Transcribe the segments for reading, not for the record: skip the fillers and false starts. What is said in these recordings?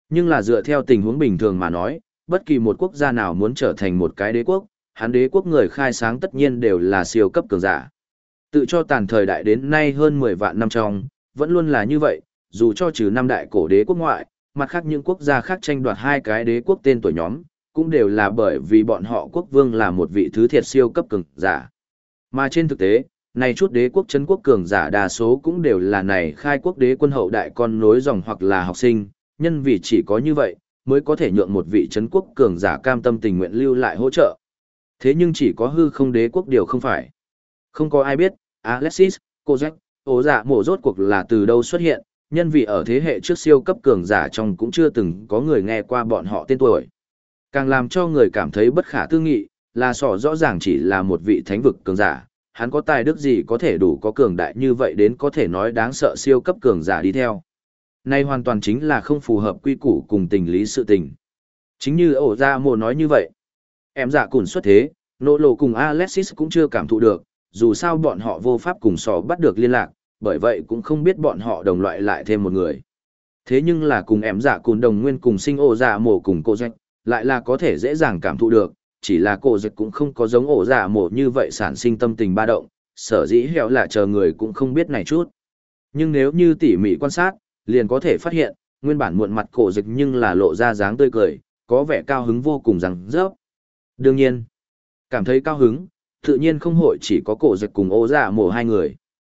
Nhưng là dựa theo tình huống bình thường mà nói, bất kỳ một quốc gia nào muốn trở thành một cái đế quốc, hắn đế quốc người khai sáng tất nhiên đều là siêu cấp cường giả. Tự cho tàn thời đại đến nay hơn 10 vạn năm trong, vẫn luôn là như vậy, dù cho trừ năm đại cổ đế quốc ngoại, mặt khác những quốc gia khác tranh đoạt hai cái đế quốc tên tuổi nhóm, cũng đều là bởi vì bọn họ quốc vương là một vị thứ thiệt siêu cấp cường giả. Mà trên thực tế, này chút đế quốc trấn quốc cường giả đa số cũng đều là này khai quốc đế quân hậu đại con nối dòng hoặc là học sinh, nhân vì chỉ có như vậy, mới có thể nhượng một vị trấn quốc cường giả cam tâm tình nguyện lưu lại hỗ trợ. Thế nhưng chỉ có hư không đế quốc điều không phải. Không có ai biết, Alexis, Kozak, ố dạ mổ rốt cuộc là từ đâu xuất hiện, nhân vì ở thế hệ trước siêu cấp cường giả trong cũng chưa từng có người nghe qua bọn họ tên tuổi. Càng làm cho người cảm thấy bất khả tư nghị, là sỏ rõ ràng chỉ là một vị thánh vực cường giả, hắn có tài đức gì có thể đủ có cường đại như vậy đến có thể nói đáng sợ siêu cấp cường giả đi theo. Này hoàn toàn chính là không phù hợp quy củ cùng tình lý sự tình. Chính như ổ ra mồ nói như vậy. Em dạ cùn xuất thế, nỗ lộ cùng Alexis cũng chưa cảm thụ được, dù sao bọn họ vô pháp cùng sò bắt được liên lạc, bởi vậy cũng không biết bọn họ đồng loại lại thêm một người. Thế nhưng là cùng em dạ cùn đồng nguyên cùng sinh ổ dạ mồ cùng cô dạch, lại là có thể dễ dàng cảm thụ được, chỉ là cô dạch cũng không có giống ổ dạ mồ như vậy sản sinh tâm tình ba động, sở dĩ hẻo là chờ người cũng không biết này chút. Nhưng nếu như tỉ mỉ quan sát, liền có thể phát hiện, nguyên bản muộn mặt cổ dịch nhưng là lộ ra dáng tươi cười, có vẻ cao hứng vô cùng rằng rớp. Đương nhiên, cảm thấy cao hứng, tự nhiên không hội chỉ có cổ dịch cùng ô dạ mổ hai người.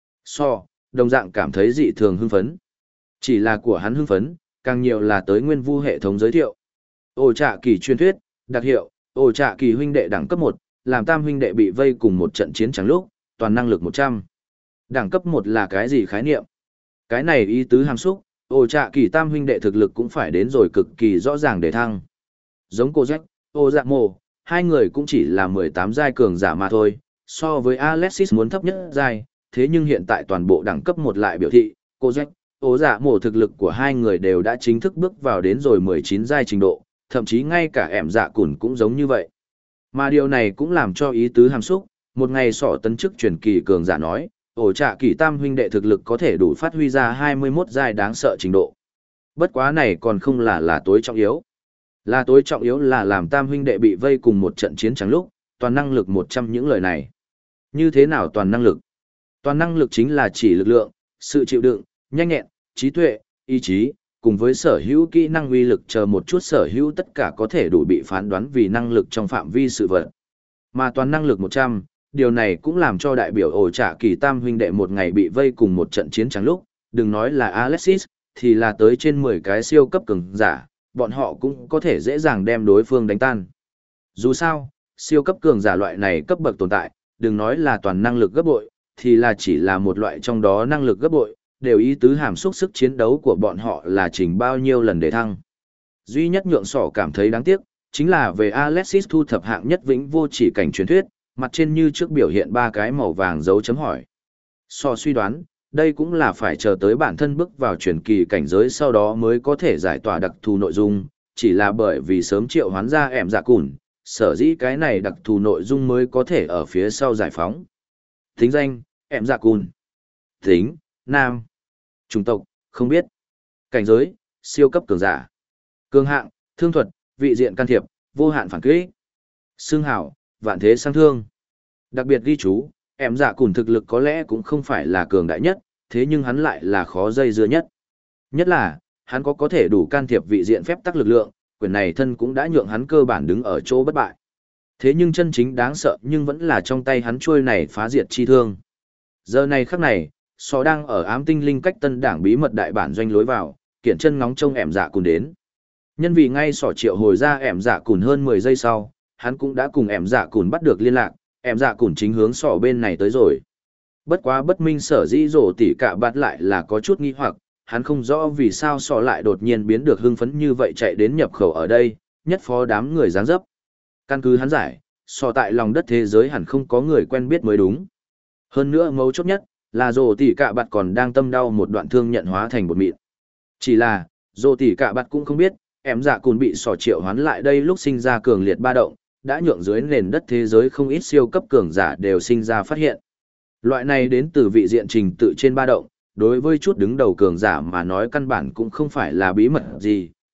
Đồng dạng cảm thấy dị thường hưng phấn. Chỉ là của hắn hưng phấn, càng nhiều là tới nguyên vu hệ thống giới thiệu. Ổ trạ kỳ truyền thuyết, đặc hiệu, ổ trạ kỳ huynh đệ đẳng cấp 1, làm tam huynh đệ bị vây cùng một trận chiến trắng lúc, toàn năng lực 100. Đẳng cấp 1 là cái gì khái niệm? Cái này ý tứ hàm xúc, ổ trạ kỳ tam huynh đệ thực lực cũng phải đến rồi cực kỳ rõ ràng để thăng. Giống cô Jack, ô dạ mồ, hai người cũng chỉ là 18 giai cường giả mà thôi, so với Alexis muốn thấp nhất giai, thế nhưng hiện tại toàn bộ đẳng cấp 1 lại biểu thị, cô Jack, ô dạ mồ thực lực của hai người đều đã chính thức bước vào đến rồi 19 giai trình độ, thậm chí ngay cả ẻm dạ cùn cũng giống như vậy. Mà điều này cũng làm cho ý tứ hàm xúc, một ngày sỏ tấn chức truyền kỳ cường giả nói, ổ trạ kỳ tam huynh đệ thực lực có thể đủ phát huy ra 21 giai đáng sợ trình độ. Bất quá này còn không là tối trọng yếu. Là tối trọng yếu là làm tam huynh đệ bị vây cùng một trận chiến trắng lúc, toàn năng lực 100 những lời này. Như thế nào toàn năng lực? Toàn năng lực chính là chỉ lực lượng, sự chịu đựng, nhanh nhẹn, trí tuệ, ý chí, cùng với sở hữu kỹ năng uy lực chờ một chút sở hữu tất cả có thể đủ bị phán đoán vì năng lực trong phạm vi sự vật. Mà toàn năng lực 100, điều này cũng làm cho đại biểu ổ trả kỳ tam huynh đệ một ngày bị vây cùng một trận chiến trắng lúc, đừng nói là Alexis, thì là tới trên 10 cái siêu cấp cường giả, bọn họ cũng có thể dễ dàng đem đối phương đánh tan. Dù sao, siêu cấp cường giả loại này cấp bậc tồn tại, đừng nói là toàn năng lực gấp bội, thì là chỉ là một loại trong đó năng lực gấp bội, đều ý tứ hàm xúc sức chiến đấu của bọn họ là chỉnh bao nhiêu lần để thăng. Duy nhất nhượng sỏ cảm thấy đáng tiếc, chính là về Alexis thu thập hạng nhất vĩnh vô chỉ cảnh truyền thuyết, mặt trên như trước biểu hiện 3 cái màu vàng dấu chấm hỏi. So suy đoán, đây cũng là phải chờ tới bản thân bước vào truyền kỳ cảnh giới sau đó mới có thể giải tỏa đặc thù nội dung, chỉ là bởi vì sớm triệu hoán ra ẻm dạ cùn, sở dĩ cái này đặc thù nội dung mới có thể ở phía sau giải phóng. Tính danh, ẻm dạ cùn. Tính, nam. Chủng tộc, không biết. Cảnh giới, siêu cấp cường giả. Cường hạng, thương thuật, vị diện can thiệp, vô hạn phản kích. Xương hảo, vạn thế sang thương. Đặc biệt ghi chú, em dạ cùn thực lực có lẽ cũng không phải là cường đại nhất, thế nhưng hắn lại là khó dây dưa nhất. Nhất là, hắn có thể đủ can thiệp vị diện phép tắc lực lượng, quyền này thân cũng đã nhượng hắn cơ bản đứng ở chỗ bất bại. Thế nhưng chân chính đáng sợ nhưng vẫn là trong tay hắn chuôi này phá diệt chi thương. Giờ này khắc này, sò đang ở ám tinh linh cách tân đảng bí mật đại bản doanh lối vào, kiện chân ngóng trông em dạ cùn đến. Nhân vì ngay sỏ triệu hồi ra em dạ cùn hơn 10 giây sau, hắn cũng đã cùng em dạ cùn bắt được liên lạc, em dạ cùn chính hướng sỏ bên này tới rồi. Bất quá bất minh sở dĩ rổ tỉ cả bạt lại là có chút nghi hoặc, hắn không rõ vì sao sỏ lại đột nhiên biến được hưng phấn như vậy chạy đến nhập khẩu ở đây, nhất phó đám người dáng dấp. Căn cứ hắn giải, sỏ tại lòng đất thế giới hẳn không có người quen biết mới đúng. Hơn nữa mấu chốt nhất, là rổ tỉ cả bạt còn đang tâm đau một đoạn thương nhận hóa thành bột mịn. Chỉ là, rổ tỉ cả bạt cũng không biết, em dạ cùn bị sỏ triệu hoán lại đây lúc sinh ra cường liệt ba động, đã nhượng dưới nền đất thế giới không ít siêu cấp cường giả đều sinh ra phát hiện. Loại này đến từ vị diện trình tự trên ba động, đối với chút đứng đầu cường giả mà nói căn bản cũng không phải là bí mật gì,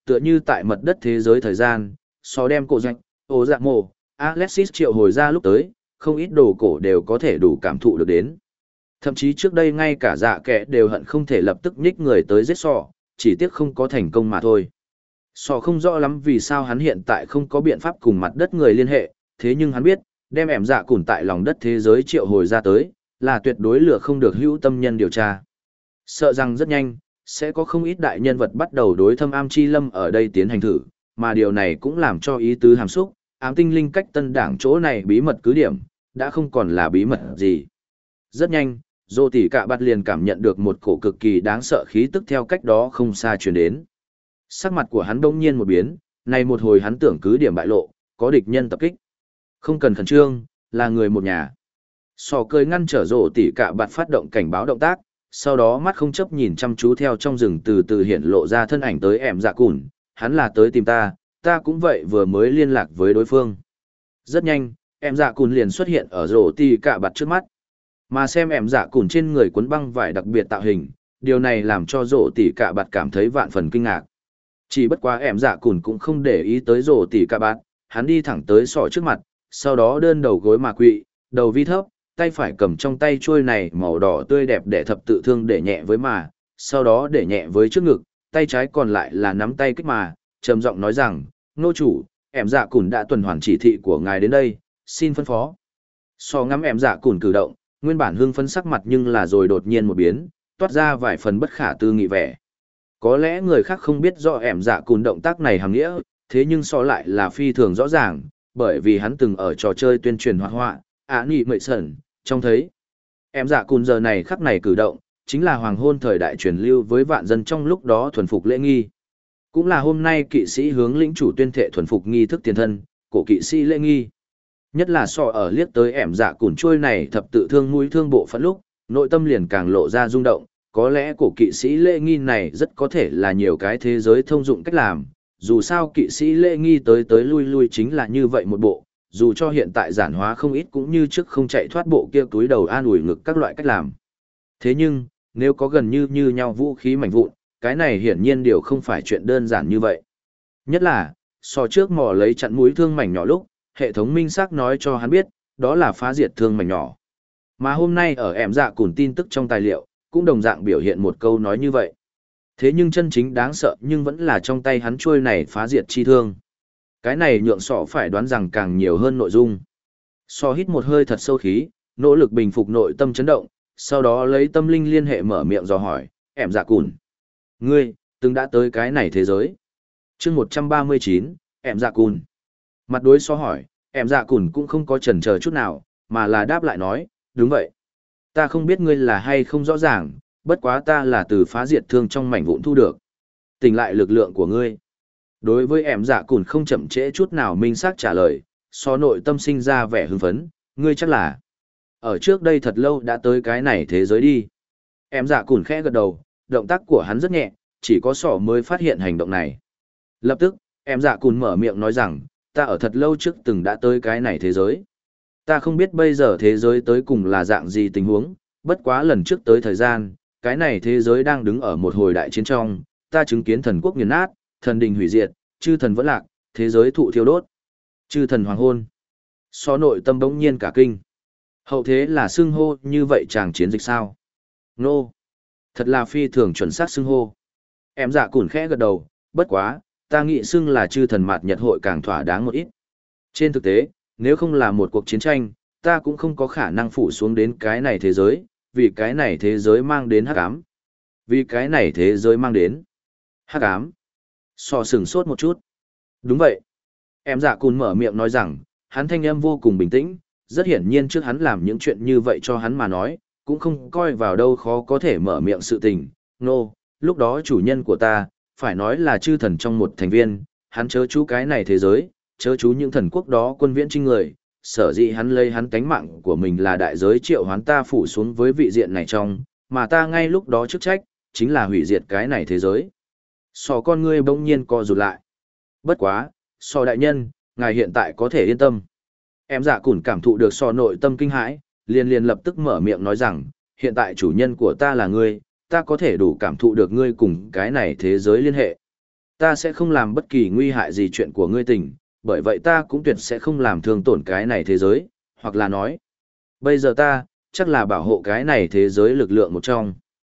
tựa như tại mật đất thế giới thời gian, so đem cổ doanh, ô dạ mồ, Alexis triệu hồi ra lúc tới, không ít đồ cổ đều có thể đủ cảm thụ được đến. Thậm chí trước đây ngay cả dạ kẻ đều hận không thể lập tức nhích người tới giết sọ, chỉ tiếc không có thành công mà thôi. Sọ không rõ lắm vì sao hắn hiện tại không có biện pháp cùng mặt đất người liên hệ, thế nhưng hắn biết, đem ẻm dạ cùn tại lòng đất thế giới triệu hồi ra tới, là tuyệt đối lừa không được hữu tâm nhân điều tra. Sợ rằng rất nhanh, sẽ có không ít đại nhân vật bắt đầu đối thâm am chi lâm ở đây tiến hành thử, mà điều này cũng làm cho ý tứ hàm xúc, ám tinh linh cách tân đảng chỗ này bí mật cứ điểm, đã không còn là bí mật gì. Rất nhanh, Dô tỷ cạ bạt liền cảm nhận được một cổ cực kỳ đáng sợ khí tức theo cách đó không xa truyền đến. Sắc mặt của hắn bỗng nhiên một biến, này một hồi hắn tưởng cứ điểm bại lộ, có địch nhân tập kích. Không cần khẩn trương, là người một nhà. Sò cười ngăn trở Dô tỷ cạ bạt phát động cảnh báo động tác, sau đó mắt không chấp nhìn chăm chú theo trong rừng từ từ hiện lộ ra thân ảnh tới ẻm dạ cùn, hắn là tới tìm ta, ta cũng vậy vừa mới liên lạc với đối phương. Rất nhanh, ẻm dạ cùn liền xuất hiện ở Dô tỷ cạ bạt trước mắt. Mà xem ẻm dạ cùn trên người cuốn băng vải đặc biệt tạo hình, điều này làm cho Dô tỷ cạ bạt cảm thấy vạn phần kinh ngạc. Chỉ bất quá ẻm dạ cùn cũng không để ý tới Dô tỷ cạ bạt, hắn đi thẳng tới sọ trước mặt, sau đó đơn đầu gối mà quỵ, đầu vi thấp, tay phải cầm trong tay chuôi này màu đỏ tươi đẹp để thập tự thương để nhẹ với mà, sau đó để nhẹ với trước ngực, tay trái còn lại là nắm tay kích mà, trầm giọng nói rằng, nô chủ, ẻm dạ cùn đã tuần hoàn chỉ thị của ngài đến đây, xin phân phó. So ngắm ẻm dạ cùn cử động, nguyên bản hưng phấn sắc mặt nhưng là rồi đột nhiên một biến, toát ra vài phần bất khả tư nghị vẻ. Có lẽ người khác không biết rõ ẻm dạ cùn động tác này hàm nghĩa, thế nhưng so lại là phi thường rõ ràng, bởi vì hắn từng ở trò chơi tuyên truyền hoạt họa, nị mệ sẩn, trông thấy. Em dạ cùn giờ này khắc này cử động, chính là hoàng hôn thời đại truyền lưu với vạn dân trong lúc đó thuần phục lễ nghi. Cũng là hôm nay kỵ sĩ hướng lĩnh chủ tuyên thệ thuần phục nghi thức tiền thân, cổ kỵ sĩ lễ nghi. Nhất là so ở liếc tới ẻm dạ cùn trôi này thập tự thương mũi thương bộ phận lúc, nội tâm liền càng lộ ra rung động, có lẽ cổ kỵ sĩ lễ nghi này rất có thể là nhiều cái thế giới thông dụng cách làm, dù sao kỵ sĩ lễ nghi tới tới lui lui chính là như vậy một bộ, dù cho hiện tại giản hóa không ít cũng như trước không chạy thoát bộ kia túi đầu an ủi ngực các loại cách làm. Thế nhưng, nếu có gần như nhau vũ khí mảnh vụn, cái này hiển nhiên điều không phải chuyện đơn giản như vậy. Nhất là, so trước mò lấy chặn mũi thương mảnh nhỏ lúc, hệ thống minh xác nói cho hắn biết, đó là phá diệt thương mảnh nhỏ. Mà hôm nay ở ẻm dạ cùn tin tức trong tài liệu, cũng đồng dạng biểu hiện một câu nói như vậy. Thế nhưng chân chính đáng sợ nhưng vẫn là trong tay hắn chuôi này phá diệt chi thương. Cái này nhượng sọ phải đoán rằng càng nhiều hơn nội dung. So hít một hơi thật sâu khí, nỗ lực bình phục nội tâm chấn động, sau đó lấy tâm linh liên hệ mở miệng dò hỏi, ẻm dạ cùn. Ngươi, từng đã tới cái này thế giới. chương 139, ẻm dạ cùn. Mặt đối so hỏi, ẻm dạ cùn cũng không có chần chờ chút nào, mà là đáp lại nói, đúng vậy. Ta không biết ngươi là hay không rõ ràng, bất quá ta là từ phá diệt thương trong mảnh vụn thu được. Tỉnh lại lực lượng của ngươi. Đối với ẻm dạ cùn không chậm trễ chút nào minh xác trả lời, so nội tâm sinh ra vẻ hưng phấn, ngươi chắc là ở trước đây thật lâu đã tới cái này thế giới đi. Ẻm dạ cùn khẽ gật đầu, động tác của hắn rất nhẹ, chỉ có sỏ mới phát hiện hành động này. Lập tức, ẻm dạ cùn mở miệng nói rằng, ta ở thật lâu trước từng đã tới cái này thế giới. Ta không biết bây giờ thế giới tới cùng là dạng gì tình huống, bất quá lần trước tới thời gian, cái này thế giới đang đứng ở một hồi đại chiến trong, ta chứng kiến thần quốc nghiền nát, thần đình hủy diệt, chư thần vẫn lạc, thế giới thụ thiêu đốt, chư thần hoàng hôn. So nội tâm bỗng nhiên cả kinh. Hậu thế là xưng hô như vậy chàng chiến dịch sao? Nô! Thật là phi thường chuẩn xác xưng hô. Em dạ cùn khẽ gật đầu, bất quá, ta nghĩ xưng là chư thần mạt nhật hội càng thỏa đáng một ít. Trên thực tế, nếu không là một cuộc chiến tranh, ta cũng không có khả năng phủ xuống đến cái này thế giới, vì cái này thế giới mang đến hắc ám. Vì cái này thế giới mang đến hắc ám. So sừng sốt một chút. Đúng vậy. Em dạ cùn mở miệng nói rằng, hắn thanh âm vô cùng bình tĩnh, rất hiển nhiên trước hắn làm những chuyện như vậy cho hắn mà nói, cũng không coi vào đâu khó có thể mở miệng sự tình. Nô, lúc đó chủ nhân của ta, phải nói là chư thần trong một thành viên, hắn chớ chú cái này thế giới, chớ chú những thần quốc đó quân viễn trinh người, sở dĩ hắn lấy hắn tánh mạng của mình là đại giới triệu hoán ta phủ xuống với vị diện này trong, mà ta ngay lúc đó chức trách, chính là hủy diệt cái này thế giới. So con ngươi bỗng nhiên co rụt lại. Bất quá, so đại nhân, ngài hiện tại có thể yên tâm. Em dạ cùn cảm thụ được so nội tâm kinh hãi, liền lập tức mở miệng nói rằng, hiện tại chủ nhân của ta là ngươi, ta có thể đủ cảm thụ được ngươi cùng cái này thế giới liên hệ. Ta sẽ không làm bất kỳ nguy hại gì chuyện của ngươi tình, bởi vậy ta cũng tuyệt sẽ không làm thương tổn cái này thế giới, hoặc là nói, bây giờ ta, chắc là bảo hộ cái này thế giới lực lượng một trong.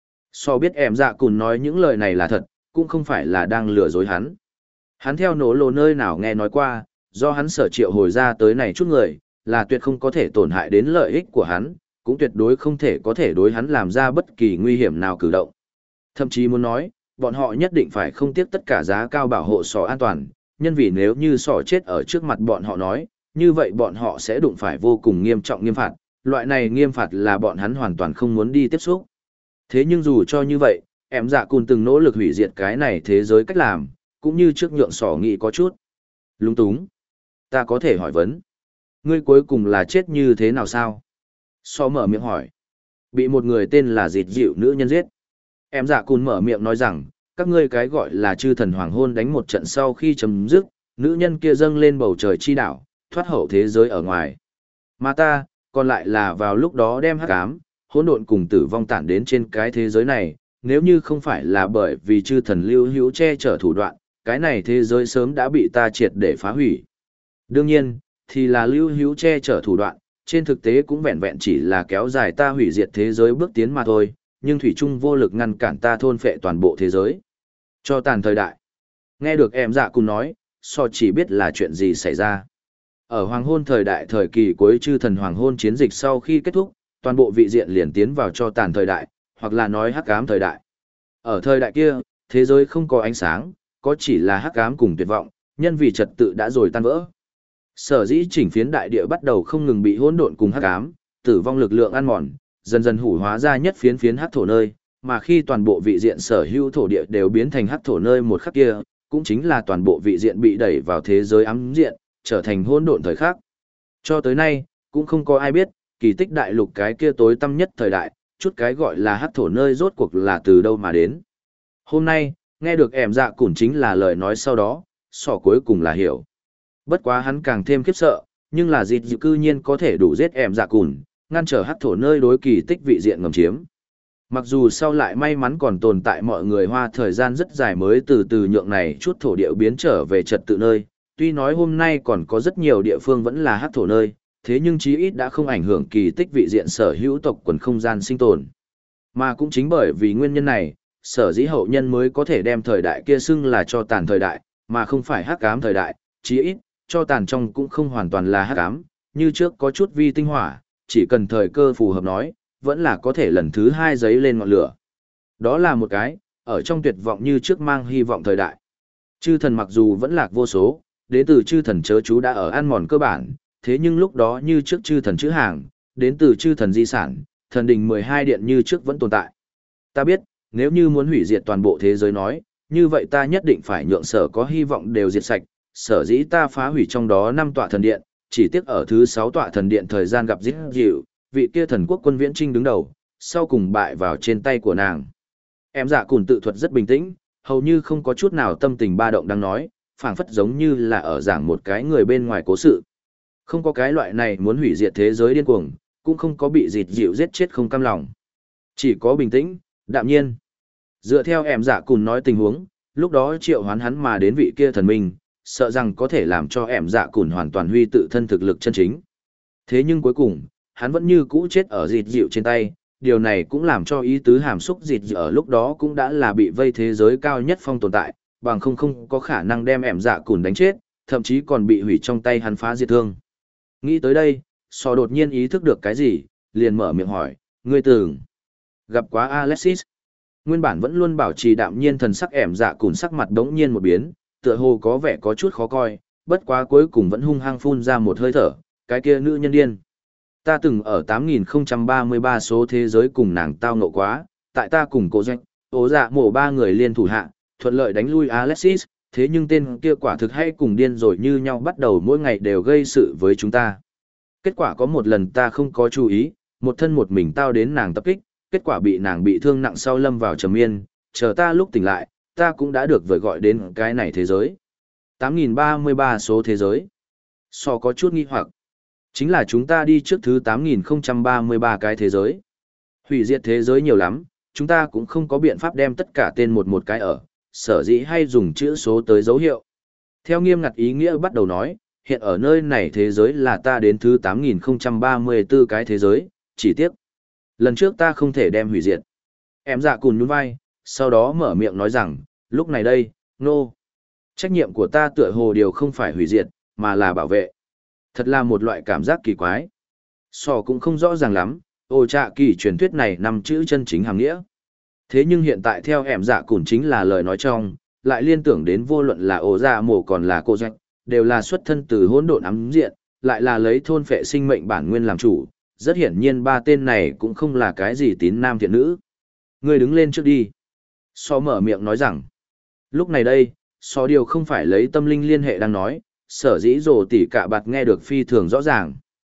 So biết em dạ cùn nói những lời này là thật, cũng không phải là đang lừa dối hắn. Hắn theo nổ lộ nơi nào nghe nói qua, do hắn sở triệu hồi ra tới này chút người, là tuyệt không có thể tổn hại đến lợi ích của hắn, cũng tuyệt đối không thể có thể đối hắn làm ra bất kỳ nguy hiểm nào cử động. Thậm chí muốn nói, bọn họ nhất định phải không tiếc tất cả giá cao bảo hộ sỏ an toàn, nhân vì nếu như sỏ chết ở trước mặt bọn họ nói, như vậy bọn họ sẽ đụng phải vô cùng nghiêm trọng nghiêm phạt, loại này nghiêm phạt là bọn hắn hoàn toàn không muốn đi tiếp xúc. Thế nhưng dù cho như vậy, em dạ cùn từng nỗ lực hủy diệt cái này thế giới cách làm, cũng như trước nhượng sỏ nghĩ có chút lung túng. Ta có thể hỏi vấn, ngươi cuối cùng là chết như thế nào sao? Sỏ mở miệng hỏi. Bị một người tên là dịt dịu nữ nhân giết. Em dạ cùn mở miệng nói rằng, các ngươi cái gọi là chư thần hoàng hôn đánh một trận sau khi chấm dứt, nữ nhân kia dâng lên bầu trời chi đảo, thoát hậu thế giới ở ngoài. Mà ta, còn lại là vào lúc đó đem hắc ám, hỗn độn cùng tử vong tản đến trên cái thế giới này, nếu như không phải là bởi vì chư thần lưu hữu che chở thủ đoạn, cái này thế giới sớm đã bị ta triệt để phá hủy. Đương nhiên, thì là lưu hữu che chở thủ đoạn, trên thực tế cũng vẹn vẹn chỉ là kéo dài ta hủy diệt thế giới bước tiến mà thôi, nhưng thủy trung vô lực ngăn cản ta thôn phệ toàn bộ thế giới. Cho tàn thời đại. Nghe được em dạ cùng nói, so chỉ biết là chuyện gì xảy ra. Ở hoàng hôn thời đại thời kỳ cuối chư thần hoàng hôn chiến dịch sau khi kết thúc, toàn bộ vị diện liền tiến vào cho tàn thời đại, hoặc là nói hắc ám thời đại. Ở thời đại kia, thế giới không có ánh sáng, có chỉ là hắc ám cùng tuyệt vọng, nhân vì trật tự đã rồi tan vỡ. Sở dĩ chỉnh phiến đại địa bắt đầu không ngừng bị hỗn độn cùng hắc ám, tử vong lực lượng ăn mòn, dần dần hủ hóa ra nhất phiến phiến hắc thổ nơi, mà khi toàn bộ vị diện sở hữu thổ địa đều biến thành hắc thổ nơi một khắc kia, cũng chính là toàn bộ vị diện bị đẩy vào thế giới ám diện, trở thành hỗn độn thời khắc. Cho tới nay, cũng không có ai biết, kỳ tích đại lục cái kia tối tăm nhất thời đại, chút cái gọi là hắc thổ nơi rốt cuộc là từ đâu mà đến. Hôm nay, nghe được ẻm dạ củn chính là lời nói sau đó, sỏ cuối cùng là hiểu. Bất quá hắn càng thêm khiếp sợ, nhưng là dịt dịu cư nhiên có thể đủ giết ẻm dạ củn, ngăn trở hắc thổ nơi đối kỳ tích vị diện ngầm chiếm. Mặc dù sau lại may mắn còn tồn tại mọi người hoa thời gian rất dài mới từ từ nhượng này chút thổ địa biến trở về trật tự nơi, tuy nói hôm nay còn có rất nhiều địa phương vẫn là hắc thổ nơi, thế nhưng chí ít đã không ảnh hưởng kỳ tích vị diện sở hữu tộc quần không gian sinh tồn. Mà cũng chính bởi vì nguyên nhân này, sở dĩ hậu nhân mới có thể đem thời đại kia xưng là cho tàn thời đại, mà không phải hắc ám thời đại, chí ít, cho tàn trong cũng không hoàn toàn là hắc ám, như trước có chút vi tinh hỏa, chỉ cần thời cơ phù hợp nói, vẫn là có thể lần thứ hai giấy lên ngọn lửa. Đó là một cái, ở trong tuyệt vọng như trước mang hy vọng thời đại. Chư thần mặc dù vẫn lạc vô số, đến từ chư thần chớ chú đã ở ăn mòn cơ bản, thế nhưng lúc đó như trước chư thần chữ hàng, đến từ chư thần di sản, thần đình 12 điện như trước vẫn tồn tại. Ta biết, nếu như muốn hủy diệt toàn bộ thế giới nói, như vậy ta nhất định phải nhượng sở có hy vọng đều diệt sạch, sở dĩ ta phá hủy trong đó 5 tọa thần điện, chỉ tiếc ở thứ 6 tọa thần điện thời gian gặp giết dịu, vị kia thần quốc quân viễn trinh đứng đầu, sau cùng bại vào trên tay của nàng. Em dạ cùn tự thuật rất bình tĩnh, hầu như không có chút nào tâm tình ba động đang nói, phảng phất giống như là ở giảng một cái người bên ngoài cố sự. Không có cái loại này muốn hủy diệt thế giới điên cuồng, cũng không có bị dịt dịu giết chết không cam lòng. Chỉ có bình tĩnh, đạm nhiên. Dựa theo em dạ cùn nói tình huống, lúc đó triệu hoán hắn mà đến vị kia thần minh, sợ rằng có thể làm cho em dạ cùn hoàn toàn huy tự thân thực lực chân chính. Thế nhưng cuối cùng, hắn vẫn như cũ chết ở dịt dịu trên tay, điều này cũng làm cho ý tứ hàm xúc dịt dịu ở lúc đó cũng đã là bị vây thế giới cao nhất phong tồn tại, bằng không có khả năng đem em dạ cùn đánh chết, thậm chí còn bị hủy trong tay hắn phá diệt thương. Nghĩ tới đây, sò đột nhiên ý thức được cái gì, liền mở miệng hỏi, ngươi từng gặp quá Alexis. Nguyên bản vẫn luôn bảo trì đạm nhiên thần sắc ẻm dạ cùn sắc mặt đống nhiên một biến, tựa hồ có vẻ có chút khó coi, bất quá cuối cùng vẫn hung hăng phun ra một hơi thở, cái kia nữ nhân điên. Ta từng ở 8033 số thế giới cùng nàng tao ngộ quá, tại ta cùng cô doanh, ố dạ mổ 3 người liên thủ hạ, thuận lợi đánh lui Alexis, thế nhưng tên kia quả thực hay cùng điên rồi như nhau bắt đầu mỗi ngày đều gây sự với chúng ta. Kết quả có một lần ta không có chú ý, một thân một mình tao đến nàng tập kích, kết quả bị nàng bị thương nặng sau lâm vào trầm yên, chờ ta lúc tỉnh lại, ta cũng đã được vời gọi đến cái này thế giới. 8033 số thế giới. So có chút nghi hoặc. Chính là chúng ta đi trước thứ 8033 cái thế giới. Hủy diệt thế giới nhiều lắm, chúng ta cũng không có biện pháp đem tất cả tên một cái ở, sở dĩ hay dùng chữ số tới dấu hiệu. Theo nghiêm ngặt ý nghĩa bắt đầu nói, hiện ở nơi này thế giới là ta đến thứ 8034 cái thế giới, chỉ tiếc. Lần trước ta không thể đem hủy diệt. Em dạ cùn nhún vai, sau đó mở miệng nói rằng, lúc này đây, no. Trách nhiệm của ta tựa hồ điều không phải hủy diệt, mà là bảo vệ. Thật là một loại cảm giác kỳ quái. Sò cũng không rõ ràng lắm, ồ trạ kỳ truyền thuyết này nằm chữ chân chính hàng nghĩa. Thế nhưng hiện tại theo em dạ cùn chính là lời nói trong, lại liên tưởng đến vô luận là ổ dạ mổ còn là cô doanh, đều là xuất thân từ hỗn độn ám diện, lại là lấy thôn phệ sinh mệnh bản nguyên làm chủ. Rất hiển nhiên ba tên này cũng không là cái gì tín nam thiện nữ. Ngươi đứng lên trước đi. So mở miệng nói rằng, lúc này đây, so điều không phải lấy tâm linh liên hệ đang nói, sở dĩ rồ tỉ cả bạt nghe được phi thường rõ ràng.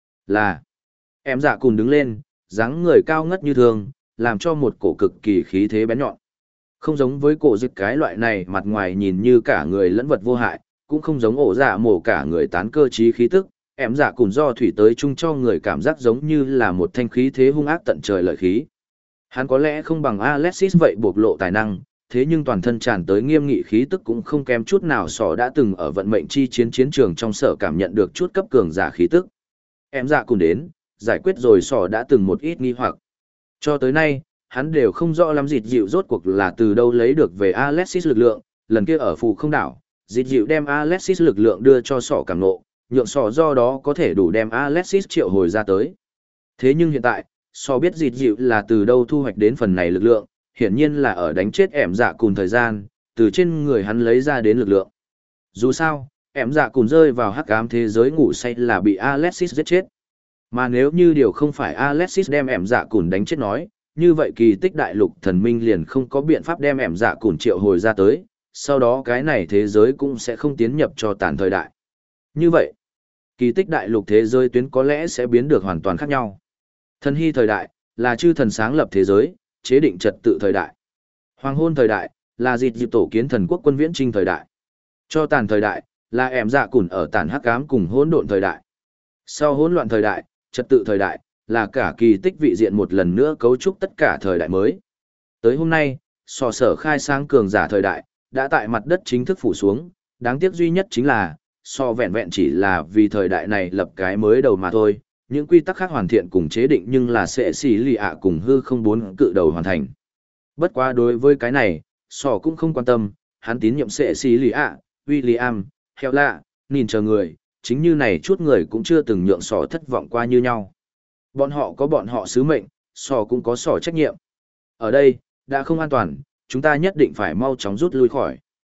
Là, em dạ cùng đứng lên, dáng người cao ngất như thường, làm cho một cổ cực kỳ khí thế bén nhọn. Không giống với cổ dịch cái loại này mặt ngoài nhìn như cả người lẫn vật vô hại, cũng không giống ổ dạ mổ cả người tán cơ trí khí tức, em dạ cùng do thủy tới chung cho người cảm giác giống như là một thanh khí thế hung ác tận trời lợi khí. Hắn có lẽ không bằng Alexis vậy bộc lộ tài năng, thế nhưng toàn thân tràn tới nghiêm nghị khí tức cũng không kém chút nào sỏ đã từng ở vận mệnh chi chiến chiến trường trong sở cảm nhận được chút cấp cường giả khí tức. Em dạ cùng đến, giải quyết rồi sỏ đã từng một ít nghi hoặc. Cho tới nay, hắn đều không rõ lắm dịt dịu rốt cuộc là từ đâu lấy được về Alexis lực lượng, lần kia ở phù không đảo, dịt dịu đem Alexis lực lượng đưa cho sỏ cảm nộ, nhượng sỏ do đó có thể đủ đem Alexis triệu hồi ra tới. Thế nhưng hiện tại, sỏ biết dịt dịu là từ đâu thu hoạch đến phần này lực lượng, hiển nhiên là ở đánh chết ẻm dạ cùng thời gian, từ trên người hắn lấy ra đến lực lượng. Dù sao, ẻm dạ cùng rơi vào hắc ám thế giới ngủ say là bị Alexis giết chết. Mà nếu như điều không phải Alexis đem ẻm dạ cùng đánh chết nói, như vậy kỳ tích đại lục thần minh liền không có biện pháp đem ẻm dạ cùng triệu hồi ra tới, sau đó cái này thế giới cũng sẽ không tiến nhập cho tàn thời đại. Như vậy, kỳ tích đại lục thế giới tuyến có lẽ sẽ biến được hoàn toàn khác nhau. Thần hy thời đại, là chư thần sáng lập thế giới, chế định trật tự thời đại. Hoàng hôn thời đại, là dịp dịp tổ kiến thần quốc quân viễn trinh thời đại. Cho tàn thời đại, là ẻm dạ cùn ở tàn hắc ám cùng hỗn độn thời đại. Sau hỗn loạn thời đại, trật tự thời đại, là cả kỳ tích vị diện một lần nữa cấu trúc tất cả thời đại mới. Tới hôm nay, sò sở khai sáng cường giả thời đại, đã tại mặt đất chính thức phủ xuống, đáng tiếc duy nhất chính là, so vẹn vẹn chỉ là vì thời đại này lập cái mới đầu mà thôi, những quy tắc khác hoàn thiện cùng chế định nhưng là sẽ xỉ lì ạ cùng hư không bốn cự đầu hoàn thành. Bất quá đối với cái này, sò cũng không quan tâm, hắn tín nhiệm sẽ xỉ lì ạ, William, heo lạ, nhìn chờ người, chính như này chút người cũng chưa từng nhượng sò thất vọng qua như nhau. Bọn họ có bọn họ sứ mệnh, sò cũng có sò trách nhiệm. Ở đây, đã không an toàn, chúng ta nhất định phải mau chóng rút lui khỏi.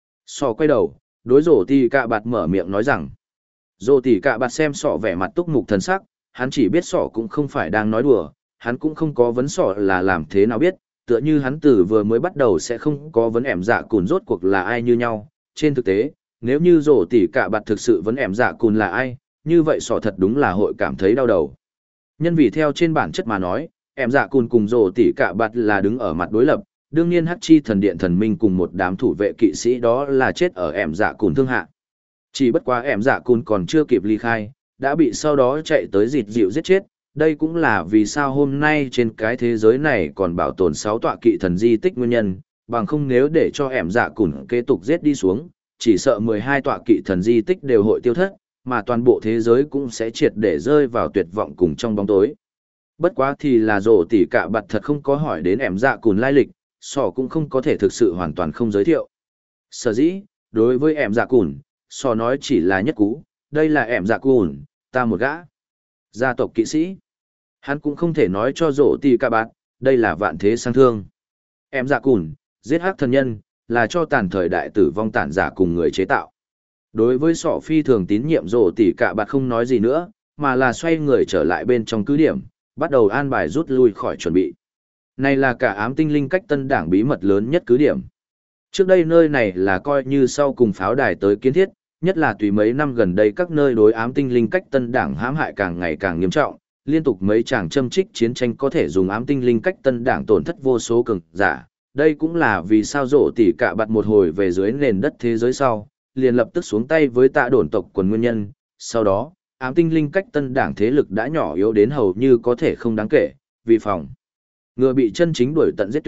Sò quay đầu, đối rổ tì cạ bạt mở miệng nói rằng. Rổ tì cạ bạt xem sò vẻ mặt túc mục thần sắc, hắn chỉ biết sò cũng không phải đang nói đùa, hắn cũng không có vấn sò là làm thế nào biết, tựa như hắn từ vừa mới bắt đầu sẽ không có vấn ẻm dạ cùn rốt cuộc là ai như nhau. Trên thực tế, nếu như rổ tì cạ bạt thực sự vấn ẻm dạ cùn là ai, như vậy sò thật đúng là hội cảm thấy đau đầu. Nhân vì theo trên bản chất mà nói, ẻm dạ cùn cùng rổ tỉ cạ bạt là đứng ở mặt đối lập, đương nhiên hắc chi thần điện thần minh cùng một đám thủ vệ kỵ sĩ đó là chết ở ẻm dạ cùn thương hạ. Chỉ bất quá ẻm dạ cùn còn chưa kịp ly khai, đã bị sau đó chạy tới dịt dịu giết chết, đây cũng là vì sao hôm nay trên cái thế giới này còn bảo tồn 6 tọa kỵ thần di tích nguyên nhân, bằng không nếu để cho ẻm dạ cùn kế tục giết đi xuống, chỉ sợ 12 tọa kỵ thần di tích đều hội tiêu thất, mà toàn bộ thế giới cũng sẽ triệt để rơi vào tuyệt vọng cùng trong bóng tối. Bất quá thì là rổ tỉ cạ bạt thật không có hỏi đến ẻm dạ cùn lai lịch, sò cũng không có thể thực sự hoàn toàn không giới thiệu. Sở dĩ, đối với ẻm dạ cùn, sò nói chỉ là nhất cú, đây là ẻm dạ cùn, ta một gã. Gia tộc kỵ sĩ. Hắn cũng không thể nói cho rổ tỉ cạ bạt, đây là vạn thế sang thương. Ẻm dạ cùn, giết hắc thần nhân, là cho tàn thời đại tử vong tản giả cùng người chế tạo. Đối với sọ phi thường tín nhiệm rổ tỉ cạ bạt không nói gì nữa, mà là xoay người trở lại bên trong cứ điểm, bắt đầu an bài rút lui khỏi chuẩn bị. Này là cả ám tinh linh cách tân đảng bí mật lớn nhất cứ điểm. Trước đây nơi này là coi như sau cùng pháo đài tới kiến thiết, nhất là tùy mấy năm gần đây các nơi đối ám tinh linh cách tân đảng hãm hại càng ngày càng nghiêm trọng, liên tục mấy tràng châm trích chiến tranh có thể dùng ám tinh linh cách tân đảng tổn thất vô số cường giả. Đây cũng là vì sao rổ tỉ cạ bạt một hồi về dưới nền đất thế giới sau, liền lập tức xuống tay với tạ đồn tộc quần nguyên nhân. Sau đó, ám tinh linh cách tân đảng thế lực đã nhỏ yếu đến hầu như có thể không đáng kể, vì phòng ngừa bị chân chính đuổi tận giết tuyệt,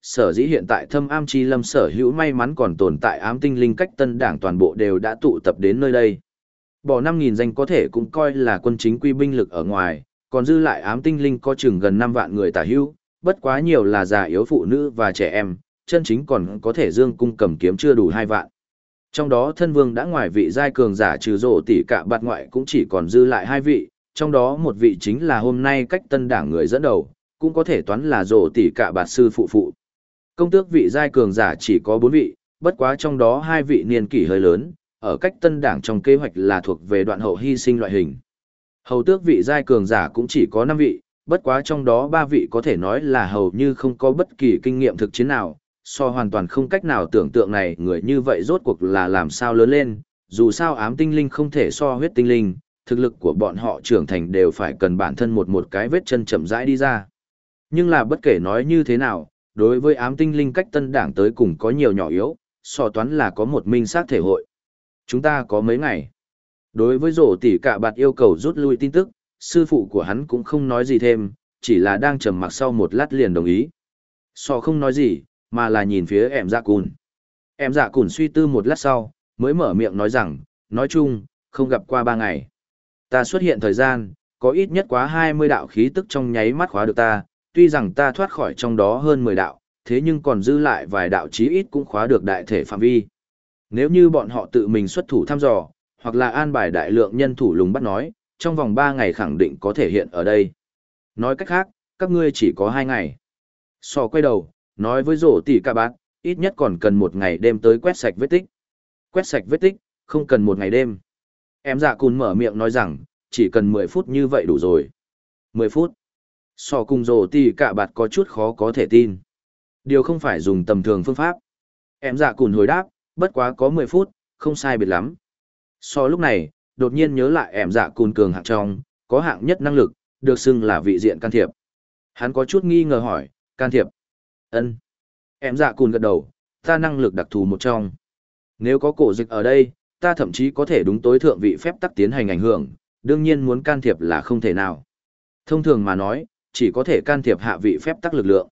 sở dĩ hiện tại Thâm Am Chi Lâm sở hữu may mắn còn tồn tại ám tinh linh cách tân đảng toàn bộ đều đã tụ tập đến nơi đây. Bỏ 5.000 danh có thể cũng coi là quân chính quy binh lực ở ngoài, còn dư lại ám tinh linh có chừng gần 5 vạn người tả hữu, bất quá nhiều là già yếu phụ nữ và trẻ em, chân chính còn có thể dương cung cầm kiếm chưa đủ 2 vạn. Trong đó thân vương đã ngoài vị giai cường giả trừ rổ tỷ cả bạt ngoại cũng chỉ còn dư lại 2 vị, trong đó một vị chính là hôm nay cách tân đảng người dẫn đầu, cũng có thể toán là rổ tỷ cả bạt sư phụ phụ. Công tước vị giai cường giả chỉ có 4 vị, bất quá trong đó 2 vị niên kỷ hơi lớn, ở cách tân đảng trong kế hoạch là thuộc về đoạn hậu hy sinh loại hình. Hầu tước vị giai cường giả cũng chỉ có 5 vị, bất quá trong đó 3 vị có thể nói là hầu như không có bất kỳ kinh nghiệm thực chiến nào, so hoàn toàn không cách nào tưởng tượng này người như vậy rốt cuộc là làm sao lớn lên, dù sao ám tinh linh không thể so huyết tinh linh, thực lực của bọn họ trưởng thành đều phải cần bản thân một cái vết chân chậm rãi đi ra. Nhưng là bất kể nói như thế nào, đối với ám tinh linh cách tân đảng tới cùng có nhiều nhỏ yếu, so toán là có một minh xác thể hội. Chúng ta có mấy ngày. Đối với rổ tỷ cả bạt yêu cầu rút lui tin tức, sư phụ của hắn cũng không nói gì thêm, chỉ là đang trầm mặc sau một lát liền đồng ý. So không nói gì, mà là nhìn phía em dạ cùn. Em dạ cùn suy tư một lát sau, mới mở miệng nói rằng, nói chung, không gặp qua 3 ngày. Ta xuất hiện thời gian, có ít nhất quá 20 đạo khí tức trong nháy mắt khóa được ta, tuy rằng ta thoát khỏi trong đó hơn 10 đạo, thế nhưng còn dư lại vài đạo chí ít cũng khóa được đại thể phạm vi. Nếu như bọn họ tự mình xuất thủ thăm dò, hoặc là an bài đại lượng nhân thủ lùng bắt nói, trong vòng 3 ngày khẳng định có thể hiện ở đây. Nói cách khác, các ngươi chỉ có 2 ngày. So quay đầu, nói với rổ tỷ cả bác, ít nhất còn cần 1 ngày đêm tới quét sạch vết tích. Quét sạch vết tích, không cần 1 ngày đêm. Em dạ cùn mở miệng nói rằng, chỉ cần 10 phút như vậy đủ rồi. 10 phút. So cùng rổ tỷ cả bạt có chút khó có thể tin. Điều không phải dùng tầm thường phương pháp. Em dạ cùn hồi đáp, bất quá có 10 phút, không sai biệt lắm. So lúc này, đột nhiên nhớ lại em dạ cùn cường hạng trong, có hạng nhất năng lực, được xưng là vị diện can thiệp. Hắn có chút nghi ngờ hỏi, can thiệp. Ân. Em dạ cùn gật đầu, ta năng lực đặc thù một trong. Nếu có cổ dịch ở đây, ta thậm chí có thể đúng tối thượng vị phép tắc tiến hành ảnh hưởng, đương nhiên muốn can thiệp là không thể nào. Thông thường mà nói, chỉ có thể can thiệp hạ vị phép tắc lực lượng.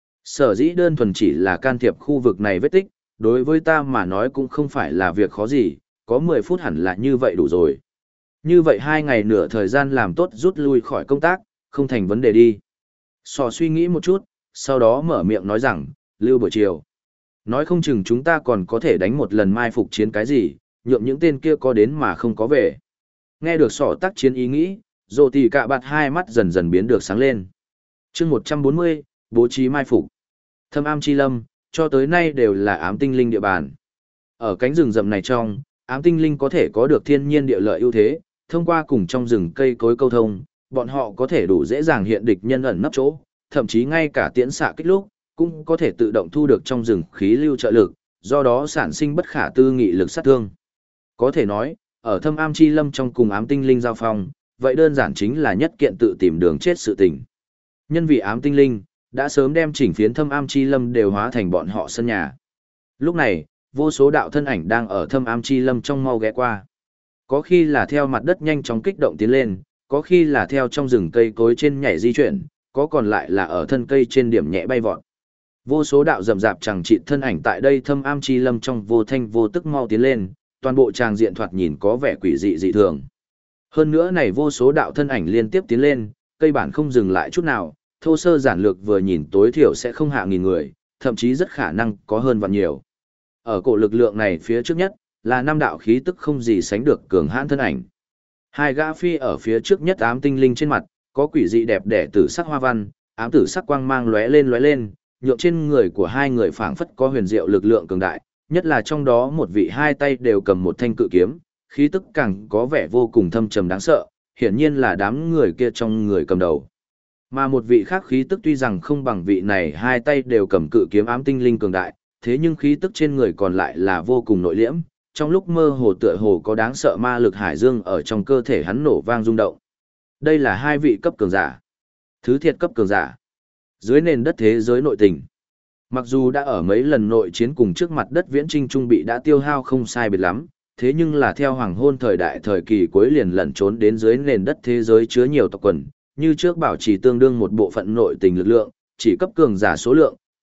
Sở dĩ đơn thuần chỉ là can thiệp khu vực này vết tích, đối với ta mà nói cũng không phải là việc khó gì, có 10 phút hẳn là như vậy đủ rồi. Như vậy 2 ngày nửa thời gian làm tốt rút lui khỏi công tác, không thành vấn đề đi. Sò suy nghĩ một chút, sau đó mở miệng nói rằng, lưu buổi chiều. Nói không chừng chúng ta còn có thể đánh một lần mai phục chiến cái gì, nhượng những tên kia có đến mà không có về. Nghe được sỏ tác chiến ý nghĩ, rồ tỷ cả bạt 2 mắt dần dần biến được sáng lên. chương 140, bố trí mai phục. Thâm Am Chi Lâm, cho tới nay đều là ám tinh linh địa bàn. Ở cánh rừng rậm này trong, ám tinh linh có thể có được thiên nhiên địa lợi ưu thế, thông qua cùng trong rừng cây cối câu thông, bọn họ có thể đủ dễ dàng hiện địch nhân ẩn nấp chỗ, thậm chí ngay cả tiễn xạ kích lúc, cũng có thể tự động thu được trong rừng khí lưu trợ lực, do đó sản sinh bất khả tư nghị lực sát thương. Có thể nói, ở Thâm Am Chi Lâm trong cùng ám tinh linh giao phong, vậy đơn giản chính là nhất kiện tự tìm đường chết sự tình. Nhân vì ám tinh linh, đã sớm đem chỉnh phiến Thâm Am Chi Lâm đều hóa thành bọn họ sân nhà. Lúc này, vô số đạo thân ảnh đang ở Thâm Am Chi Lâm trong mau ghé qua. Có khi là theo mặt đất nhanh chóng kích động tiến lên, có khi là theo trong rừng cây cối trên nhảy di chuyển, có còn lại là ở thân cây trên điểm nhẹ bay vọt. Vô số đạo rậm rạp chẳng trị thân ảnh tại đây Thâm Am Chi Lâm trong vô thanh vô tức mau tiến lên, toàn bộ tràng diện thoạt nhìn có vẻ quỷ dị dị thường. Hơn nữa này vô số đạo thân ảnh liên tiếp tiến lên, cây bản không dừng lại chút nào, thô sơ giản lược vừa nhìn tối thiểu sẽ không hạ nghìn người, thậm chí rất khả năng có hơn vạn nhiều. Ở cổ lực lượng này phía trước nhất, là 5 đạo khí tức không gì sánh được cường hãn thân ảnh. 2 gã phi ở phía trước nhất ám tinh linh trên mặt, có quỷ dị đẹp đẽ tử sắc hoa văn, ám tử sắc quang mang lóe lên, nhượng trên người của 2 người phảng phất có huyền diệu lực lượng cường đại, nhất là trong đó một vị 2 tay đều cầm một thanh cự kiếm, khí tức càng có vẻ vô cùng thâm trầm đáng sợ, hiển nhiên là đám người kia trong người cầm đầu. Mà một vị khác khí tức tuy rằng không bằng vị này 2 tay đều cầm cự kiếm ám tinh linh cường đại, thế nhưng khí tức trên người còn lại là vô cùng nội liễm, trong lúc mơ hồ tựa hồ có đáng sợ ma lực hải dương ở trong cơ thể hắn nổ vang rung động. Đây là 2 vị cấp cường giả. Thứ thiệt cấp cường giả. Dưới nền đất thế giới nội tình. Mặc dù đã ở mấy lần nội chiến cùng trước mặt đất viễn trinh trung bị đã tiêu hao không sai biệt lắm, thế nhưng là theo hoàng hôn thời đại thời kỳ cuối liền lẩn trốn đến dưới nền đất thế giới chứa nhiều tộc quần, như trước bảo trì tương đương một bộ phận nội tình lực lượng, chỉ cấp cường giả số lượng,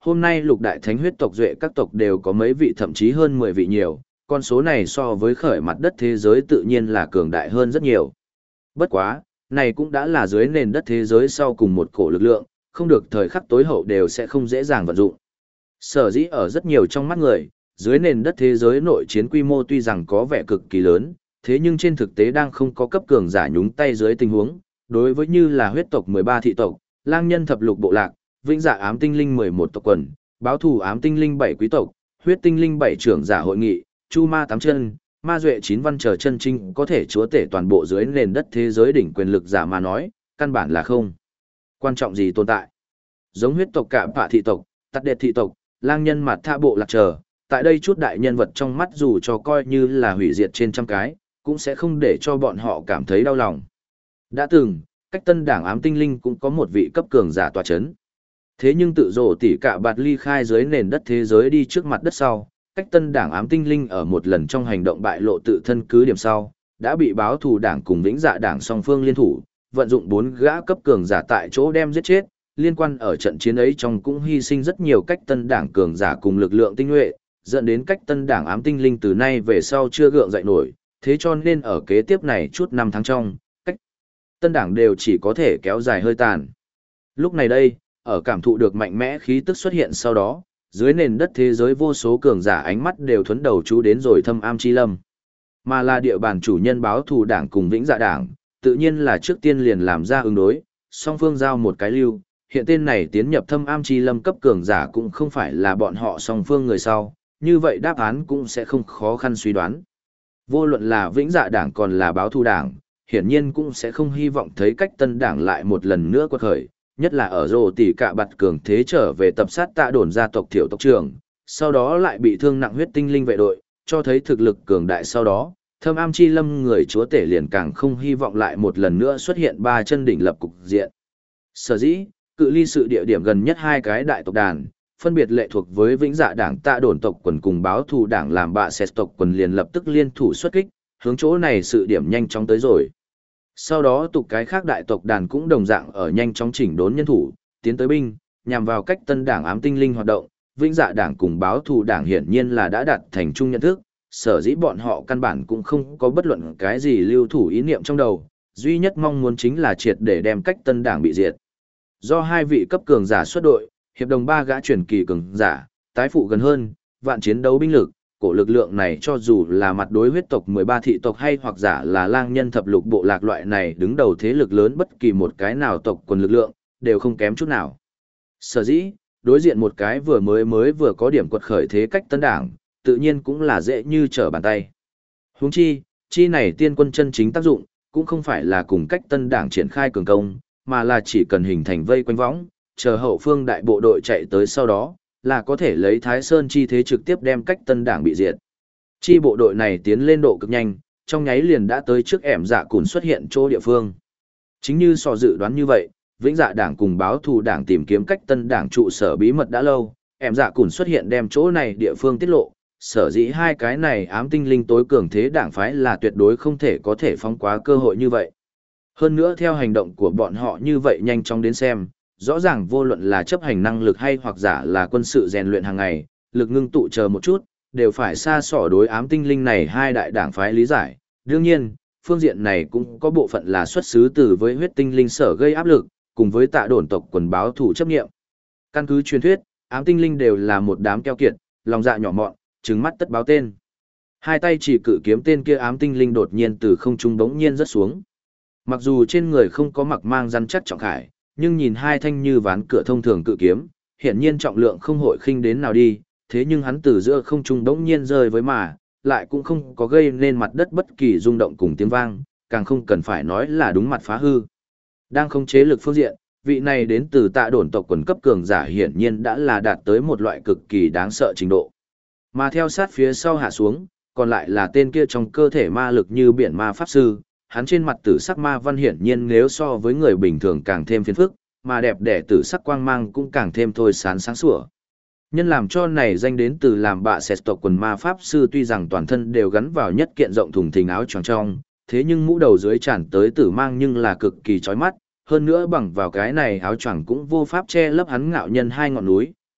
hôm nay lục đại thánh huyết tộc duệ các tộc đều có mấy vị thậm chí hơn 10 vị nhiều, con số này so với khởi mặt đất thế giới tự nhiên là cường đại hơn rất nhiều. Bất quá, này cũng đã là dưới nền đất thế giới sau cùng một cổ lực lượng, không được thời khắc tối hậu đều sẽ không dễ dàng vận dụng. Sở dĩ ở rất nhiều trong mắt người, dưới nền đất thế giới nội chiến quy mô tuy rằng có vẻ cực kỳ lớn, thế nhưng trên thực tế đang không có cấp cường giả nhúng tay dưới tình huống, đối với như là huyết tộc 13 thị tộc, lang nhân thập lục bộ lạc, vĩnh dạ ám tinh linh 11 tộc quần, báo thù ám tinh linh 7 quý tộc, huyết tinh linh 7 trưởng giả hội nghị, chu ma 8 chân, ma duệ 9 văn chờ chân trinh có thể chúa tể toàn bộ dưới nền đất thế giới đỉnh quyền lực giả mà nói, căn bản là không quan trọng gì tồn tại. Giống huyết tộc cả bạ thị tộc, tắt đệ thị tộc, lang nhân mặt tha bộ lạc chờ, tại đây chút đại nhân vật trong mắt dù cho coi như là hủy diệt trên trăm cái, cũng sẽ không để cho bọn họ cảm thấy đau lòng. Đã từng, cách tân đảng ám tinh linh cũng có một vị cấp cường giả tòa chấn. Thế nhưng tự rổ tỉ cả bạt ly khai dưới nền đất thế giới đi trước mặt đất sau, cách tân đảng ám tinh linh ở một lần trong hành động bại lộ tự thân cứ điểm sau, đã bị báo thù đảng cùng vĩnh dạ đảng song phương liên thủ, vận dụng 4 gã cấp cường giả tại chỗ đem giết chết, liên quan ở trận chiến ấy trong cũng hy sinh rất nhiều cách tân đảng cường giả cùng lực lượng tinh nhuệ, dẫn đến cách tân đảng ám tinh linh từ nay về sau chưa gượng dậy nổi, thế cho nên ở kế tiếp này chút năm tháng trong, cách tân đảng đều chỉ có thể kéo dài hơi tàn. Lúc này đây, ở cảm thụ được mạnh mẽ khí tức xuất hiện sau đó, dưới nền đất thế giới vô số cường giả ánh mắt đều thuấn đầu chú đến rồi thâm am chi lâm. Mà là địa bàn chủ nhân báo thù đảng cùng vĩnh dạ đảng, tự nhiên là trước tiên liền làm ra ứng đối, song phương giao một cái lưu, hiện tên này tiến nhập thâm am chi lâm cấp cường giả cũng không phải là bọn họ song phương người sau, như vậy đáp án cũng sẽ không khó khăn suy đoán. Vô luận là vĩnh dạ đảng còn là báo thù đảng, hiển nhiên cũng sẽ không hy vọng thấy cách tân đảng lại một lần nữa quật khởi, nhất là ở rồ tỷ cạ bặt cường thế trở về tập sát tạ đồn gia tộc thiểu tộc trưởng, sau đó lại bị thương nặng huyết tinh linh vệ đội, cho thấy thực lực cường đại sau đó, thâm am chi lâm người chúa tể liền càng không hy vọng lại một lần nữa xuất hiện 3 chân đỉnh lập cục diện. Sở dĩ, cự ly sự địa điểm gần nhất 2 cái đại tộc đàn, phân biệt lệ thuộc với vĩnh dạ đảng tạ đồn tộc quần cùng báo thù đảng làm bạ xét tộc quần liền lập tức liên thủ xuất kích, hướng chỗ này sự điểm nhanh chóng tới rồi. Sau đó tục cái khác đại tộc đàn cũng đồng dạng ở nhanh chóng chỉnh đốn nhân thủ, tiến tới binh, nhằm vào cách tân đảng ám tinh linh hoạt động, vĩnh dạ đảng cùng báo thù đảng hiển nhiên là đã đạt thành chung nhận thức, sở dĩ bọn họ căn bản cũng không có bất luận cái gì lưu thủ ý niệm trong đầu, duy nhất mong muốn chính là triệt để đem cách tân đảng bị diệt. Do 2 vị cấp cường giả xuất đội, hiệp đồng 3 gã truyền kỳ cường giả, tái phụ gần hơn, vạn chiến đấu binh lực, cổ lực lượng này cho dù là mặt đối huyết tộc 13 thị tộc hay hoặc giả là lang nhân thập lục bộ lạc loại này đứng đầu thế lực lớn bất kỳ một cái nào tộc quần lực lượng, đều không kém chút nào. Sở dĩ, đối diện một cái vừa mới vừa có điểm quật khởi thế cách tân đảng, tự nhiên cũng là dễ như trở bàn tay. Huống chi này tiên quân chân chính tác dụng, cũng không phải là cùng cách tân đảng triển khai cường công, mà là chỉ cần hình thành vây quanh võng, chờ hậu phương đại bộ đội chạy tới sau đó, là có thể lấy Thái Sơn chi thế trực tiếp đem cách tân đảng bị diệt. Chi bộ đội này tiến lên độ cực nhanh, trong nháy liền đã tới trước ẻm dạ cùn xuất hiện chỗ địa phương. Chính như so dự đoán như vậy, vĩnh dạ đảng cùng báo thù đảng tìm kiếm cách tân đảng trụ sở bí mật đã lâu, ẻm dạ cùn xuất hiện đem chỗ này địa phương tiết lộ, sở dĩ 2 cái này ám tinh linh tối cường thế đảng phái là tuyệt đối không thể có thể phóng quá cơ hội như vậy. Hơn nữa theo hành động của bọn họ như vậy nhanh chóng đến xem, rõ ràng vô luận là chấp hành năng lực hay hoặc giả là quân sự rèn luyện hàng ngày, lực ngưng tụ chờ một chút, đều phải xa xỏ đối ám tinh linh này 2 đại đảng phái lý giải. Đương nhiên, phương diện này cũng có bộ phận là xuất xứ từ với huyết tinh linh sở gây áp lực, cùng với tạ đồn tộc quần báo thủ chấp nghiệm. Căn cứ truyền thuyết, ám tinh linh đều là một đám keo kiệt, lòng dạ nhỏ mọn, trừng mắt tất báo tên. 2 tay chỉ cự kiếm tên kia ám tinh linh đột nhiên từ không trung bỗng nhiên rớt xuống. Mặc dù trên người không có mặc mang rắn chắc trọng khải, nhưng nhìn 2 thanh như ván cửa thông thường cự kiếm, hiển nhiên trọng lượng không hội khinh đến nào đi, thế nhưng hắn từ giữa không trung bỗng nhiên rơi với mà, lại cũng không có gây nên mặt đất bất kỳ rung động cùng tiếng vang, càng không cần phải nói là đúng mặt phá hư. Đang khống chế lực phương diện, vị này đến từ tạ đồn tộc quần cấp cường giả hiển nhiên đã là đạt tới một loại cực kỳ đáng sợ trình độ. Mà theo sát phía sau hạ xuống, còn lại là tên kia trong cơ thể ma lực như biển ma pháp sư, hắn trên mặt tử sắc ma văn hiển nhiên nếu so với người bình thường càng thêm phiền phức, mà đẹp đẽ tử sắc quang mang cũng càng thêm thôi sáng sủa. Nhân làm cho này danh đến từ làm bạ sệt tộc quần ma pháp sư tuy rằng toàn thân đều gắn vào nhất kiện rộng thùng thình áo choàng trong, thế nhưng mũ đầu dưới tràn tới tử mang nhưng là cực kỳ chói mắt, hơn nữa bằng vào cái này áo choàng cũng vô pháp che lấp hắn ngạo nhân 2 ngọn núi,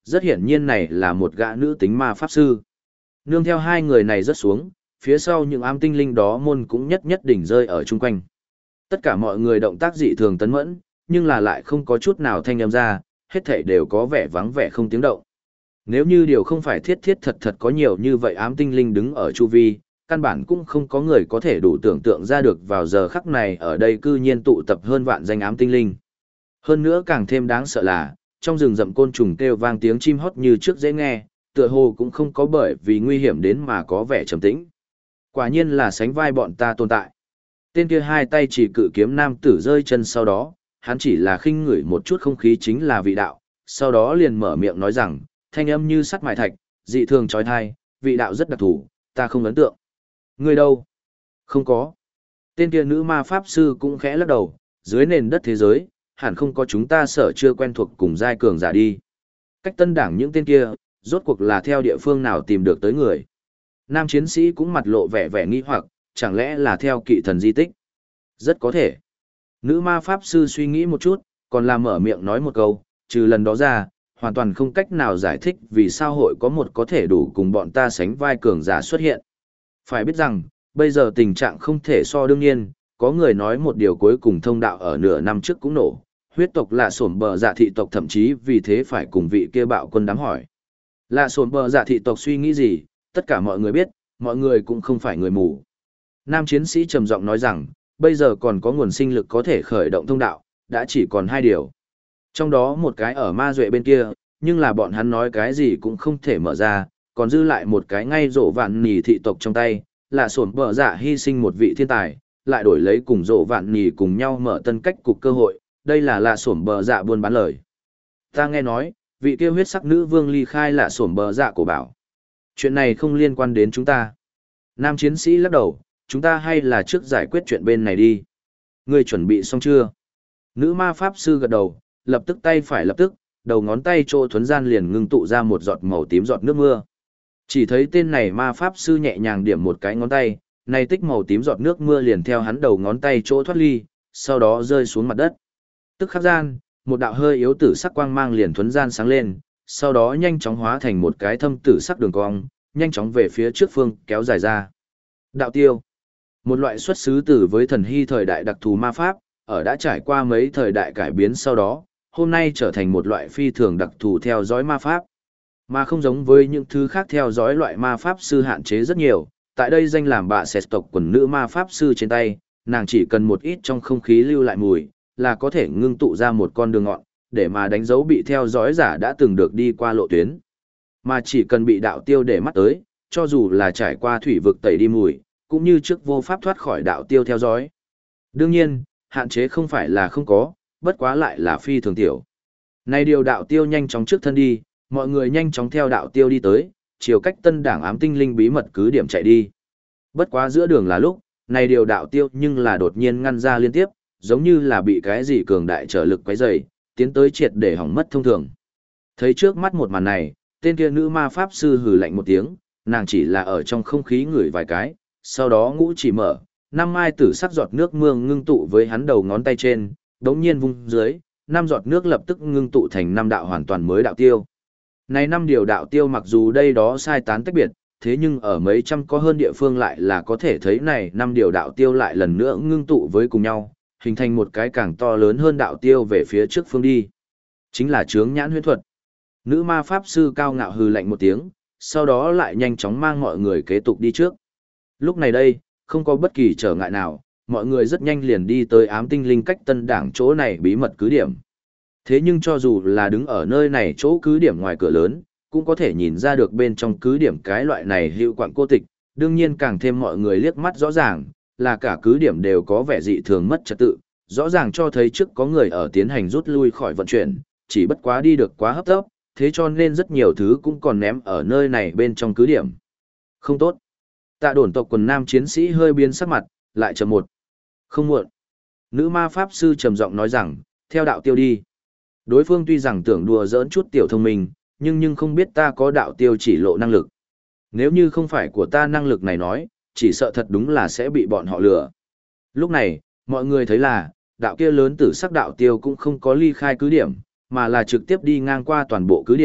rất hiển nhiên này là một gã nữ tính ma pháp sư. Nương theo hai người này rớt xuống, phía sau những ám tinh linh đó môn cũng nhất nhất đỉnh rơi ở chung quanh. Tất cả mọi người động tác dị thường tấn mẫn, nhưng là lại không có chút nào thanh âm ra, hết thảy đều có vẻ vắng vẻ không tiếng động. Nếu như điều không phải thiết thiết thật thật có nhiều như vậy ám tinh linh đứng ở chu vi, căn bản cũng không có người có thể đủ tưởng tượng ra được vào giờ khắc này ở đây cư nhiên tụ tập hơn vạn danh ám tinh linh. Hơn nữa càng thêm đáng sợ là, trong rừng rậm côn trùng kêu vang tiếng chim hót như trước dễ nghe, tựa hồ cũng không có bởi vì nguy hiểm đến mà có vẻ trầm tĩnh. Quả nhiên là sánh vai bọn ta tồn tại. Tên kia hai tay chỉ cự kiếm nam tử rơi chân sau đó, hắn chỉ là khinh ngửi một chút không khí chính là vị đạo, sau đó liền mở miệng nói rằng, thanh âm như sắt mài thạch, dị thường trói thai, vị đạo rất đặc thù, ta không ấn tượng. Người đâu? Không có. Tên kia nữ ma pháp sư cũng khẽ lắc đầu, dưới nền đất thế giới, hẳn không có chúng ta sở chưa quen thuộc cùng giai cường giả đi. Cách tân đảng những tên kia, rốt cuộc là theo địa phương nào tìm được tới người. Nam chiến sĩ cũng mặt lộ vẻ vẻ nghi hoặc, chẳng lẽ là theo kỵ thần di tích? Rất có thể. Nữ ma pháp sư suy nghĩ một chút, còn làm mở miệng nói một câu, trừ lần đó ra, hoàn toàn không cách nào giải thích vì sao hội có một có thể đủ cùng bọn ta sánh vai cường giả xuất hiện. Phải biết rằng, bây giờ tình trạng không thể so đương nhiên, có người nói một điều cuối cùng thông đạo ở nửa năm trước cũng nổ, huyết tộc lạ sổm bờ dạ thị tộc thậm chí vì thế phải cùng vị kia bạo quân đám hỏi. Lạ sổm bờ dạ thị tộc suy nghĩ gì, tất cả mọi người biết, mọi người cũng không phải người mù. Nam chiến sĩ trầm giọng nói rằng, bây giờ còn có nguồn sinh lực có thể khởi động thông đạo, đã chỉ còn hai điều. Trong đó một cái ở ma duệ bên kia, nhưng là bọn hắn nói cái gì cũng không thể mở ra, còn dư lại một cái ngay rộ vạn nỉ thị tộc trong tay, là sổn bờ dạ hy sinh một vị thiên tài, lại đổi lấy cùng rộ vạn nỉ cùng nhau mở tân cách cục cơ hội, đây là sổn bờ dạ buôn bán lời. Ta nghe nói, vị kia huyết sắc nữ vương ly khai là sổn bờ dạ của bảo. Chuyện này không liên quan đến chúng ta. Nam chiến sĩ lắc đầu, chúng ta hay là trước giải quyết chuyện bên này đi. Ngươi chuẩn bị xong chưa? Nữ ma pháp sư gật đầu, lập tức tay phải lập tức, đầu ngón tay chỗ thuấn gian liền ngưng tụ ra một giọt màu tím giọt nước mưa. Chỉ thấy tên này ma pháp sư nhẹ nhàng điểm một cái ngón tay, này tích màu tím giọt nước mưa liền theo hắn đầu ngón tay chỗ thoát ly, sau đó rơi xuống mặt đất. Tức khắc gian, một đạo hơi yếu tử sắc quang mang liền thuấn gian sáng lên, sau đó nhanh chóng hóa thành một cái thâm tử sắc đường cong, nhanh chóng về phía trước phương kéo dài ra. Đạo tiêu, một loại xuất xứ từ với thần hy thời đại đặc thù ma pháp, ở đã trải qua mấy thời đại cải biến sau đó, hôm nay trở thành một loại phi thường đặc thù theo dõi ma pháp. Mà không giống với những thứ khác theo dõi loại ma pháp sư hạn chế rất nhiều, tại đây danh làm bạ sệt tộc quần nữ ma pháp sư trên tay, nàng chỉ cần một ít trong không khí lưu lại mùi, là có thể ngưng tụ ra một con đường ngọn, để mà đánh dấu bị theo dõi giả đã từng được đi qua lộ tuyến. Mà chỉ cần bị đạo tiêu để mắt tới, cho dù là trải qua thủy vực tẩy đi mùi, cũng như trước vô pháp thoát khỏi đạo tiêu theo dõi. Đương nhiên, hạn chế không phải là không có, bất quá lại là phi thường tiểu. Này điều đạo tiêu nhanh chóng trước thân đi, mọi người nhanh chóng theo đạo tiêu đi tới, chiều cách tân đảng ám tinh linh bí mật cứ điểm chạy đi. Bất quá giữa đường là lúc, này điều đạo tiêu nhưng là đột nhiên ngăn ra liên tiếp, giống như là bị cái gì cường đại trở lực quấy rầy, tiến tới triệt để hỏng mất thông thường. Thấy trước mắt một màn này, tên kia nữ ma pháp sư hừ lạnh một tiếng, nàng chỉ là ở trong không khí ngửi vài cái, sau đó ngũ chỉ mở, năm mai tử sắc giọt nước mưa ngưng tụ với hắn đầu ngón tay trên, đống nhiên vung dưới, năm giọt nước lập tức ngưng tụ thành năm đạo hoàn toàn mới đạo tiêu. Này năm điều đạo tiêu mặc dù đây đó sai tán tách biệt, thế nhưng ở mấy trăm có hơn địa phương lại là có thể thấy này năm điều đạo tiêu lại lần nữa ngưng tụ với cùng nhau, hình thành một cái càng to lớn hơn đạo tiêu về phía trước phương đi. Chính là chướng nhãn huyễn thuật. Nữ ma pháp sư cao ngạo hừ lạnh một tiếng, sau đó lại nhanh chóng mang mọi người kế tục đi trước. Lúc này đây, không có bất kỳ trở ngại nào, mọi người rất nhanh liền đi tới ám tinh linh cách tân đảng chỗ này bí mật cứ điểm. Thế nhưng cho dù là đứng ở nơi này chỗ cứ điểm ngoài cửa lớn, cũng có thể nhìn ra được bên trong cứ điểm cái loại này hiệu quạng cô tịch, đương nhiên càng thêm mọi người liếc mắt rõ ràng, là cả cứ điểm đều có vẻ dị thường mất trật tự, rõ ràng cho thấy trước có người ở tiến hành rút lui khỏi vận chuyển, chỉ bất quá đi được quá hấp tấp, thế cho nên rất nhiều thứ cũng còn ném ở nơi này bên trong cứ điểm. Không tốt. Tạ đồn tộc quần nam chiến sĩ hơi biến sắc mặt, lại chậm một. Không muộn. Nữ ma pháp sư trầm giọng nói rằng, theo đạo tiêu đi. Đối phương tuy rằng tưởng đùa giỡn chút tiểu thông minh, nhưng không biết ta có đạo tiêu chỉ lộ năng lực. Nếu như không phải của ta năng lực này nói, chỉ sợ thật đúng là sẽ bị bọn họ lừa. Lúc này, mọi người thấy là, đạo kia lớn tử sắc đạo tiêu cũng không có ly khai cứ điểm, mà là trực tiếp đi ngang qua toàn bộ cứ điểm,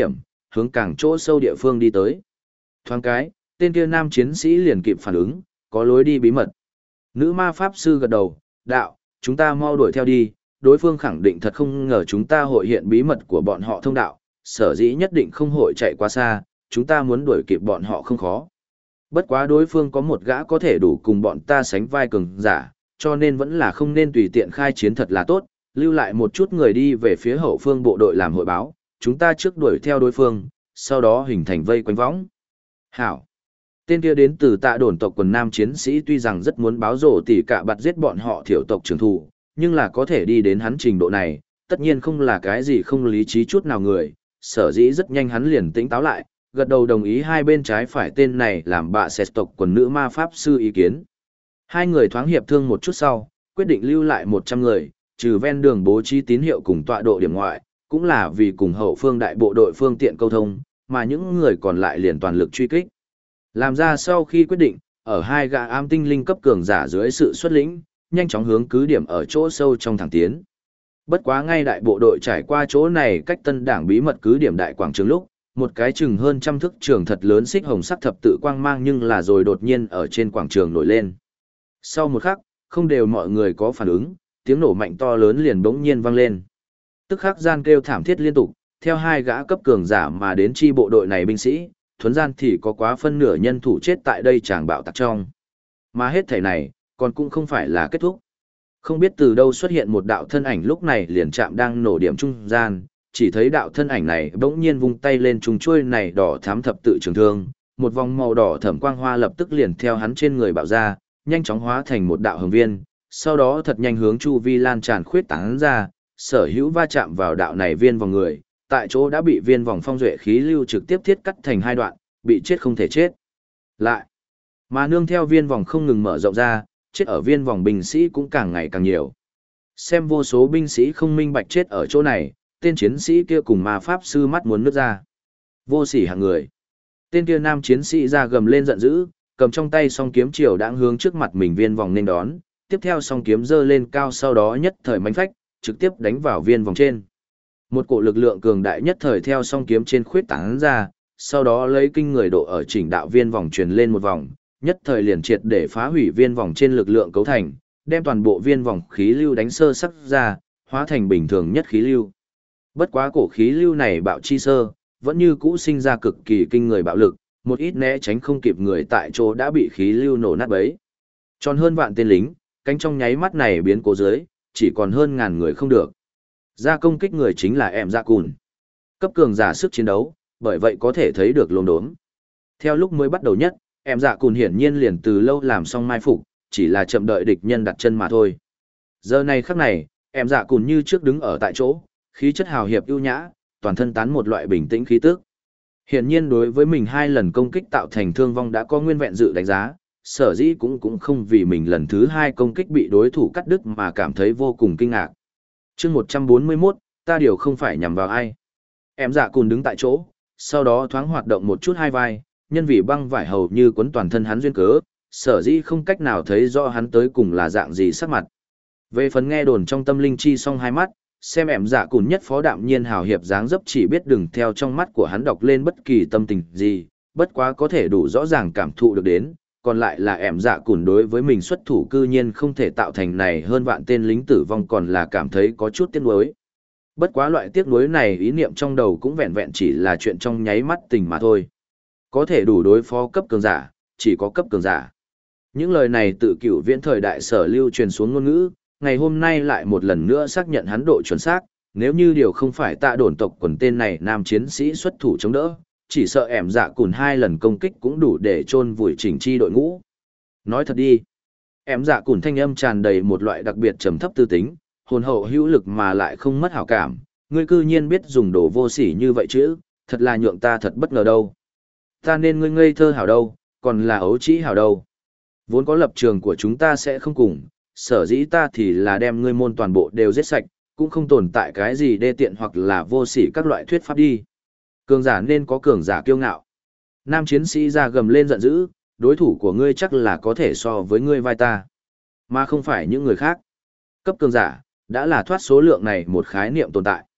hướng càng chỗ sâu địa phương đi tới. Thoáng cái, tên kia nam chiến sĩ liền kịp phản ứng, có lối đi bí mật. Nữ ma pháp sư gật đầu, đạo, chúng ta mau đuổi theo đi, đối phương khẳng định thật không ngờ chúng ta hội hiện bí mật của bọn họ thông đạo, sở dĩ nhất định không hội chạy quá xa, chúng ta muốn đuổi kịp bọn họ không khó. Bất quá đối phương có một gã có thể đủ cùng bọn ta sánh vai cường giả, cho nên vẫn là không nên tùy tiện khai chiến thật là tốt, lưu lại một chút người đi về phía hậu phương bộ đội làm hội báo, chúng ta trước đuổi theo đối phương, sau đó hình thành vây quanh võng. Hảo. Tên kia đến từ Tạ Đồn tộc quần nam chiến sĩ tuy rằng rất muốn báo rổ tỉ cả bạt giết bọn họ thiểu tộc trưởng thủ, nhưng là có thể đi đến hắn trình độ này, tất nhiên không là cái gì không lý trí chút nào người, sở dĩ rất nhanh hắn liền tỉnh táo lại, gật đầu đồng ý hai bên trái phải tên này làm bạ xẹt tộc quần nữ ma pháp sư ý kiến. Hai người thoáng hiệp thương một chút sau, quyết định lưu lại 100 người, trừ ven đường bố trí tín hiệu cùng tọa độ điểm ngoại, cũng là vì cùng hậu phương đại bộ đội phương tiện câu thông, mà những người còn lại liền toàn lực truy kích. Làm ra sau khi quyết định, ở hai gã ám tinh linh cấp cường giả dưới sự xuất lĩnh, nhanh chóng hướng cứ điểm ở chỗ sâu trong thẳng tiến. Bất quá ngay đại bộ đội trải qua chỗ này cách tân đảng bí mật cứ điểm đại quảng trường lúc, một cái chừng hơn trăm thước trường thật lớn xích hồng sắc thập tự quang mang nhưng là rồi đột nhiên ở trên quảng trường nổi lên. Sau một khắc, không đều mọi người có phản ứng, tiếng nổ mạnh to lớn liền bỗng nhiên vang lên. Tức khắc gian kêu thảm thiết liên tục, theo hai gã cấp cường giả mà đến chi bộ đội này binh sĩ, thuấn gian thì có quá phân nửa nhân thủ chết tại đây chàng bạo tạc trong. Mà hết thảy này, còn cũng không phải là kết thúc. Không biết từ đâu xuất hiện một đạo thân ảnh lúc này liền chạm đang nổ điểm trung gian, chỉ thấy đạo thân ảnh này bỗng nhiên vung tay lên trùng chuôi này đỏ thắm thập tự trường thương, một vòng màu đỏ thẫm quang hoa lập tức liền theo hắn trên người bạo ra, nhanh chóng hóa thành một đạo hồng viên, sau đó thật nhanh hướng chu vi lan tràn khuyết tán ra, sở hữu va chạm vào đạo này viên vòng người, tại chỗ đã bị viên vòng phong duệ khí lưu trực tiếp thiết cắt thành hai đoạn, bị chết không thể chết. Lại, mà nương theo viên vòng không ngừng mở rộng ra, chết ở viên vòng binh sĩ cũng càng ngày càng nhiều. Xem vô số binh sĩ không minh bạch chết ở chỗ này, tên chiến sĩ kia cùng ma pháp sư mắt muốn nứt ra. Vô sỉ hạng người. Tên kia nam chiến sĩ ra gầm lên giận dữ, cầm trong tay song kiếm chiều đãng hướng trước mặt mình viên vòng nên đón, tiếp theo song kiếm giơ lên cao sau đó nhất thời mánh phách, trực tiếp đánh vào viên vòng trên. Một cổ lực lượng cường đại nhất thời theo song kiếm trên khuyết tán ra, sau đó lấy kinh người độ ở chỉnh đạo viên vòng truyền lên một vòng, nhất thời liền triệt để phá hủy viên vòng trên lực lượng cấu thành, đem toàn bộ viên vòng khí lưu đánh sơ sắc ra, hóa thành bình thường nhất khí lưu. Bất quá cổ khí lưu này bạo chi sơ, vẫn như cũ sinh ra cực kỳ kinh người bạo lực, một ít né tránh không kịp người tại chỗ đã bị khí lưu nổ nát bấy. Tròn hơn vạn tên lính, cánh trong nháy mắt này biến cố dưới, chỉ còn hơn ngàn người không được. Ra công kích người chính là em dạ cùn. Cấp cường giả sức chiến đấu, bởi vậy có thể thấy được lồn đốm. Theo lúc mới bắt đầu nhất, em dạ cùn hiển nhiên liền từ lâu làm xong mai phục, chỉ là chậm đợi địch nhân đặt chân mà thôi. Giờ này khắc này, em dạ cùn như trước đứng ở tại chỗ, khí chất hào hiệp ưu nhã, toàn thân tán một loại bình tĩnh khí tức. Hiển nhiên đối với mình hai lần công kích tạo thành thương vong đã có nguyên vẹn dự đánh giá, sở dĩ cũng không vì mình lần thứ hai công kích bị đối thủ cắt đứt mà cảm thấy vô cùng kinh ngạc. Chương 141, ta điều không phải nhằm vào ai. Em dạ cùn đứng tại chỗ, sau đó thoáng hoạt động một chút hai vai, nhân vì băng vải hầu như quấn toàn thân hắn duyên cớ, sở dĩ không cách nào thấy rõ hắn tới cùng là dạng gì sắc mặt. Về phần nghe đồn trong tâm linh chi song hai mắt, xem em dạ cùn nhất phó đạm nhiên hào hiệp dáng dấp chỉ biết đừng theo trong mắt của hắn đọc lên bất kỳ tâm tình gì, bất quá có thể đủ rõ ràng cảm thụ được đến, còn lại là em dạ cùn đối với mình xuất thủ cư nhiên không thể tạo thành này hơn vạn tên lính tử vong còn là cảm thấy có chút tiếc nuối. Bất quá loại tiếc nuối này ý niệm trong đầu cũng vẹn vẹn chỉ là chuyện trong nháy mắt tình mà thôi. Có thể đủ đối phó cấp cường giả, chỉ có cấp cường giả. Những lời này tự cửu viễn thời đại sở lưu truyền xuống ngôn ngữ, ngày hôm nay lại một lần nữa xác nhận hắn độ chuẩn xác, nếu như điều không phải Tạ Đồn tộc quần tên này nam chiến sĩ xuất thủ chống đỡ, chỉ sợ ẻm dạ cùn hai lần công kích cũng đủ để chôn vùi chỉnh chi đội ngũ. Nói thật đi, ẻm dạ cùn thanh âm tràn đầy một loại đặc biệt trầm thấp tư tính, hồn hậu hữu lực mà lại không mất hảo cảm, ngươi cư nhiên biết dùng đồ vô sỉ như vậy chứ, thật là nhượng ta thật bất ngờ đâu. Ta nên ngươi ngây thơ hảo đâu, còn là ấu trĩ hảo đâu. Vốn có lập trường của chúng ta sẽ không cùng, sở dĩ ta thì là đem ngươi môn toàn bộ đều giết sạch, cũng không tồn tại cái gì đê tiện hoặc là vô sỉ các loại thuyết pháp đi. Cường giả nên có cường giả kiêu ngạo. Nam chiến sĩ ra gầm lên giận dữ, đối thủ của ngươi chắc là có thể so với ngươi vai ta, mà không phải những người khác. Cấp cường giả, đã là thoát số lượng này một khái niệm tồn tại.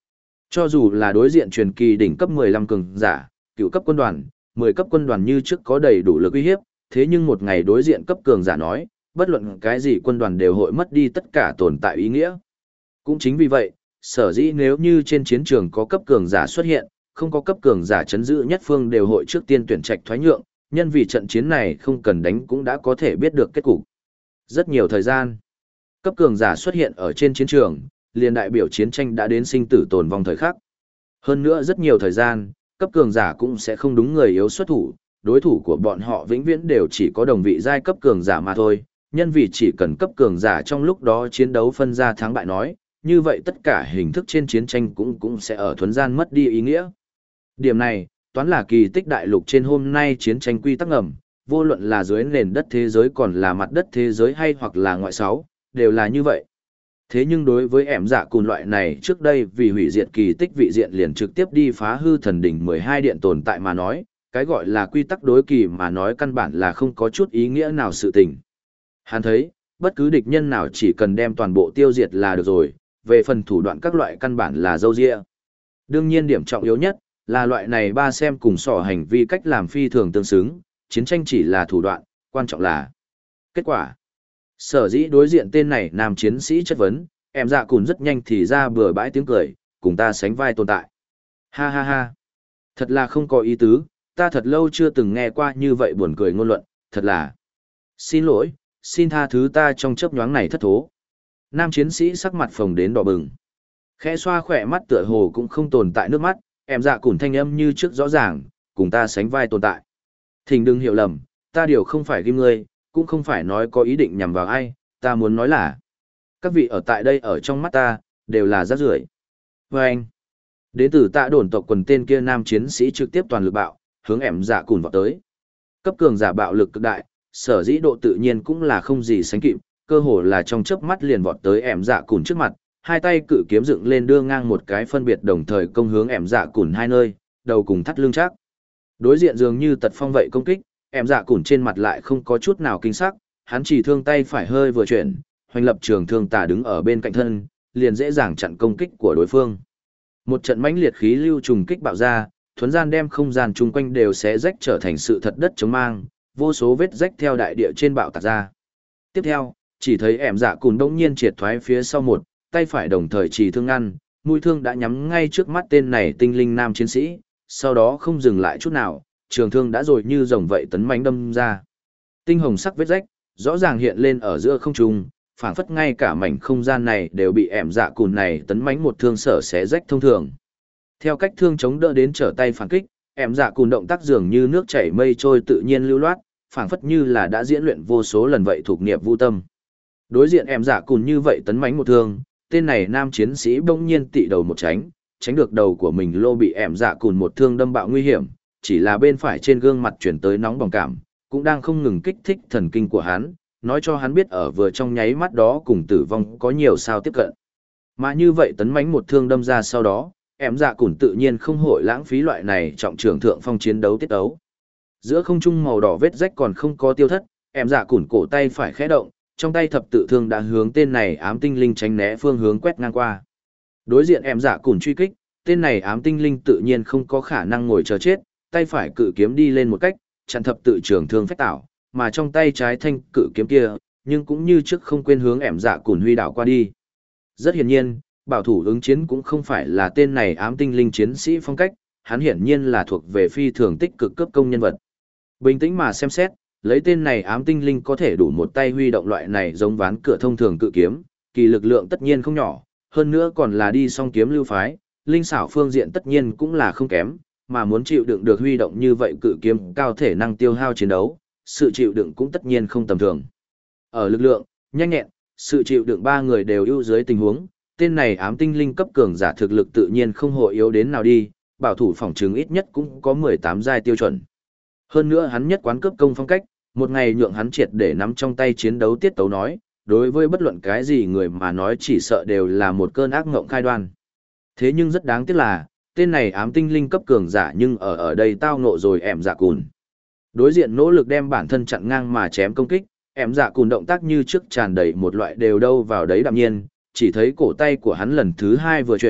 Cho dù là đối diện truyền kỳ đỉnh cấp 15 cường giả, cựu cấp quân đoàn, 10 cấp quân đoàn như trước có đầy đủ lực uy hiếp, thế nhưng một ngày đối diện cấp cường giả nói, bất luận cái gì quân đoàn đều hội mất đi tất cả tồn tại ý nghĩa. Cũng chính vì vậy, sở dĩ nếu như trên chiến trường có cấp cường giả xuất hiện, không có cấp cường giả chấn giữ nhất phương đều hội trước tiên tuyển trạch thoái nhượng, nhân vì trận chiến này không cần đánh cũng đã có thể biết được kết cục. Rất nhiều thời gian, cấp cường giả xuất hiện ở trên chiến trường, liền đại biểu chiến tranh đã đến sinh tử tồn vong thời khắc. Hơn nữa rất nhiều thời gian, cấp cường giả cũng sẽ không đúng người yếu xuất thủ, đối thủ của bọn họ vĩnh viễn đều chỉ có đồng vị giai cấp cường giả mà thôi, nhân vì chỉ cần cấp cường giả trong lúc đó chiến đấu phân ra thắng bại nói, như vậy tất cả hình thức trên chiến tranh cũng sẽ ở thuần gian mất đi ý nghĩa. Điểm này, toán là kỳ tích đại lục trên hôm nay chiến tranh quy tắc ngầm, vô luận là dưới nền đất thế giới còn là mặt đất thế giới hay hoặc là ngoại sáu, đều là như vậy. Thế nhưng đối với ẻm dạ cùn loại này trước đây vì hủy diệt kỳ tích vị diện liền trực tiếp đi phá hư thần đỉnh 12 điện tồn tại mà nói, cái gọi là quy tắc đối kỳ mà nói căn bản là không có chút ý nghĩa nào sự tình. Hắn thấy, bất cứ địch nhân nào chỉ cần đem toàn bộ tiêu diệt là được rồi, về phần thủ đoạn các loại căn bản là dâu dịa. Đương nhiên điểm trọng yếu nhất là loại này ba xem cùng sỏ hành vi cách làm phi thường tương xứng, chiến tranh chỉ là thủ đoạn, quan trọng là kết quả. Sở dĩ đối diện tên này nam chiến sĩ chất vấn, em dạ cùn rất nhanh thì ra bừa bãi tiếng cười, cùng ta sánh vai tồn tại. Ha ha ha. Thật là không có ý tứ, ta thật lâu chưa từng nghe qua như vậy buồn cười ngôn luận, thật là. Xin lỗi, xin tha thứ ta trong chớp nhoáng này thất thố. Nam chiến sĩ sắc mặt phồng đến đỏ bừng. Khẽ xoa khỏe mắt tựa hồ cũng không tồn tại nước mắt, em dạ cùn thanh âm như trước rõ ràng, cùng ta sánh vai tồn tại. Thỉnh đừng hiểu lầm, ta điều không phải ghim ngươi, cũng không phải nói có ý định nhằm vào ai, ta muốn nói là các vị ở tại đây ở trong mắt ta, đều là rác rưởi. Và anh, đến từ tạ đồn tộc quần tên kia nam chiến sĩ trực tiếp toàn lực bạo, hướng em dạ cùn vào tới. Cấp cường giả bạo lực cực đại, sở dĩ độ tự nhiên cũng là không gì sánh kịp, cơ hồ là trong chớp mắt liền vọt tới em dạ cùn trước mặt, hai tay cự kiếm dựng lên đưa ngang một cái phân biệt đồng thời công hướng em dạ cùn hai nơi, đầu cùng thắt lưng chắc. Đối diện dường như tật phong vậy công kích, em dạ cùn trên mặt lại không có chút nào kinh sắc, hắn chỉ thương tay phải hơi vừa chuyển, hoành lập trường thương tà đứng ở bên cạnh thân, liền dễ dàng chặn công kích của đối phương. Một trận mãnh liệt khí lưu trùng kích bạo ra, thuấn gian đem không gian chung quanh đều xé rách trở thành sự thật đất chống mang, vô số vết rách theo đại địa trên bạo tạc ra. Tiếp theo, chỉ thấy em dạ cùn đông nhiên triệt thoái phía sau một, tay phải đồng thời chỉ thương ngăn, mũi thương đã nhắm ngay trước mắt tên này tinh linh nam chiến sĩ, sau đó không dừng lại chút nào, trường thương đã rồi như rồng vậy tấn mãnh đâm ra. Tinh hồng sắc vết rách, rõ ràng hiện lên ở giữa không trung, phảng phất ngay cả mảnh không gian này đều bị ẻm dạ cùn này tấn mãnh một thương sở xé rách thông thường. Theo cách thương chống đỡ đến trở tay phản kích, ẻm dạ cùn động tác dường như nước chảy mây trôi tự nhiên lưu loát, phảng phất như là đã diễn luyện vô số lần vậy thuộc nghiệp vô tâm. Đối diện ẻm dạ cùn như vậy tấn mãnh một thương, tên này nam chiến sĩ bỗng nhiên tị đầu một tránh được đầu của mình lô bị ẻm dạ cùn một thương đâm bạo nguy hiểm, chỉ là bên phải trên gương mặt chuyển tới nóng bỏng cảm, cũng đang không ngừng kích thích thần kinh của hắn, nói cho hắn biết ở vừa trong nháy mắt đó cùng tử vong có nhiều sao tiếp cận. Mà như vậy tấn mãnh một thương đâm ra sau đó, ẻm dạ cùn tự nhiên không hội lãng phí loại này trọng trưởng thượng phong chiến đấu tiết đấu. Giữa không trung màu đỏ vết rách còn không có tiêu thất, ẻm dạ cùn cổ tay phải khẽ động, trong tay thập tự thương đã hướng tên này ám tinh linh tránh né phương hướng quét ngang qua. Đối diện ẻm dạ cùn truy kích, tên này ám tinh linh tự nhiên không có khả năng ngồi chờ chết, tay phải cự kiếm đi lên một cách, chặn thập tự trường thương phách tảo, mà trong tay trái thanh cự kiếm kia, nhưng cũng như trước không quên hướng ẻm dạ cùn huy đảo qua đi. Rất hiển nhiên, bảo thủ ứng chiến cũng không phải là tên này ám tinh linh chiến sĩ phong cách, hắn hiển nhiên là thuộc về phi thường tích cực cấp công nhân vật. Bình tĩnh mà xem xét, lấy tên này ám tinh linh có thể đủ một tay huy động loại này giống ván cửa thông thường cự kiếm, kỳ lực lượng tất nhiên không nhỏ, hơn nữa còn là đi song kiếm lưu phái, linh xảo phương diện tất nhiên cũng là không kém, mà muốn chịu đựng được huy động như vậy cự kiếm cao thể năng tiêu hao chiến đấu, sự chịu đựng cũng tất nhiên không tầm thường. Ở lực lượng, nhanh nhẹn, sự chịu đựng ba người đều ưu dưới tình huống, tên này ám tinh linh cấp cường giả thực lực tự nhiên không hội yếu đến nào đi, bảo thủ phòng chứng ít nhất cũng có 18 giai tiêu chuẩn. Hơn nữa hắn nhất quán cấp công phong cách, một ngày nhượng hắn triệt để nắm trong tay chiến đấu tiết tấu nói, đối với bất luận cái gì người mà nói chỉ sợ đều là một cơn ác ngộng khai đoan. Thế nhưng rất đáng tiếc là, tên này ám tinh linh cấp cường giả nhưng ở đây tao ngộ rồi ẻm dạ cùn. Đối diện nỗ lực đem bản thân chặn ngang mà chém công kích, ẻm dạ cùn động tác như trước tràn đầy một loại đều đâu vào đấy đạm nhiên, chỉ thấy cổ tay của hắn lần thứ hai vừa chuyển,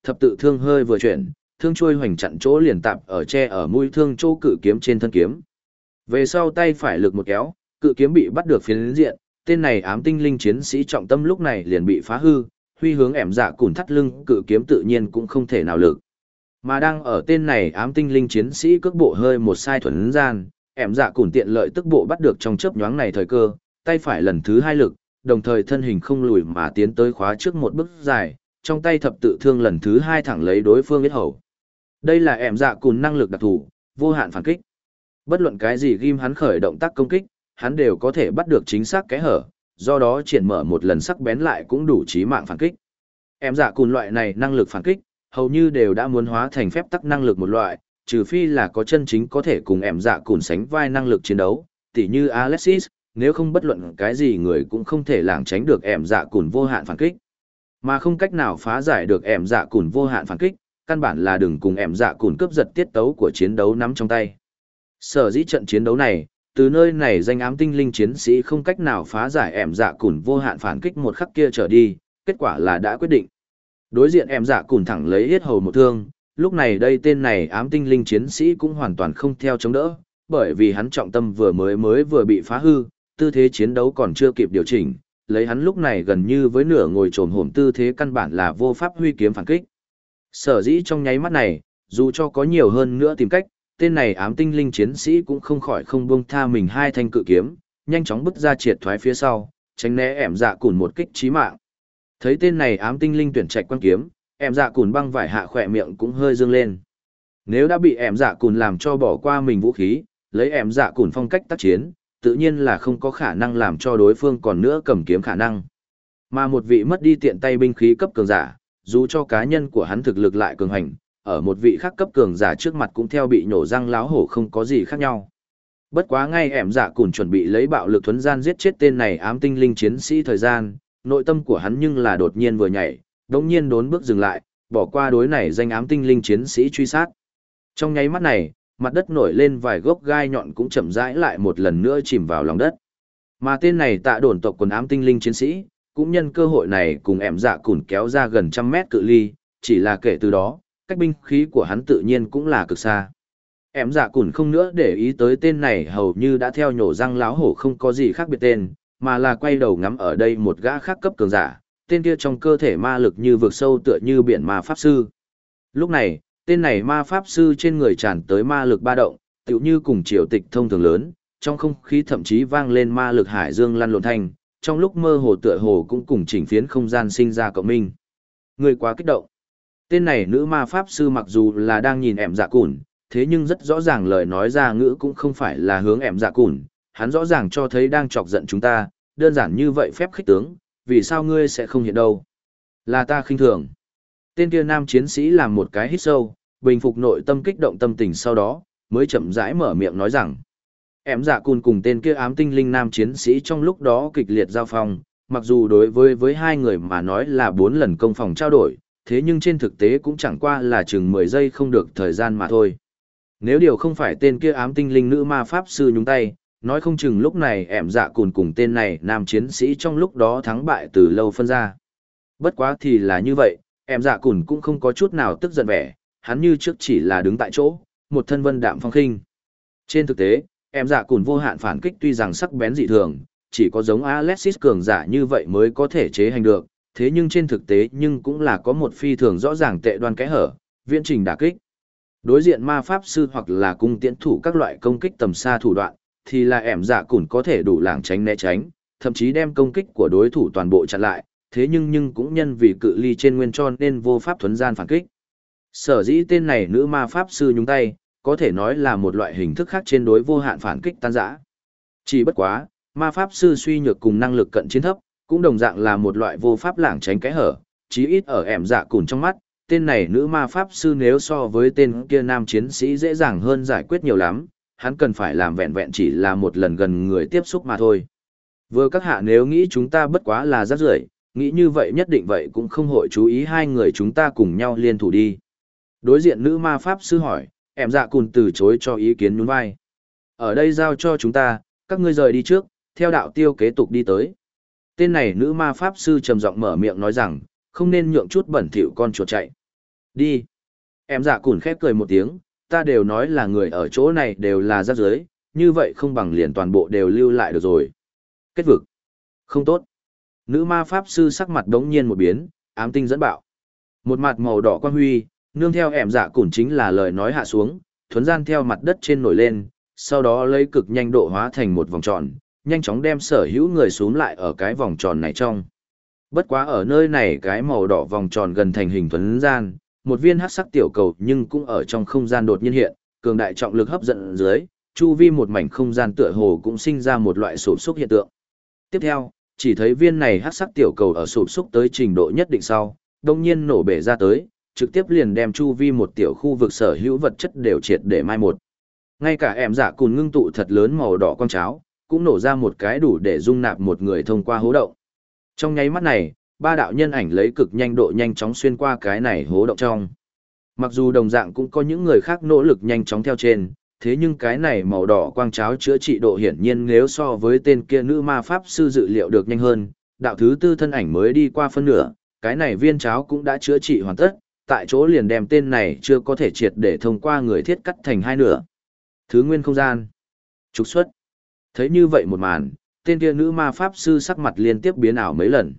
thập tự thương hơi vừa chuyển, thương trôi hoành chặn chỗ liền tạp ở che ở mũi thương chỗ cự kiếm trên thân kiếm. Về sau tay phải lực một kéo, cự kiếm bị bắt được phiến diện, tên này ám tinh linh chiến sĩ trọng tâm lúc này liền bị phá hư, huy hướng ẻm dạ cùn thắt lưng, cự kiếm tự nhiên cũng không thể nào lực. Mà đang ở tên này ám tinh linh chiến sĩ cước bộ hơi một sai thuần gian, ẻm dạ cùn tiện lợi tức bộ bắt được trong chớp nhoáng này thời cơ, tay phải lần thứ hai lực, đồng thời thân hình không lùi mà tiến tới khóa trước một bước dài, trong tay thập tự thương lần thứ hai thẳng lấy đối phương yết hầu. Đây là ẻm dạ cùn năng lực đặc thù, vô hạn phản kích. Bất luận cái gì ghim hắn khởi động tác công kích, hắn đều có thể bắt được chính xác kẽ hở, do đó triển mở một lần sắc bén lại cũng đủ chí mạng phản kích. Ẻm dạ cùn loại này năng lực phản kích, hầu như đều đã muốn hóa thành phép tắc năng lực một loại, trừ phi là có chân chính có thể cùng ẻm dạ cùn sánh vai năng lực chiến đấu, tỉ như Alexis, nếu không bất luận cái gì người cũng không thể lảng tránh được ẻm dạ cùn vô hạn phản kích. Mà không cách nào phá giải được ẻm dạ cùn vô hạn phản kích, căn bản là đừng cùng ẻm dạ cùn cướp giật tiết tấu của chiến đấu nắm trong tay. Sở dĩ trận chiến đấu này, từ nơi này danh ám tinh linh chiến sĩ không cách nào phá giải ẻm dạ cùn vô hạn phản kích một khắc kia trở đi, kết quả là đã quyết định. Đối diện ẻm dạ cùn thẳng lấy yết hầu một thương, lúc này đây tên này ám tinh linh chiến sĩ cũng hoàn toàn không theo chống đỡ, bởi vì hắn trọng tâm vừa bị phá hư, tư thế chiến đấu còn chưa kịp điều chỉnh, lấy hắn lúc này gần như với nửa ngồi trồm hổm tư thế căn bản là vô pháp huy kiếm phản kích. Sở dĩ trong nháy mắt này, dù cho có nhiều hơn nữa tìm cách, tên này ám tinh linh chiến sĩ cũng không khỏi không buông tha mình hai thanh cự kiếm, nhanh chóng bứt ra triệt thoái phía sau, tránh né ẻm dạ cùn một kích chí mạng. Thấy tên này ám tinh linh tuyển trạch quan kiếm, ẻm dạ cùn băng vải hạ khỏe miệng cũng hơi dương lên. Nếu đã bị ẻm dạ cùn làm cho bỏ qua mình vũ khí, lấy ẻm dạ cùn phong cách tác chiến, tự nhiên là không có khả năng làm cho đối phương còn nữa cầm kiếm khả năng. Mà một vị mất đi tiện tay binh khí cấp cường giả, dù cho cá nhân của hắn thực lực lại cường hành, ở một vị khác cấp cường giả trước mặt cũng theo bị nhổ răng láo hổ không có gì khác nhau. Bất quá ngay ẻm dạ cùn chuẩn bị lấy bạo lực thuấn gian giết chết tên này ám tinh linh chiến sĩ thời gian, nội tâm của hắn nhưng là đột nhiên vừa nhảy, đống nhiên đốn bước dừng lại, bỏ qua đối này danh ám tinh linh chiến sĩ truy sát. Trong nháy mắt này, mặt đất nổi lên vài gốc gai nhọn cũng chậm rãi lại một lần nữa chìm vào lòng đất. Mà tên này tạ đồn tộc quần ám tinh linh chiến sĩ, cũng nhân cơ hội này cùng ẻm dạ cùn kéo ra gần trăm mét cự ly, chỉ là kể từ đó, cách binh khí của hắn tự nhiên cũng là cực xa. Ẻm dạ cùn không nữa để ý tới tên này hầu như đã theo nhổ răng láo hổ không có gì khác biệt tên, mà là quay đầu ngắm ở đây một gã khác cấp cường giả, tên kia trong cơ thể ma lực như vực sâu tựa như biển ma pháp sư. Lúc này, tên này ma pháp sư trên người tràn tới ma lực ba động, tựu như cùng triều tịch thông thường lớn, trong không khí thậm chí vang lên ma lực hải dương lăn lộn thanh, trong lúc mơ hồ tựa hồ cũng cùng chỉnh phiến không gian sinh ra cộng minh. Người quá kích động. Tên này nữ ma pháp sư mặc dù là đang nhìn ẻm dạ cùn, thế nhưng rất rõ ràng lời nói ra ngữ cũng không phải là hướng ẻm dạ cùn, hắn rõ ràng cho thấy đang chọc giận chúng ta, đơn giản như vậy phép khích tướng, vì sao ngươi sẽ không hiện đâu? Là ta khinh thường. Tên kia nam chiến sĩ làm một cái hít sâu, bình phục nội tâm kích động tâm tình sau đó, mới chậm rãi mở miệng nói rằng, ẻm dạ cùn cùng tên kia ám tinh linh nam chiến sĩ trong lúc đó kịch liệt giao phong, mặc dù đối với hai người mà nói là 4 lần công phòng trao đổi, thế nhưng trên thực tế cũng chẳng qua là chừng 10 giây không được thời gian mà thôi. Nếu điều không phải tên kia ám tinh linh nữ ma pháp sư nhúng tay, nói không chừng lúc này ẻm dạ cùn cùng tên này nam chiến sĩ trong lúc đó thắng bại từ lâu phân ra. Bất quá thì là như vậy, ẻm dạ cùn cũng không có chút nào tức giận vẻ, hắn như trước chỉ là đứng tại chỗ, một thân vân đạm phong khinh. Trên thực tế, ẻm dạ cùn vô hạn phản kích tuy rằng sắc bén dị thường, chỉ có giống Alexis cường giả như vậy mới có thể chế hành được, thế nhưng trên thực tế nhưng cũng là có một phi thường rõ ràng tệ đoan kẽ hở, viễn trình đả kích. Đối diện ma pháp sư hoặc là cung tiễn thủ các loại công kích tầm xa thủ đoạn, thì là ẻm dạ cùn có thể đủ lảng tránh né tránh, thậm chí đem công kích của đối thủ toàn bộ chặn lại, thế nhưng cũng nhân vì cự ly trên nguyên cho nên vô pháp thuấn gian phản kích. Sở dĩ tên này nữ ma pháp sư nhúng tay, có thể nói là một loại hình thức khác trên đối vô hạn phản kích tan rã. Chỉ bất quá, ma pháp sư suy nhược cùng năng lực cận chiến thấp, cũng đồng dạng là một loại vô pháp lảng tránh kẽ hở, chí ít ở ẻm dạ cùn trong mắt, tên này nữ ma pháp sư nếu so với tên kia nam chiến sĩ dễ dàng hơn giải quyết nhiều lắm, hắn cần phải làm vẹn vẹn chỉ là một lần gần người tiếp xúc mà thôi. Vừa các hạ nếu nghĩ chúng ta bất quá là rác rưởi, nghĩ như vậy nhất định vậy cũng không hội chú ý hai người chúng ta cùng nhau liên thủ đi. Đối diện nữ ma pháp sư hỏi, ẻm dạ cùn từ chối cho ý kiến nhún vai. Ở đây giao cho chúng ta, các ngươi rời đi trước, theo đạo tiêu kế tục đi tới. Tên này nữ ma pháp sư trầm giọng mở miệng nói rằng, không nên nhượng chút bẩn thỉu con chuột chạy. Đi. Em dạ cùn khép cười một tiếng, ta đều nói là người ở chỗ này đều là rác rưởi, như vậy không bằng liền toàn bộ đều lưu lại được rồi. Kết vực. Không tốt. Nữ ma pháp sư sắc mặt đống nhiên một biến, ám tinh dẫn bạo. Một mặt màu đỏ quang huy, nương theo ẻm dạ cùn chính là lời nói hạ xuống, thuấn gian theo mặt đất trên nổi lên, sau đó lấy cực nhanh độ hóa thành một vòng tròn, nhanh chóng đem sở hữu người xuống lại ở cái vòng tròn này trong. Bất quá ở nơi này cái màu đỏ vòng tròn gần thành hình thuấn gian, một viên hắc sắc tiểu cầu nhưng cũng ở trong không gian đột nhiên hiện, cường đại trọng lực hấp dẫn dưới, chu vi một mảnh không gian tựa hồ cũng sinh ra một loại sụp xúc hiện tượng. Tiếp theo, chỉ thấy viên này hắc sắc tiểu cầu ở sụp xúc tới trình độ nhất định sau, đông nhiên nổ bể ra tới, trực tiếp liền đem chu vi một tiểu khu vực sở hữu vật chất đều triệt để mai một. Ngay cả ẻm dạ cùn ngưng tụ thật lớn màu đỏ quang cháo, cũng nổ ra một cái đủ để dung nạp một người thông qua hố động. Trong nháy mắt này, ba đạo nhân ảnh lấy cực nhanh độ nhanh chóng xuyên qua cái này hố động trong. Mặc dù đồng dạng cũng có những người khác nỗ lực nhanh chóng theo trên, thế nhưng cái này màu đỏ quang cháo chữa trị độ hiển nhiên nếu so với tên kia nữ ma pháp sư dự liệu được nhanh hơn, đạo thứ tư thân ảnh mới đi qua phân nửa, cái này viên cháo cũng đã chữa trị hoàn tất, tại chỗ liền đem tên này chưa có thể triệt để thông qua người thiết cắt thành hai nửa. Thứ nguyên không gian. Trục xuất. Thấy như vậy một màn, tên kia nữ ma pháp sư sắc mặt liên tiếp biến ảo mấy lần.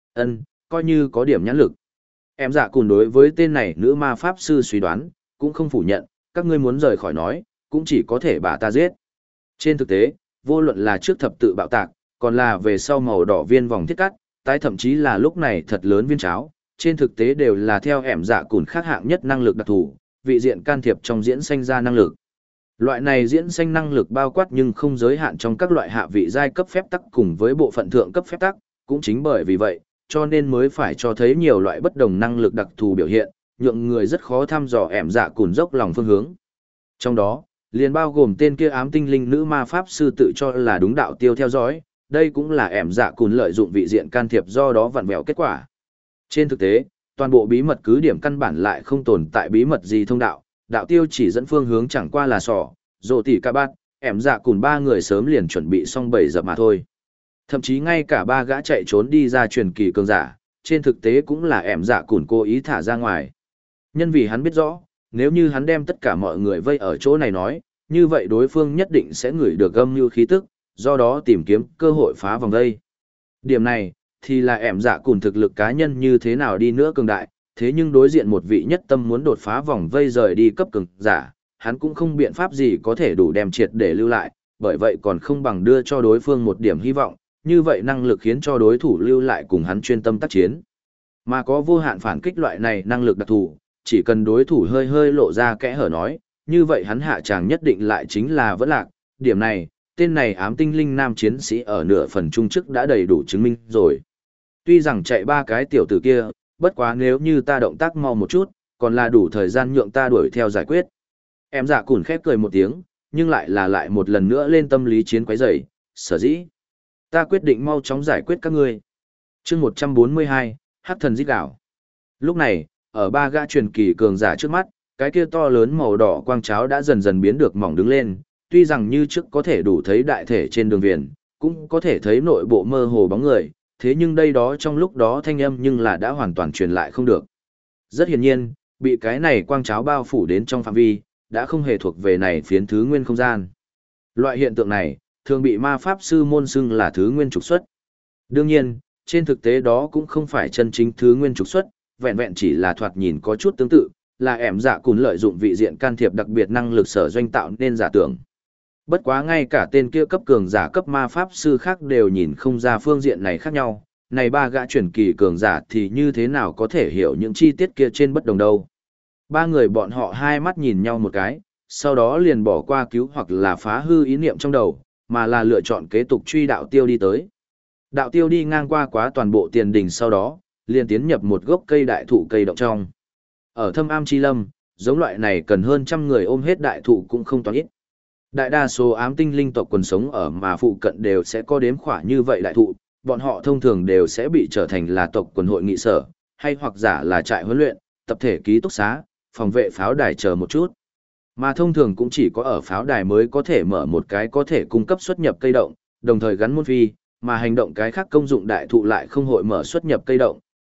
Coi như có điểm nhãn lực. Em dạ cùng đối với tên này nữ ma pháp sư suy đoán, cũng không phủ nhận, các ngươi muốn rời khỏi nói, cũng chỉ có thể bà ta giết. Trên thực tế, vô luận là trước thập tự bạo tạc, còn là về sau màu đỏ viên vòng thiết cắt, tái thậm chí là lúc này thật lớn viên cháo, trên thực tế đều là theo ẻm dạ cùn khác hạng nhất năng lực đặc thù, vị diện can thiệp trong diễn sanh ra năng lực. Loại này diễn sanh năng lực bao quát nhưng không giới hạn trong các loại hạ vị giai cấp phép tắc cùng với bộ phận thượng cấp phép tắc, cũng chính bởi vì vậy, cho nên mới phải cho thấy nhiều loại bất đồng năng lực đặc thù biểu hiện, nhượng người rất khó thăm dò ẻm dạ cùn dốc lòng phương hướng. Trong đó, liền bao gồm tên kia ám tinh linh nữ ma pháp sư tự cho là đúng đạo tiêu theo dõi, đây cũng là ẻm dạ cùn lợi dụng vị diện can thiệp do đó vặn vẹo kết quả. Trên thực tế, toàn bộ bí mật cứ điểm căn bản lại không tồn tại bí mật gì thông đạo, đạo tiêu chỉ dẫn phương hướng chẳng qua là sỏ, rồ tỉ ca bát, ẻm dạ cùn ba người sớm liền chuẩn bị xong bầy dập mà thôi. Thậm chí ngay cả ba gã chạy trốn đi ra truyền kỳ cường giả, trên thực tế cũng là ẻm dạ cùn cố ý thả ra ngoài. Nhân vì hắn biết rõ, nếu như hắn đem tất cả mọi người vây ở chỗ này nói, như vậy đối phương nhất định sẽ ngửi được âm mưu khí tức, do đó tìm kiếm cơ hội phá vòng vây. Điểm này, thì là ẻm dạ cùn thực lực cá nhân như thế nào đi nữa cường đại, thế nhưng đối diện một vị nhất tâm muốn đột phá vòng vây rời đi cấp cường giả, hắn cũng không biện pháp gì có thể đủ đem triệt để lưu lại, bởi vậy còn không bằng đưa cho đối phương một điểm hy vọng, như vậy năng lực khiến cho đối thủ lưu lại cùng hắn chuyên tâm tác chiến. Mà có vô hạn phản kích loại này năng lực đặc thù, chỉ cần đối thủ hơi hơi lộ ra kẽ hở nói, như vậy hắn hạ tràng nhất định lại chính là vẫn lạc. Điểm này, tên này ám tinh linh nam chiến sĩ ở nửa phần trung trước đã đầy đủ chứng minh rồi. Tuy rằng chạy ba cái tiểu tử kia, bất quá nếu như ta động tác mau một chút, còn là đủ thời gian nhượng ta đuổi theo giải quyết. Em dạ cùn khép cười một tiếng, nhưng lại một lần nữa lên tâm lý chiến quấy rầy, sở dĩ. Ta quyết định mau chóng giải quyết các ngươi. chương 142, Hắc thần giết đảo. Lúc này, ở ba gã truyền kỳ cường giả trước mắt, cái kia to lớn màu đỏ quang cháo đã dần dần biến được mỏng đứng lên, tuy rằng như trước có thể đủ thấy đại thể trên đường viền, cũng có thể thấy nội bộ mơ hồ bóng người, thế nhưng đây đó trong lúc đó thanh âm nhưng là đã hoàn toàn truyền lại không được. Rất hiển nhiên, bị cái này quang cháo bao phủ đến trong phạm vi, đã không hề thuộc về này phiến thứ nguyên không gian. Loại hiện tượng này, thường bị ma pháp sư môn xưng là thứ nguyên trục xuất. Đương nhiên, trên thực tế đó cũng không phải chân chính thứ nguyên trục xuất, vẹn vẹn chỉ là thoạt nhìn có chút tương tự, là ẻm dạ cùn lợi dụng vị diện can thiệp đặc biệt năng lực sở doanh tạo nên giả tưởng. Bất quá ngay cả tên kia cấp cường giả cấp ma pháp sư khác đều nhìn không ra phương diện này khác nhau, này ba gã truyền kỳ cường giả thì như thế nào có thể hiểu những chi tiết kia trên bất đồng đâu. Ba người bọn họ hai mắt nhìn nhau một cái, sau đó liền bỏ qua cứu hoặc là phá hư ý niệm trong đầu, mà là lựa chọn kế tục truy đạo tiêu đi tới. Đạo tiêu đi ngang qua quá toàn bộ tiền đình sau đó, liền tiến nhập một gốc cây đại thụ cây động trong. Ở thâm am chi lâm, giống loại này cần hơn trăm người ôm hết đại thụ cũng không toán ít. Đại đa số ám tinh linh tộc quần sống ở mà phụ cận đều sẽ có đếm khỏa như vậy đại thụ, bọn họ thông thường đều sẽ bị trở thành là tộc quần hội nghị sở, hay hoặc giả là trại huấn luyện, tập thể ký túc xá, phòng vệ pháo đài chờ một chút. Mà thông thường cũng chỉ có ở pháo đài mới có thể mở một cái có thể cung cấp xuất nhập cây động, đồng thời gắn môn phi, mà hành động cái khác công dụng đại thụ lại không hội mở xuất nhập cây động,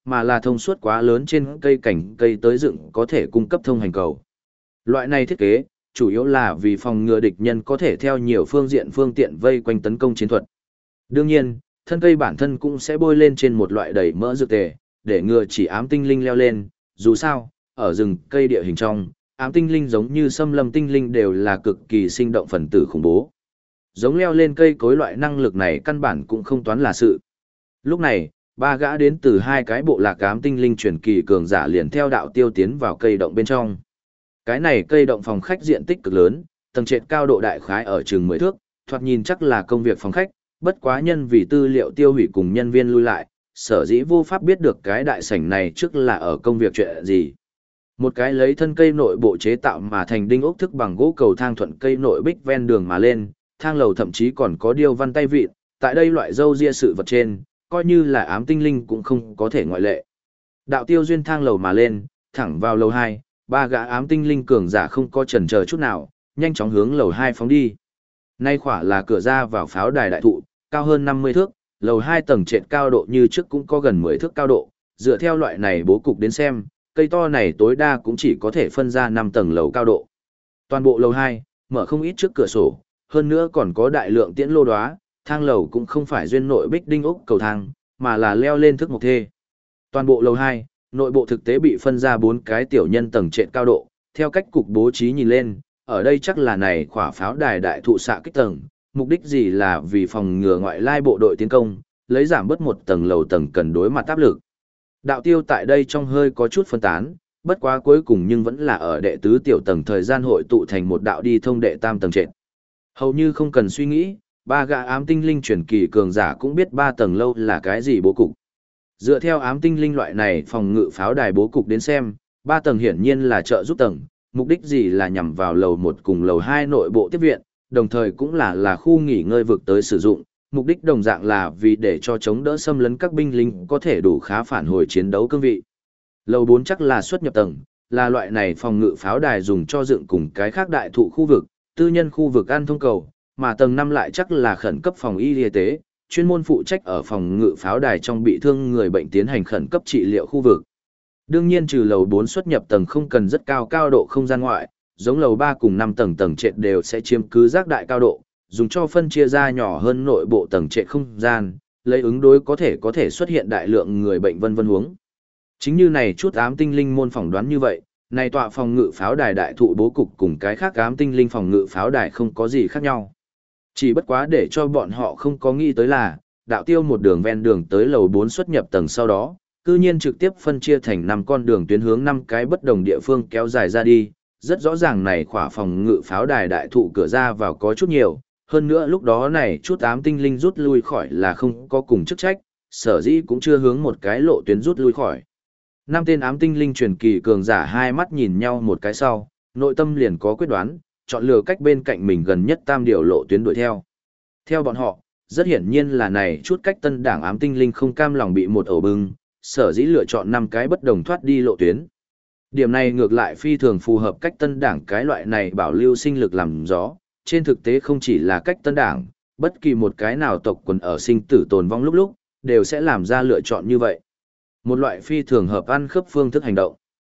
mà là thông suốt quá lớn trên cây cảnh cây tới dựng có thể cung cấp thông hành cầu. Loại này thiết kế, chủ yếu là vì phòng ngừa địch nhân có thể theo nhiều phương diện phương tiện vây quanh tấn công chiến thuật. Đương nhiên, thân cây bản thân cũng sẽ bôi lên trên một loại đầy mỡ dược tề, để ngừa chỉ ám tinh linh leo lên, dù sao, ở rừng cây địa hình trong, ám tinh linh giống như xâm lâm tinh linh đều là cực kỳ sinh động phần tử khủng bố. Giống leo lên cây cối loại năng lực này căn bản cũng không toán là sự. Lúc này, ba gã đến từ hai cái bộ lạc ám tinh linh truyền kỳ cường giả liền theo đạo tiêu tiến vào cây động bên trong. Cái này cây động phòng khách diện tích cực lớn, tầng trệt cao độ đại khái ở chừng 10 thước, thoạt nhìn chắc là công việc phòng khách, bất quá nhân vì tư liệu tiêu hủy cùng nhân viên lui lại, sở dĩ vô pháp biết được cái đại sảnh này trước là ở công việc chuyện gì. Một cái lấy thân cây nội bộ chế tạo mà thành đinh ốc thức bằng gỗ cầu thang thuận cây nội bích ven đường mà lên, thang lầu thậm chí còn có điêu văn tay vịn, tại đây loại dâu ria sự vật trên, coi như là ám tinh linh cũng không có thể ngoại lệ. Đạo tiêu duyên thang lầu mà lên, thẳng vào lầu 2, ba gã ám tinh linh cường giả không có chần chờ chút nào, nhanh chóng hướng lầu 2 phóng đi. Nay khỏa là cửa ra vào pháo đài đại thụ, cao hơn 50 thước, lầu 2 tầng trệt cao độ như trước cũng có gần 10 thước cao độ, dựa theo loại này bố cục đến xem, cây to này tối đa cũng chỉ có thể phân ra 5 tầng lầu cao độ. Toàn bộ lầu 2, mở không ít trước cửa sổ, hơn nữa còn có đại lượng tiễn lô đóa, thang lầu cũng không phải duyên nội bích đinh ốc cầu thang, mà là leo lên thức mộc thê. Toàn bộ lầu 2, nội bộ thực tế bị phân ra 4 cái tiểu nhân tầng trệt cao độ, theo cách cục bố trí nhìn lên, ở đây chắc là này khỏa pháo đài đại thụ xạ kích tầng, mục đích gì là vì phòng ngừa ngoại lai bộ đội tiến công, lấy giảm bớt một tầng lầu tầng cần đối mặt áp lực. Đạo tiêu tại đây trong hơi có chút phân tán, bất quá cuối cùng nhưng vẫn là ở đệ tứ tiểu tầng thời gian hội tụ thành một đạo đi thông đệ tam tầng trệt. Hầu như không cần suy nghĩ, ba gã ám tinh linh truyền kỳ cường giả cũng biết 3 tầng lâu là cái gì bố cục. Dựa theo ám tinh linh loại này phòng ngự pháo đài bố cục đến xem, 3 tầng hiển nhiên là trợ giúp tầng, mục đích gì là nhằm vào lầu 1 cùng lầu 2 nội bộ tiếp viện, đồng thời cũng là khu nghỉ ngơi vực tới sử dụng, mục đích đồng dạng là vì để cho chống đỡ xâm lấn các binh lính có thể đủ khá phản hồi chiến đấu cương vị. Lầu 4 chắc là xuất nhập tầng, là loại này phòng ngự pháo đài dùng cho dựng cùng cái khác đại thụ khu vực, tư nhân khu vực an thông cầu, mà tầng 5 lại chắc là khẩn cấp phòng y tế, chuyên môn phụ trách ở phòng ngự pháo đài trong bị thương người bệnh tiến hành khẩn cấp trị liệu khu vực. Đương nhiên trừ lầu 4 xuất nhập tầng không cần rất cao cao độ không gian ngoại, giống lầu 3 cùng 5 tầng tầng trệt đều sẽ chiếm cứ giác đại cao độ, dùng cho phân chia ra nhỏ hơn nội bộ tầng trệt không gian, lấy ứng đối có thể xuất hiện đại lượng người bệnh vân vân huống. Chính như này chút ám tinh linh môn phỏng đoán như vậy, này tọa phòng ngự pháo đài đại thụ bố cục cùng cái khác ám tinh linh phòng ngự pháo đài không có gì khác nhau. Chỉ bất quá để cho bọn họ không có nghĩ tới là, đạo tiêu một đường ven đường tới lầu 4 xuất nhập tầng sau đó, cư nhiên trực tiếp phân chia thành 5 con đường tuyến hướng 5 cái bất đồng địa phương kéo dài ra đi. Rất rõ ràng này khỏa phòng ngự pháo đài đại thụ cửa ra vào có chút nhiều, hơn nữa lúc đó này chút ám tinh linh rút lui khỏi là không có cùng chức trách, sở dĩ cũng chưa hướng một cái lộ tuyến rút lui khỏi. 5 tên ám tinh linh truyền kỳ cường giả hai mắt nhìn nhau một cái sau, nội tâm liền có quyết đoán, chọn lựa cách bên cạnh mình gần nhất tam điều lộ tuyến đuổi theo. Theo bọn họ, rất hiển nhiên là này chút cách tân đảng ám tinh linh không cam lòng bị một ổ bưng, sở dĩ lựa chọn 5 cái bất đồng thoát đi lộ tuyến. Điểm này ngược lại phi thường phù hợp cách tân đảng cái loại này bảo lưu sinh lực làm gió, trên thực tế không chỉ là cách tân đảng, bất kỳ một cái nào tộc quần ở sinh tử tồn vong lúc đều sẽ làm ra lựa chọn như vậy. Một loại phi thường hợp ăn khớp phương thức hành động.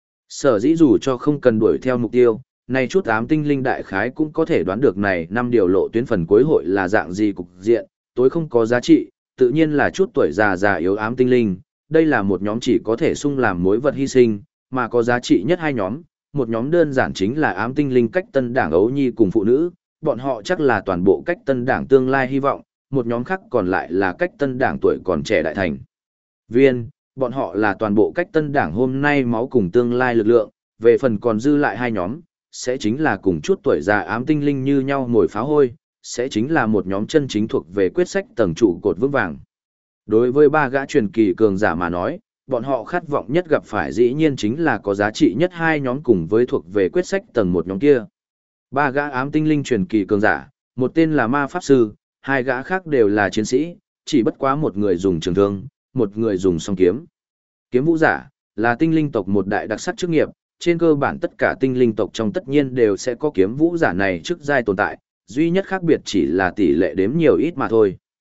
Sở dĩ dù cho không cần đuổi theo mục tiêu, này chút ám tinh linh đại khái cũng có thể đoán được này 5 điều lộ tuyến phần cuối hội là dạng gì cục diện, tối không có giá trị, tự nhiên là chút tuổi già yếu ám tinh linh, đây là một nhóm chỉ có thể sung làm mối vật hy sinh, mà có giá trị nhất hai nhóm, một nhóm đơn giản chính là ám tinh linh cách tân đảng ấu nhi cùng phụ nữ, bọn họ chắc là toàn bộ cách tân đảng tương lai hy vọng, một nhóm khác còn lại là cách tân đảng tuổi còn trẻ đại thành viên, bọn họ là toàn bộ cách tân đảng hôm nay máu cùng tương lai lực lượng, về phần còn dư lại hai nhóm, sẽ chính là cùng chút tuổi già ám tinh linh như nhau mồi pháo hôi, sẽ chính là một nhóm chân chính thuộc về quyết sách tầng trụ cột vững vàng. Đối với ba gã truyền kỳ cường giả mà nói, bọn họ khát vọng nhất gặp phải dĩ nhiên chính là có giá trị nhất hai nhóm cùng với thuộc về quyết sách tầng một nhóm kia. Ba gã ám tinh linh truyền kỳ cường giả, một tên là ma pháp sư, hai gã khác đều là chiến sĩ, chỉ bất quá một người dùng trường thương, một người dùng song kiếm. Kiếm vũ giả là tinh linh tộc một đại đặc sắc chức nghiệp, trên cơ bản tất cả tinh linh tộc trong tất nhiên đều sẽ có kiếm vũ giả này chức giai tồn tại, duy nhất khác biệt chỉ là tỷ lệ đếm nhiều ít mà thôi.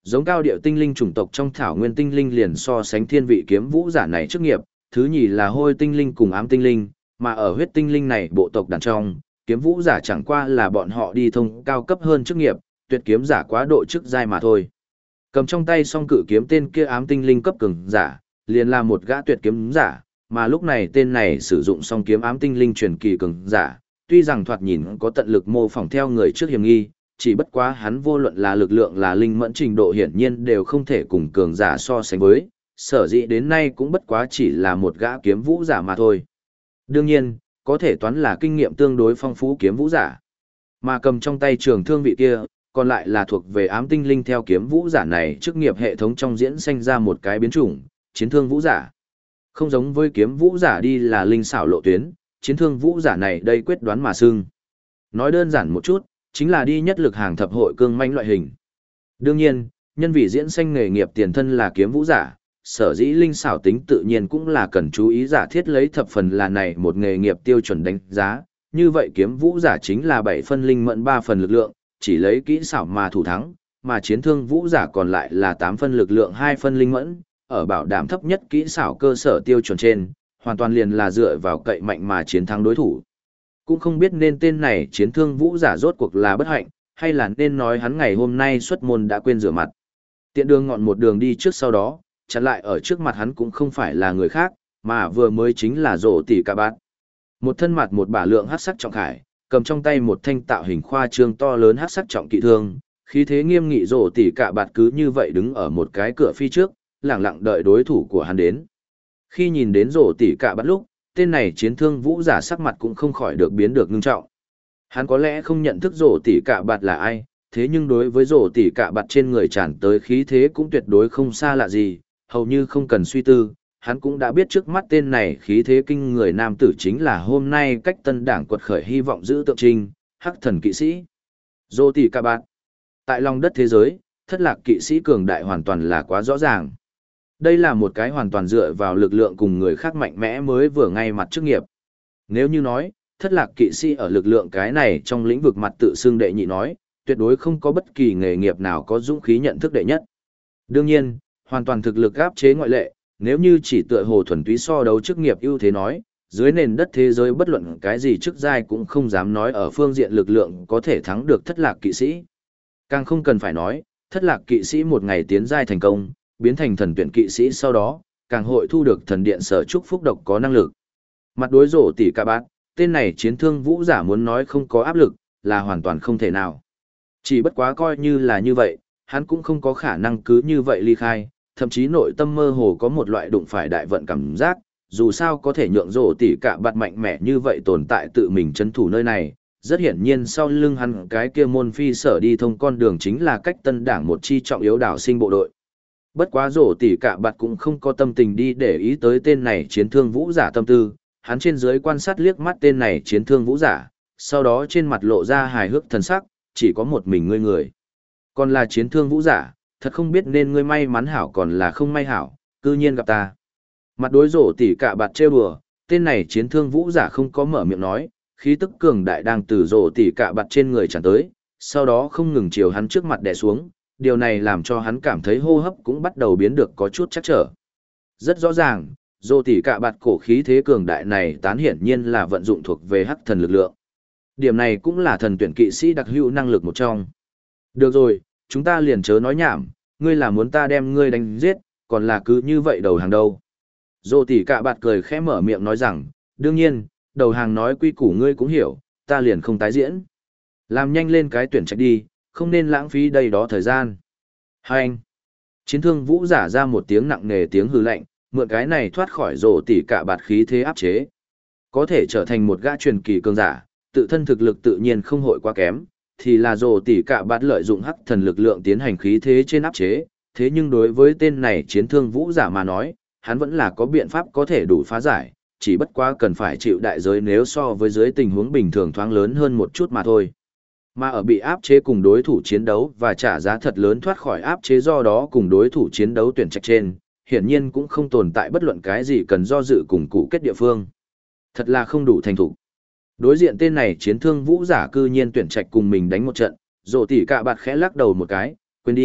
Giống cao điệu tinh linh chủng tộc trong thảo nguyên tinh linh liền so sánh thiên vị kiếm vũ giả này chức nghiệp, thứ nhì là hôi tinh linh cùng ám tinh linh, mà ở huyết tinh linh này bộ tộc đàn trong, kiếm vũ giả chẳng qua là bọn họ đi thông cao cấp hơn chức nghiệp, tuyệt kiếm giả quá độ chức giai mà thôi. Cầm trong tay song cự kiếm tên kia ám tinh linh cấp cường giả, liền là một gã tuyệt kiếm giả, mà lúc này tên này sử dụng song kiếm ám tinh linh truyền kỳ cường giả, tuy rằng thoạt nhìn có tận lực mô phỏng theo người trước hiểm nghi, chỉ bất quá hắn vô luận là lực lượng là linh mẫn trình độ hiển nhiên đều không thể cùng cường giả so sánh với, sở dĩ đến nay cũng bất quá chỉ là một gã kiếm vũ giả mà thôi. Đương nhiên, có thể toán là kinh nghiệm tương đối phong phú kiếm vũ giả. Mà cầm trong tay trường thương vị kia, còn lại là thuộc về ám tinh linh theo kiếm vũ giả này chức nghiệp hệ thống trong diễn sinh ra một cái biến chủng, chiến thương vũ giả. Không giống với kiếm vũ giả đi là linh xảo lộ tuyến, chiến thương vũ giả này đây quyết đoán mà xưng. Nói đơn giản một chút, chính là đi nhất lực hàng thập hội cương manh loại hình. Đương nhiên, nhân vì diễn sinh nghề nghiệp tiền thân là kiếm vũ giả, sở dĩ linh xảo tính tự nhiên cũng là cần chú ý giả thiết lấy thập phần là này một nghề nghiệp tiêu chuẩn đánh giá. Như vậy kiếm vũ giả chính là 7 phân linh mẫn 3 phần lực lượng, chỉ lấy kỹ xảo mà thủ thắng, mà chiến thương vũ giả còn lại là 8 phân lực lượng 2 phân linh mẫn, ở bảo đảm thấp nhất kỹ xảo cơ sở tiêu chuẩn trên, hoàn toàn liền là dựa vào cậy mạnh mà chiến thắng đối thủ. Cũng không biết nên tên này chiến thương vũ giả rốt cuộc là bất hạnh, hay là nên nói hắn ngày hôm nay xuất môn đã quên rửa mặt. Tiện đường ngọn một đường đi trước sau đó, chặn lại ở trước mặt hắn cũng không phải là người khác, mà vừa mới chính là Rồ Tỷ Cạ Bạt. Một thân mặt một bả lượng hắc sắc trọng khải, cầm trong tay một thanh tạo hình khoa trương to lớn hắc sắc trọng kỵ thương, khí thế nghiêm nghị Rồ Tỷ Cạ Bạt cứ như vậy đứng ở một cái cửa phi trước, lặng lặng đợi đối thủ của hắn đến. Khi nhìn đến Rồ Tỷ Cạ Bạt lúc, tên này chiến thương vũ giả sắc mặt cũng không khỏi được biến được ngưng trọng. Hắn có lẽ không nhận thức Rồ Tỷ Cạ Bạt là ai, thế nhưng đối với Rồ Tỷ Cạ Bạt trên người tràn tới khí thế cũng tuyệt đối không xa lạ gì, hầu như không cần suy tư, hắn cũng đã biết trước mắt tên này khí thế kinh người nam tử chính là hôm nay cách tân đảng quật khởi hy vọng giữ tượng trưng, hắc thần kỵ sĩ. Rồ Tỷ Cạ Bạt. Tại lòng đất thế giới, thất lạc kỵ sĩ cường đại hoàn toàn là quá rõ ràng. Đây là một cái hoàn toàn dựa vào lực lượng cùng người khác mạnh mẽ mới vừa ngay mặt chức nghiệp. Nếu như nói, thất lạc kỵ sĩ ở lực lượng cái này trong lĩnh vực mặt tự xưng đệ nhị nói, tuyệt đối không có bất kỳ nghề nghiệp nào có dũng khí nhận thức đệ nhất. Đương nhiên, hoàn toàn thực lực áp chế ngoại lệ, nếu như chỉ tựa hồ thuần túy so đấu chức nghiệp ưu thế nói, dưới nền đất thế giới bất luận cái gì chức giai cũng không dám nói ở phương diện lực lượng có thể thắng được thất lạc kỵ sĩ. Càng không cần phải nói, thất lạc kỵ sĩ một ngày tiến giai thành công, biến thành thần tuyển kỵ sĩ sau đó, càng hội thu được thần điện sở chúc phúc độc có năng lực. Mặt đối Rồ Tỷ Cạ Bạt, tên này chiến thương vũ giả muốn nói không có áp lực, là hoàn toàn không thể nào. Chỉ bất quá coi như là như vậy, hắn cũng không có khả năng cứ như vậy ly khai, thậm chí nội tâm mơ hồ có một loại đụng phải đại vận cảm giác, dù sao có thể nhượng Rồ Tỷ Cạ Bạt mạnh mẽ như vậy tồn tại tự mình trấn thủ nơi này. Rất hiển nhiên sau lưng hắn cái kia môn phi sở đi thông con đường chính là cách tân đảng một chi trọng yếu đảo sinh bộ đội. Bất quá Rồ Tỷ Cạ Bạt cũng không có tâm tình đi để ý tới tên này chiến thương vũ giả tâm tư, hắn trên dưới quan sát liếc mắt tên này chiến thương vũ giả, sau đó trên mặt lộ ra hài hước thần sắc, chỉ có một mình ngươi người. Còn là chiến thương vũ giả, thật không biết nên ngươi may mắn hảo còn là không may hảo, cư nhiên gặp ta. Mặt đối Rồ Tỷ Cạ Bạt trêu đùa, tên này chiến thương vũ giả không có mở miệng nói, khí tức cường đại đang từ Rồ Tỷ Cạ Bạt trên người tràn tới, sau đó không ngừng chiều hắn trước mặt đè xuống, điều này làm cho hắn cảm thấy hô hấp cũng bắt đầu biến được có chút chắc trở. Rất rõ ràng, Rồ Tỷ Cạ Bạt cổ khí thế cường đại này tán hiển nhiên là vận dụng thuộc về hắc thần lực lượng. Điểm này cũng là thần tuyển kỵ sĩ đặc hữu năng lực một trong. Được rồi, chúng ta liền chớ nói nhảm, ngươi là muốn ta đem ngươi đánh giết, còn là cứ như vậy đầu hàng đâu. Rồ Tỷ Cạ Bạt cười khẽ mở miệng nói rằng, đương nhiên, đầu hàng nói quy củ ngươi cũng hiểu, ta liền không tái diễn. Làm nhanh lên cái tuyển trạch đi, không nên lãng phí đây đó thời gian. Hai anh. Chiến thương vũ giả ra một tiếng nặng nề tiếng hư lạnh, mượn cái này thoát khỏi Rồ Tỷ Cạ Bạt khí thế áp chế. Có thể trở thành một gã truyền kỳ cường giả, tự thân thực lực tự nhiên không hội quá kém, thì là Rồ Tỷ Cạ Bạt lợi dụng hắc thần lực lượng tiến hành khí thế trên áp chế, thế nhưng đối với tên này chiến thương vũ giả mà nói, hắn vẫn là có biện pháp có thể đủ phá giải, chỉ bất quá cần phải chịu đại giới nếu so với dưới tình huống bình thường thoáng lớn hơn một chút mà thôi. Mà ở bị áp chế cùng đối thủ chiến đấu và trả giá thật lớn thoát khỏi áp chế do đó cùng đối thủ chiến đấu tuyển trạch trên, hiển nhiên cũng không tồn tại bất luận cái gì cần do dự cùng cụ kết địa phương. Thật là không đủ thành thủ. Đối diện tên này chiến thương vũ giả cư nhiên tuyển trạch cùng mình đánh một trận, Rồ Tỷ Cạ Bạt khẽ lắc đầu một cái, quên đi,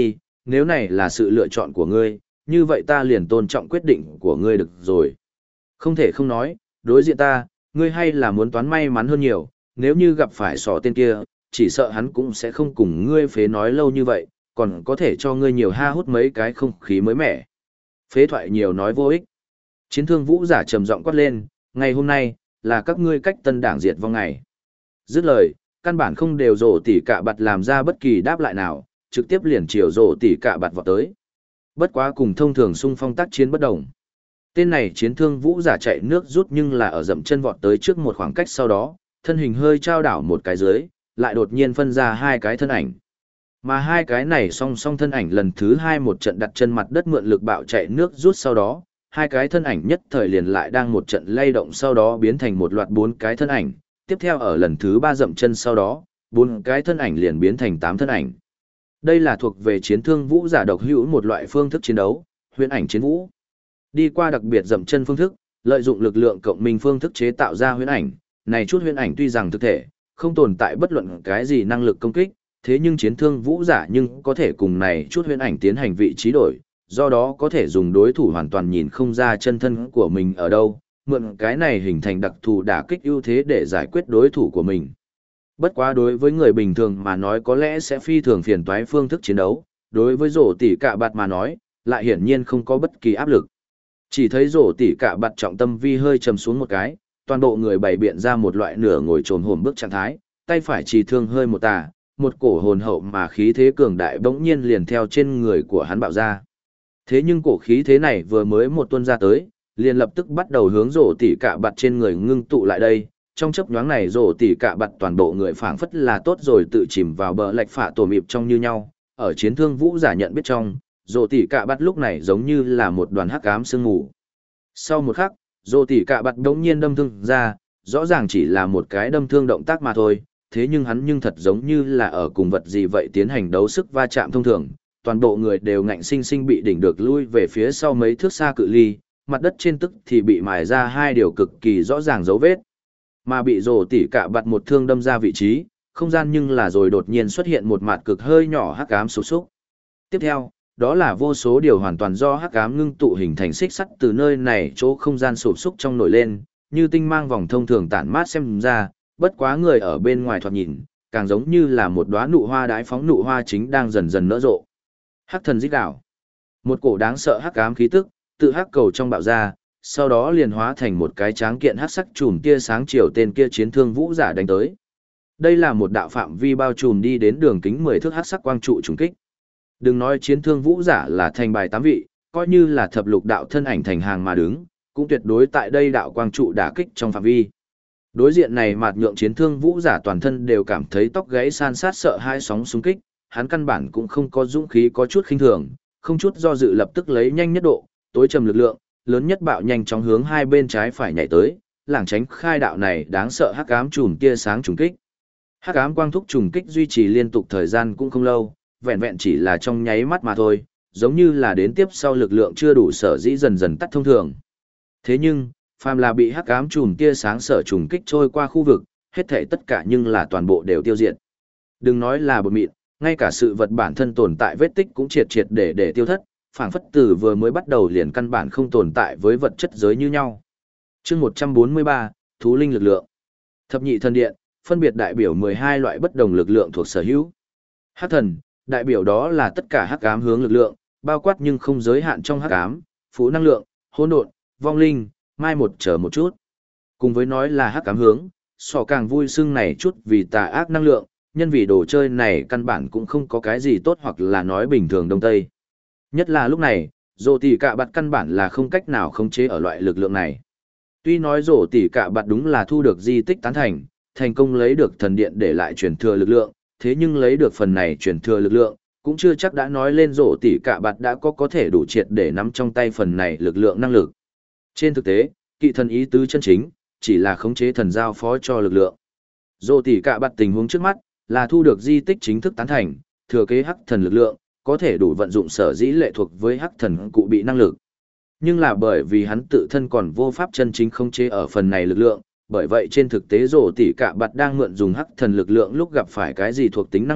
nếu này là sự lựa chọn của ngươi, như vậy ta liền tôn trọng quyết định của ngươi được rồi. Không thể không nói, đối diện ta, ngươi hay là muốn toán may mắn hơn nhiều, nếu như gặp phải sỏ tên kia, chỉ sợ hắn cũng sẽ không cùng ngươi phế nói lâu như vậy, còn có thể cho ngươi nhiều ha hút mấy cái không khí mới mẻ. Phế thoại nhiều nói vô ích. Chiến thương vũ giả trầm giọng quát lên, ngày hôm nay, là các ngươi cách tân đảng diệt vong ngày. Dứt lời, căn bản không đều rổ tỉ cả bạt làm ra bất kỳ đáp lại nào, trực tiếp liền chiều rổ tỉ cả bạt vọt tới. Bất quá cùng thông thường xung phong tác chiến bất đồng. Tên này chiến thương vũ giả chạy nước rút nhưng là ở dậm chân vọt tới trước một khoảng cách sau đó, thân hình hơi trao đảo một cái dưới, lại đột nhiên phân ra hai cái thân ảnh. Mà hai cái này song song thân ảnh lần thứ hai một trận đặt chân mặt đất mượn lực bạo chạy nước rút sau đó, hai cái thân ảnh nhất thời liền lại đang một trận lay động sau đó biến thành một loạt bốn cái thân ảnh, tiếp theo ở lần thứ ba dậm chân sau đó, bốn cái thân ảnh liền biến thành 8 thân ảnh. Đây là thuộc về chiến thương vũ giả độc hữu một loại phương thức chiến đấu, huyễn ảnh chiến vũ. Đi qua đặc biệt dậm chân phương thức, lợi dụng lực lượng cộng minh phương thức chế tạo ra huyễn ảnh, này chút huyễn ảnh tuy rằng thực thể, không tồn tại bất luận cái gì năng lực công kích, thế nhưng chiến thương vũ giả nhưng có thể cùng này chút huyễn ảnh tiến hành vị trí đổi, do đó có thể dùng đối thủ hoàn toàn nhìn không ra chân thân của mình ở đâu, mượn cái này hình thành đặc thù đả kích ưu thế để giải quyết đối thủ của mình. Bất quá đối với người bình thường mà nói có lẽ sẽ phi thường phiền toái phương thức chiến đấu, đối với rổ tỉ cả bạt mà nói, lại hiển nhiên không có bất kỳ áp lực. Chỉ thấy rổ tỉ cả bạt trọng tâm vi hơi trầm xuống một cái, toàn bộ người bày biện ra một loại nửa ngồi trồn hổm bước trạng thái, tay phải chỉ thương hơi một tà, một cổ hồn hậu mà khí thế cường đại bỗng nhiên liền theo trên người của hắn bạo ra. Thế nhưng cổ khí thế này vừa mới một tuôn ra tới, liền lập tức bắt đầu hướng rổ tỉ cả bạt trên người ngưng tụ lại đây. Trong chớp nhoáng này rổ tỉ cả bạt toàn bộ người phảng phất là tốt rồi tự chìm vào bờ lạch phạ tổ mịp trong như nhau. Ở chiến thương vũ giả nhận biết trong, rổ tỉ cả bạt lúc này giống như là một đoàn hắc ám sương mù. Sau một khắc, rổ tỉ cả bạt đống nhiên đâm thương ra, rõ ràng chỉ là một cái đâm thương động tác mà thôi, thế nhưng hắn nhưng thật giống như là ở cùng vật gì vậy tiến hành đấu sức va chạm thông thường. Toàn bộ người đều ngạnh sinh sinh bị đỉnh được lui về phía sau mấy thước xa cự ly, mặt đất trên tức thì bị mài ra hai điều cực kỳ rõ ràng dấu vết. Mà bị rổ tỉ cả bạt một thương đâm ra vị trí, không gian nhưng là rồi đột nhiên xuất hiện một mặt cực hơi nhỏ hắc ám sụp xúc. Tiếp theo, đó là vô số điều hoàn toàn do hắc ám ngưng tụ hình thành xích sắt từ nơi này chỗ không gian sụp xúc trong nổi lên, như tinh mang vòng thông thường tản mát xem ra, bất quá người ở bên ngoài thoạt nhìn, càng giống như là một đóa nụ hoa đái phóng nụ hoa chính đang dần dần nở rộ. Hắc thần rít đảo. Một cổ đáng sợ hắc ám khí tức, tự hắc cầu trong bạo ra, sau đó liền hóa thành một cái tráng kiện hắc sắc chùm tia sáng chiều tên kia chiến thương vũ giả đánh tới. Đây là một đạo phạm vi bao trùm đi đến đường kính 10 thước hắc sắc quang trụ trùng kích. Đừng nói chiến thương vũ giả là thành bài 8 vị, coi như là thập lục đạo thân ảnh thành hàng mà đứng, cũng tuyệt đối tại đây đạo quang trụ đả kích trong phạm vi. Đối diện này mạt nhượng chiến thương vũ giả toàn thân đều cảm thấy tóc gáy san sát sợ hai sóng xung kích, hắn căn bản cũng không có dũng khí có chút khinh thường, không chút do dự lập tức lấy nhanh nhất độ, tối trầm lực lượng, lớn nhất bạo nhanh chóng hướng hai bên trái phải nhảy tới, lảng tránh khai đạo này đáng sợ hắc ám chùm tia sáng trùng kích. Hắc ám quang thúc trùng kích duy trì liên tục thời gian cũng không lâu, vẹn vẹn chỉ là trong nháy mắt mà thôi, giống như là đến tiếp sau lực lượng chưa đủ sở dĩ dần dần tắt thông thường. Thế nhưng, phàm là bị hắc ám chùm tia sáng sở trùng kích trôi qua khu vực, hết thảy tất cả nhưng là toàn bộ đều tiêu diệt. Đừng nói là bột mịn, ngay cả sự vật bản thân tồn tại vết tích cũng triệt triệt để tiêu thất, phảng phất từ vừa mới bắt đầu liền căn bản không tồn tại với vật chất giới như nhau. Chương 143, thú linh lực lượng. Thập nhị thần điện, phân biệt đại biểu 12 loại bất đồng lực lượng thuộc sở hữu. Hắc thần, đại biểu đó là tất cả hắc ám hướng lực lượng, bao quát nhưng không giới hạn trong hắc ám, phú năng lượng, hỗn độn, vong linh, mai một chờ một chút. Cùng với nói là hắc ám hướng, sò càng vui sưng này chút vì tà ác năng lượng, nhân vì đồ chơi này căn bản cũng không có cái gì tốt hoặc là nói bình thường đông tây. Nhất là lúc này, rổ tỉ cả bạt căn bản là không cách nào khống chế ở loại lực lượng này. Tuy nói rổ tỉ cả bạt đúng là thu được di tích tán thành, thành công lấy được thần điện để lại truyền thừa lực lượng, thế nhưng lấy được phần này truyền thừa lực lượng, cũng chưa chắc đã nói lên rổ tỉ cả bạt đã có thể đủ triệt để nắm trong tay phần này lực lượng năng lực. Trên thực tế, kỵ thần ý tứ chân chính, chỉ là khống chế thần giao phó cho lực lượng. Rổ tỉ cả bạt tình huống trước mắt, là thu được di tích chính thức tán thành, thừa kế hắc thần lực lượng, có thể đủ vận dụng sở dĩ lệ thuộc với hắc thần cụ bị năng lực. Nhưng là bởi vì hắn tự thân còn vô pháp chân chính khống chế ở phần này lực lượng, bởi vậy trên thực tế rổ tỉ cả bạt đang mượn dùng hắc thần lực lượng lúc gặp phải cái gì thuộc tính năng lực,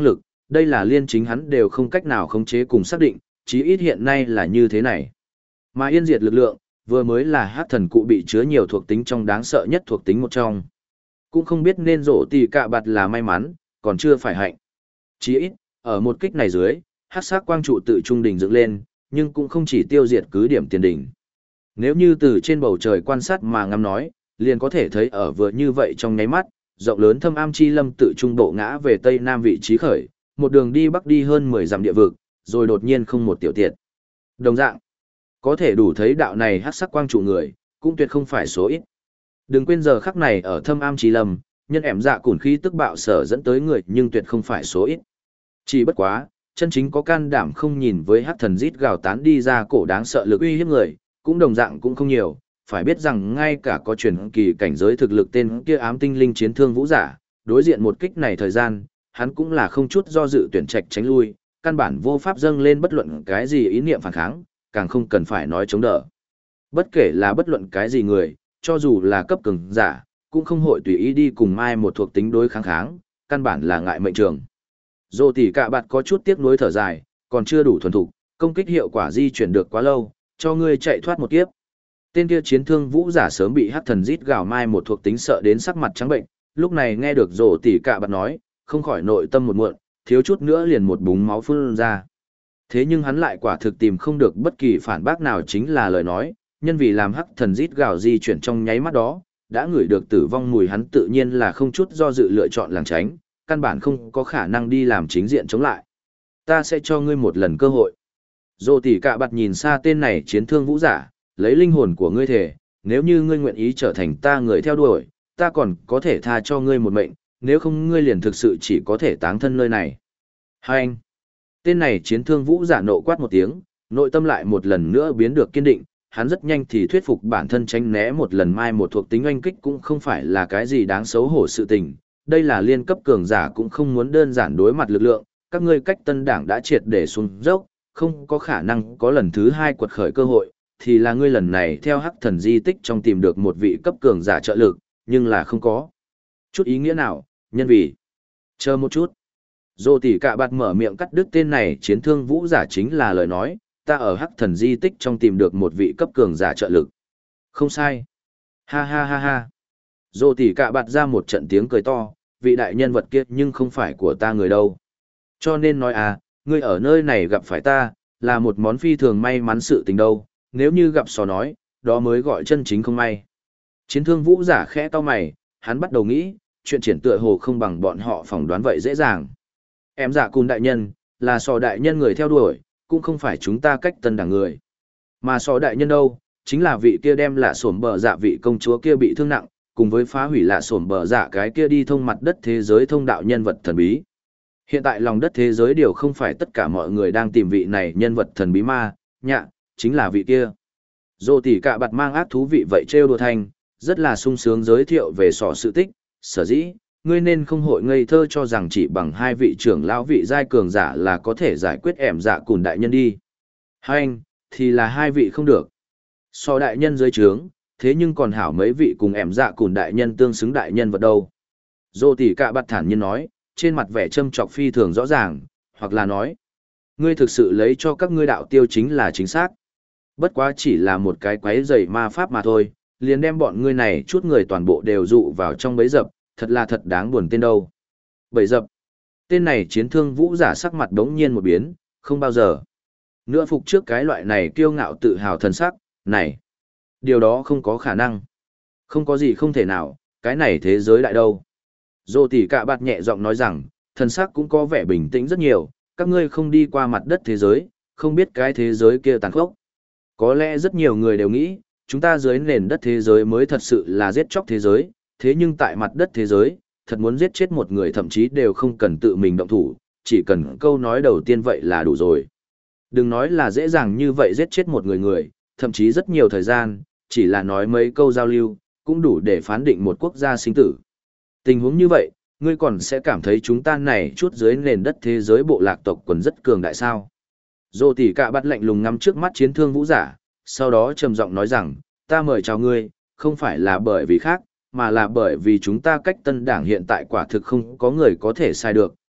đây là liên chính hắn đều không cách nào khống chế cùng xác định, chí ít hiện nay là như thế này. Mà yên diệt lực lượng, vừa mới là hắc thần cụ bị chứa nhiều thuộc tính trong đáng sợ nhất thuộc tính một trong. Cũng không biết nên rổ tỷ cạ bạt là may mắn, còn chưa phải hạnh. Chí ít, ở một kích này dưới, hắc sắc quang trụ tự trung đỉnh dựng lên, nhưng cũng không chỉ tiêu diệt cứ điểm tiền đỉnh. Nếu như từ trên bầu trời quan sát mà ngắm nói, liền có thể thấy ở vừa như vậy trong nháy mắt, rộng lớn thâm am chi lâm tự trung bộ ngã về tây nam vị trí khởi, một đường đi bắc đi hơn 10 dặm địa vực, rồi đột nhiên không một tiểu tiệt. Đồng dạng, có thể đủ thấy đạo này hắc sắc quang trụ người, cũng tuyệt không phải số ít. Đừng quên giờ khắc này ở thâm am chi lâm, nhân ẻm dạ cùn khí tức bạo sở dẫn tới người nhưng tuyệt không phải số ít. Chỉ bất quá, chân chính có can đảm không nhìn với hắc thần rít gào tán đi ra cổ đáng sợ lực uy hiếp người, cũng đồng dạng cũng không nhiều, phải biết rằng ngay cả có truyền kỳ cảnh giới thực lực tên kia ám tinh linh chiến thương vũ giả, đối diện một kích này thời gian, hắn cũng là không chút do dự tuyển trạch tránh lui, căn bản vô pháp dâng lên bất luận cái gì ý niệm phản kháng, càng không cần phải nói chống đỡ. Bất kể là bất luận cái gì người, cho dù là cấp cường giả, cũng không hội tùy ý đi cùng mai một thuộc tính đối kháng, căn bản là ngại mệnh trường. Dô tỷ cạ bạt có chút tiếc nuối thở dài, còn chưa đủ thuần thục, công kích hiệu quả di chuyển được quá lâu, cho ngươi chạy thoát một kiếp. Tên kia chiến thương vũ giả sớm bị hắc thần rít gào mai một thuộc tính sợ đến sắc mặt trắng bệnh, lúc này nghe được Dô tỷ cạ bạt nói, không khỏi nội tâm một muộn, thiếu chút nữa liền một búng máu phun ra. Thế nhưng hắn lại quả thực tìm không được bất kỳ phản bác nào chính là lời nói, nhân vì làm hắc thần rít gào di chuyển trong nháy mắt đó, đã ngửi được tử vong mùi, hắn tự nhiên là không chút do dự lựa chọn lảng tránh, căn bản không có khả năng đi làm chính diện chống lại. Ta sẽ cho ngươi một lần cơ hội. Dô tỷ cạ bạt nhìn xa tên này chiến thương vũ giả, lấy linh hồn của ngươi thể, nếu như ngươi nguyện ý trở thành ta người theo đuổi, ta còn có thể tha cho ngươi một mệnh, nếu không ngươi liền thực sự chỉ có thể táng thân nơi này. Hai anh. Tên này chiến thương vũ giả nộ quát một tiếng, nội tâm lại một lần nữa biến được kiên định, hắn rất nhanh thì thuyết phục bản thân tránh né một lần mai một thuộc tính oanh kích cũng không phải là cái gì đáng xấu hổ sự tình. Đây là liên cấp cường giả cũng không muốn đơn giản đối mặt lực lượng, các ngươi cách tân đảng đã triệt để xuống dốc, không có khả năng có lần thứ hai quật khởi cơ hội, thì là ngươi lần này theo hắc thần di tích trong tìm được một vị cấp cường giả trợ lực, nhưng là không có chút ý nghĩa nào, nhân vì. Chờ một chút. Dô tỷ cạ bạt mở miệng cắt đứt tên này chiến thương vũ giả chính là lời nói, ta ở hắc thần di tích trong tìm được một vị cấp cường giả trợ lực. Không sai. Ha ha ha ha. Dô tỷ cạ bạt ra một trận tiếng cười to, vị đại nhân vật kia nhưng không phải của ta người đâu. Cho nên nói à, ngươi ở nơi này gặp phải ta, là một món phi thường may mắn sự tình đâu, nếu như gặp sò nói, đó mới gọi chân chính không may. Chiến thương vũ giả khẽ cau mày, hắn bắt đầu nghĩ, chuyện triển tựa hồ không bằng bọn họ phỏng đoán vậy dễ dàng. Em dạ cùn đại nhân, là sò đại nhân người theo đuổi, cũng không phải chúng ta cách tân đảng người. Mà sò đại nhân đâu, chính là vị kia đem lạ sổm bờ dạ vị công chúa kia bị thương nặng, cùng với phá hủy lạ sổm bờ dạ cái kia đi thông mặt đất thế giới thông đạo nhân vật thần bí. Hiện tại lòng đất thế giới đều không phải tất cả mọi người đang tìm vị này nhân vật thần bí ma, nhạ, chính là vị kia. Dô tỷ cạ bạt mang ác thú vị vậy trêu đùa thanh, rất là sung sướng giới thiệu về sọ sự tích, sở dĩ, ngươi nên không hội ngây thơ cho rằng chỉ bằng hai vị trưởng lão vị giai cường giả là có thể giải quyết ẻm dạ cùn đại nhân đi. Hai anh, thì là hai vị không được. So đại nhân dưới trướng, thế nhưng còn hảo mấy vị cùng ẻm dạ cùn đại nhân tương xứng đại nhân vật đâu. Dô tỷ cạ bạt thản nhiên nói, trên mặt vẻ châm trọc phi thường rõ ràng, hoặc là nói, ngươi thực sự lấy cho các ngươi đạo tiêu chính là chính xác. Bất quá chỉ là một cái quái rầy ma pháp mà thôi, liền đem bọn ngươi này chút người toàn bộ đều dụ vào trong bẫy dập, thật là thật đáng buồn tên đâu. Bẫy dập. Tên này chiến thương vũ giả sắc mặt đống nhiên một biến, không bao giờ nữa phục trước cái loại này kiêu ngạo tự hào thần sắc, này. Điều đó không có khả năng. Không có gì không thể nào, cái này thế giới đại đâu. Dô tỷ cạ bạt nhẹ giọng nói rằng, thần sắc cũng có vẻ bình tĩnh rất nhiều, các ngươi không đi qua mặt đất thế giới, không biết cái thế giới kia tàn khốc. Có lẽ rất nhiều người đều nghĩ, chúng ta dưới nền đất thế giới mới thật sự là giết chóc thế giới, thế nhưng tại mặt đất thế giới, thật muốn giết chết một người thậm chí đều không cần tự mình động thủ, chỉ cần câu nói đầu tiên vậy là đủ rồi. Đừng nói là dễ dàng như vậy giết chết một người, thậm chí rất nhiều thời gian, chỉ là nói mấy câu giao lưu, cũng đủ để phán định một quốc gia sinh tử. Tình huống như vậy, ngươi còn sẽ cảm thấy chúng ta này chút dưới nền đất thế giới bộ lạc tộc quần rất cường đại sao. Dô tỷ cạ bắt lạnh lùng ngắm trước mắt chiến thương vũ giả, sau đó trầm giọng nói rằng, ta mời chào ngươi, không phải là bởi vì khác, mà là bởi vì chúng ta cách tân đảng hiện tại quả thực không có người có thể sai được,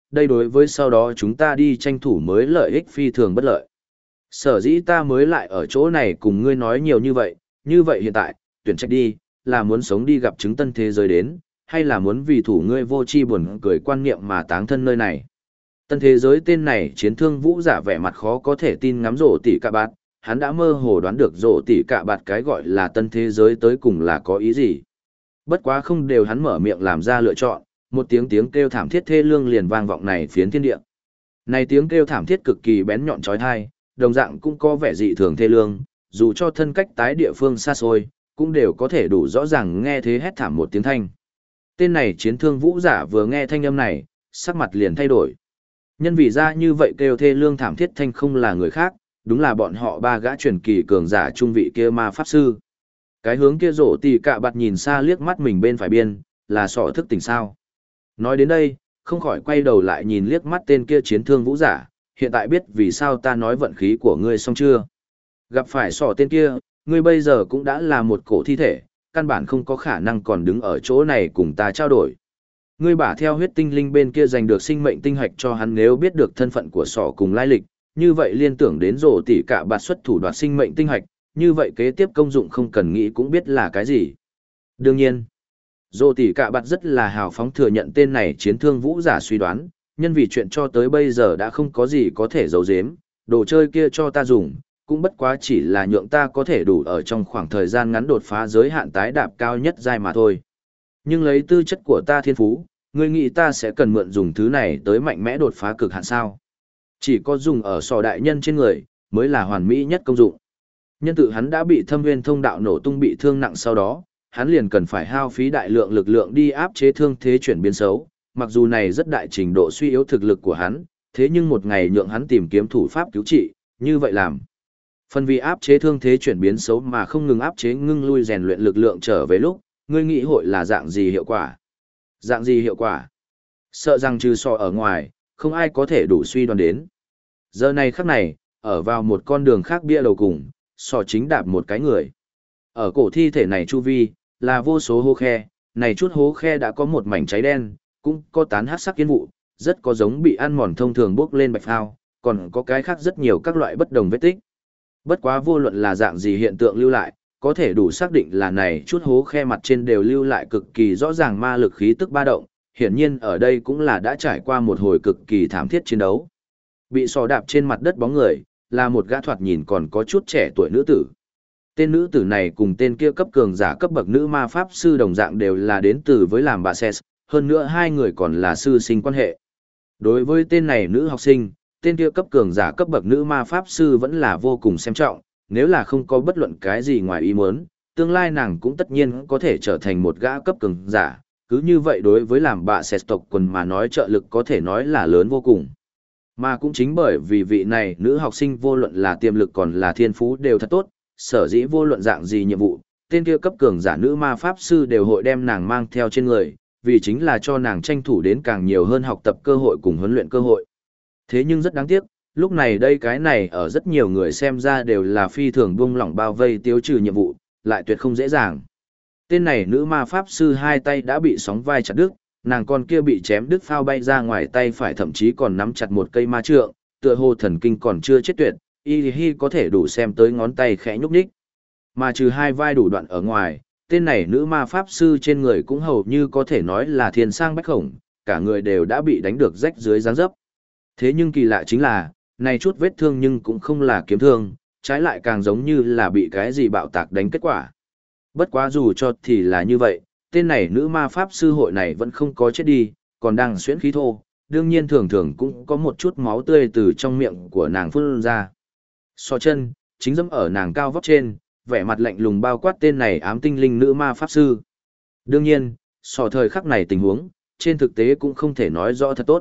đây đối với sau đó chúng ta đi tranh thủ mới lợi ích phi thường bất lợi. Sở dĩ ta mới lại ở chỗ này cùng ngươi nói nhiều như vậy hiện tại, tuyển trách đi, là muốn sống đi gặp chứng tân thế giới đến, hay là muốn vì thủ ngươi vô tri buồn cười quan niệm mà táng thân nơi này. Tân thế giới tên này chiến thương vũ giả vẻ mặt khó có thể tin ngắm rổ tỉ cạ bạt, hắn đã mơ hồ đoán được rổ tỉ cạ bạt cái gọi là tân thế giới tới cùng là có ý gì. Bất quá không đều hắn mở miệng làm ra lựa chọn, một tiếng tiếng kêu thảm thiết thê lương liền vang vọng này phiến thiên địa. Này tiếng kêu thảm thiết cực kỳ bén nhọn chói tai, đồng dạng cũng có vẻ dị thường thê lương, dù cho thân cách tái địa phương xa xôi, cũng đều có thể đủ rõ ràng nghe thế hét thảm một tiếng thanh. Tên này chiến thương vũ giả vừa nghe thanh âm này, sắc mặt liền thay đổi. Nhân vì ra như vậy kêu thê lương thảm thiết thanh không là người khác, đúng là bọn họ ba gã truyền kỳ cường giả trung vị kia ma pháp sư. Cái hướng kia rổ tỉ cạ bạt nhìn xa liếc mắt mình bên phải biên, là sọ thức tỉnh sao. Nói đến đây, không khỏi quay đầu lại nhìn liếc mắt tên kia chiến thương vũ giả, hiện tại biết vì sao ta nói vận khí của ngươi xong chưa. Gặp phải sọ tên kia, ngươi bây giờ cũng đã là một cổ thi thể, căn bản không có khả năng còn đứng ở chỗ này cùng ta trao đổi. Ngươi bả theo huyết tinh linh bên kia giành được sinh mệnh tinh hạch cho hắn, nếu biết được thân phận của sọ cùng lai lịch, như vậy liên tưởng đến rổ tỉ cạ bạt xuất thủ đoạt sinh mệnh tinh hạch, như vậy kế tiếp công dụng không cần nghĩ cũng biết là cái gì. Đương nhiên, rổ tỉ cạ bạt rất là hào phóng thừa nhận tên này chiến thương vũ giả suy đoán, nhân vì chuyện cho tới bây giờ đã không có gì có thể giấu giếm, đồ chơi kia cho ta dùng, cũng bất quá chỉ là nhượng ta có thể đủ ở trong khoảng thời gian ngắn đột phá giới hạn tái đạp cao nhất giai mà thôi. Nhưng lấy tư chất của ta thiên phú, ngươi nghĩ ta sẽ cần mượn dùng thứ này tới mạnh mẽ đột phá cực hạn sao? Chỉ có dùng ở sò đại nhân trên người, mới là hoàn mỹ nhất công dụng. Nhân tự hắn đã bị thâm nguyên thông đạo nổ tung bị thương nặng sau đó, hắn liền cần phải hao phí đại lượng lực lượng đi áp chế thương thế chuyển biến xấu, mặc dù này rất đại trình độ suy yếu thực lực của hắn, thế nhưng một ngày nhượng hắn tìm kiếm thủ pháp cứu trị, như vậy làm. Phần vì áp chế thương thế chuyển biến xấu mà không ngừng áp chế ngưng lui rèn luyện lực lượng trở về lúc, ngươi nghĩ hội là dạng gì hiệu quả? Dạng gì hiệu quả? Sợ rằng trừ so ở ngoài, không ai có thể đủ suy đoán đến. Giờ này khắc này, ở vào một con đường khác bia đầu cùng, so chính đạp một cái người. Ở cổ thi thể này chu vi, là vô số hố khe, này chút hố khe đã có một mảnh cháy đen, cũng có tán hắc sắc kiến vụ, rất có giống bị ăn mòn thông thường bốc lên bạch phao, còn có cái khác rất nhiều các loại bất đồng vết tích. Bất quá vô luận là dạng gì hiện tượng lưu lại, có thể đủ xác định là này chút hố khe mặt trên đều lưu lại cực kỳ rõ ràng ma lực khí tức ba động, hiển nhiên ở đây cũng là đã trải qua một hồi cực kỳ thảm thiết chiến đấu. Bị sò đạp trên mặt đất bóng người, là một gã thoạt nhìn còn có chút trẻ tuổi nữ tử. Tên nữ tử này cùng tên kia cấp cường giả cấp bậc nữ ma pháp sư đồng dạng đều là đến từ với làm bà Ses, hơn nữa hai người còn là sư sinh quan hệ. Đối với tên này nữ học sinh, tên kia cấp cường giả cấp bậc nữ ma pháp sư vẫn là vô cùng xem trọng, nếu là không có bất luận cái gì ngoài ý muốn, tương lai nàng cũng tất nhiên có thể trở thành một gã cấp cường giả, cứ như vậy đối với làm bà Ses tộc quần mà nói trợ lực có thể nói là lớn vô cùng. Mà cũng chính bởi vì vị này nữ học sinh vô luận là tiềm lực còn là thiên phú đều thật tốt, sở dĩ vô luận dạng gì nhiệm vụ, tên kia cấp cường giả nữ ma pháp sư đều hội đem nàng mang theo trên người, vì chính là cho nàng tranh thủ đến càng nhiều hơn học tập cơ hội cùng huấn luyện cơ hội. Thế nhưng rất đáng tiếc, lúc này đây cái này ở rất nhiều người xem ra đều là phi thường buông lỏng bao vây tiêu trừ nhiệm vụ, lại tuyệt không dễ dàng. Tên này nữ ma pháp sư hai tay đã bị sóng vai chặt đứt, nàng con kia bị chém đứt phao bay ra ngoài tay phải thậm chí còn nắm chặt một cây ma trượng, tựa hồ thần kinh còn chưa chết tuyệt, y có thể đủ xem tới ngón tay khẽ nhúc nhích. Mà trừ hai vai đủ đoạn ở ngoài, tên này nữ ma pháp sư trên người cũng hầu như có thể nói là thiên sang bách khổng, cả người đều đã bị đánh được rách dưới dáng dấp. Thế nhưng kỳ lạ chính là, này chút vết thương nhưng cũng không là kiếm thương, trái lại càng giống như là bị cái gì bạo tạc đánh kết quả. Bất quá dù cho thì là như vậy, tên này nữ ma pháp sư hội này vẫn không có chết đi, còn đang xuyễn khí thô, đương nhiên thường thường cũng có một chút máu tươi từ trong miệng của nàng phun ra. So chân, chính dẫm ở nàng cao vóc trên, vẻ mặt lạnh lùng bao quát tên này ám tinh linh nữ ma pháp sư. Đương nhiên, so thời khắc này tình huống, trên thực tế cũng không thể nói rõ thật tốt.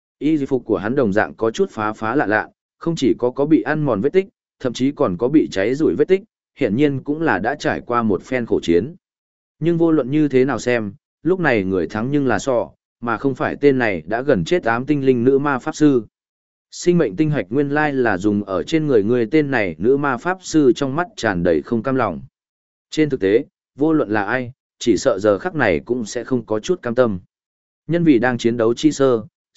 Y phục của hắn đồng dạng có chút phá lạ lạ, không chỉ có bị ăn mòn vết tích, thậm chí còn có bị cháy rủi vết tích, hiển nhiên cũng là đã trải qua một phen khổ chiến. Nhưng vô luận như thế nào xem, lúc này người thắng nhưng là sọ, mà không phải tên này đã gần chết ám tinh linh nữ ma pháp sư. Sinh mệnh tinh hạch nguyên lai là dùng ở trên người tên này nữ ma pháp sư trong mắt tràn đầy không cam lòng. Trên thực tế, vô luận là ai, chỉ sợ giờ khắc này cũng sẽ không có chút cam tâm. Nhân vì đang chiến đấu chi sơ,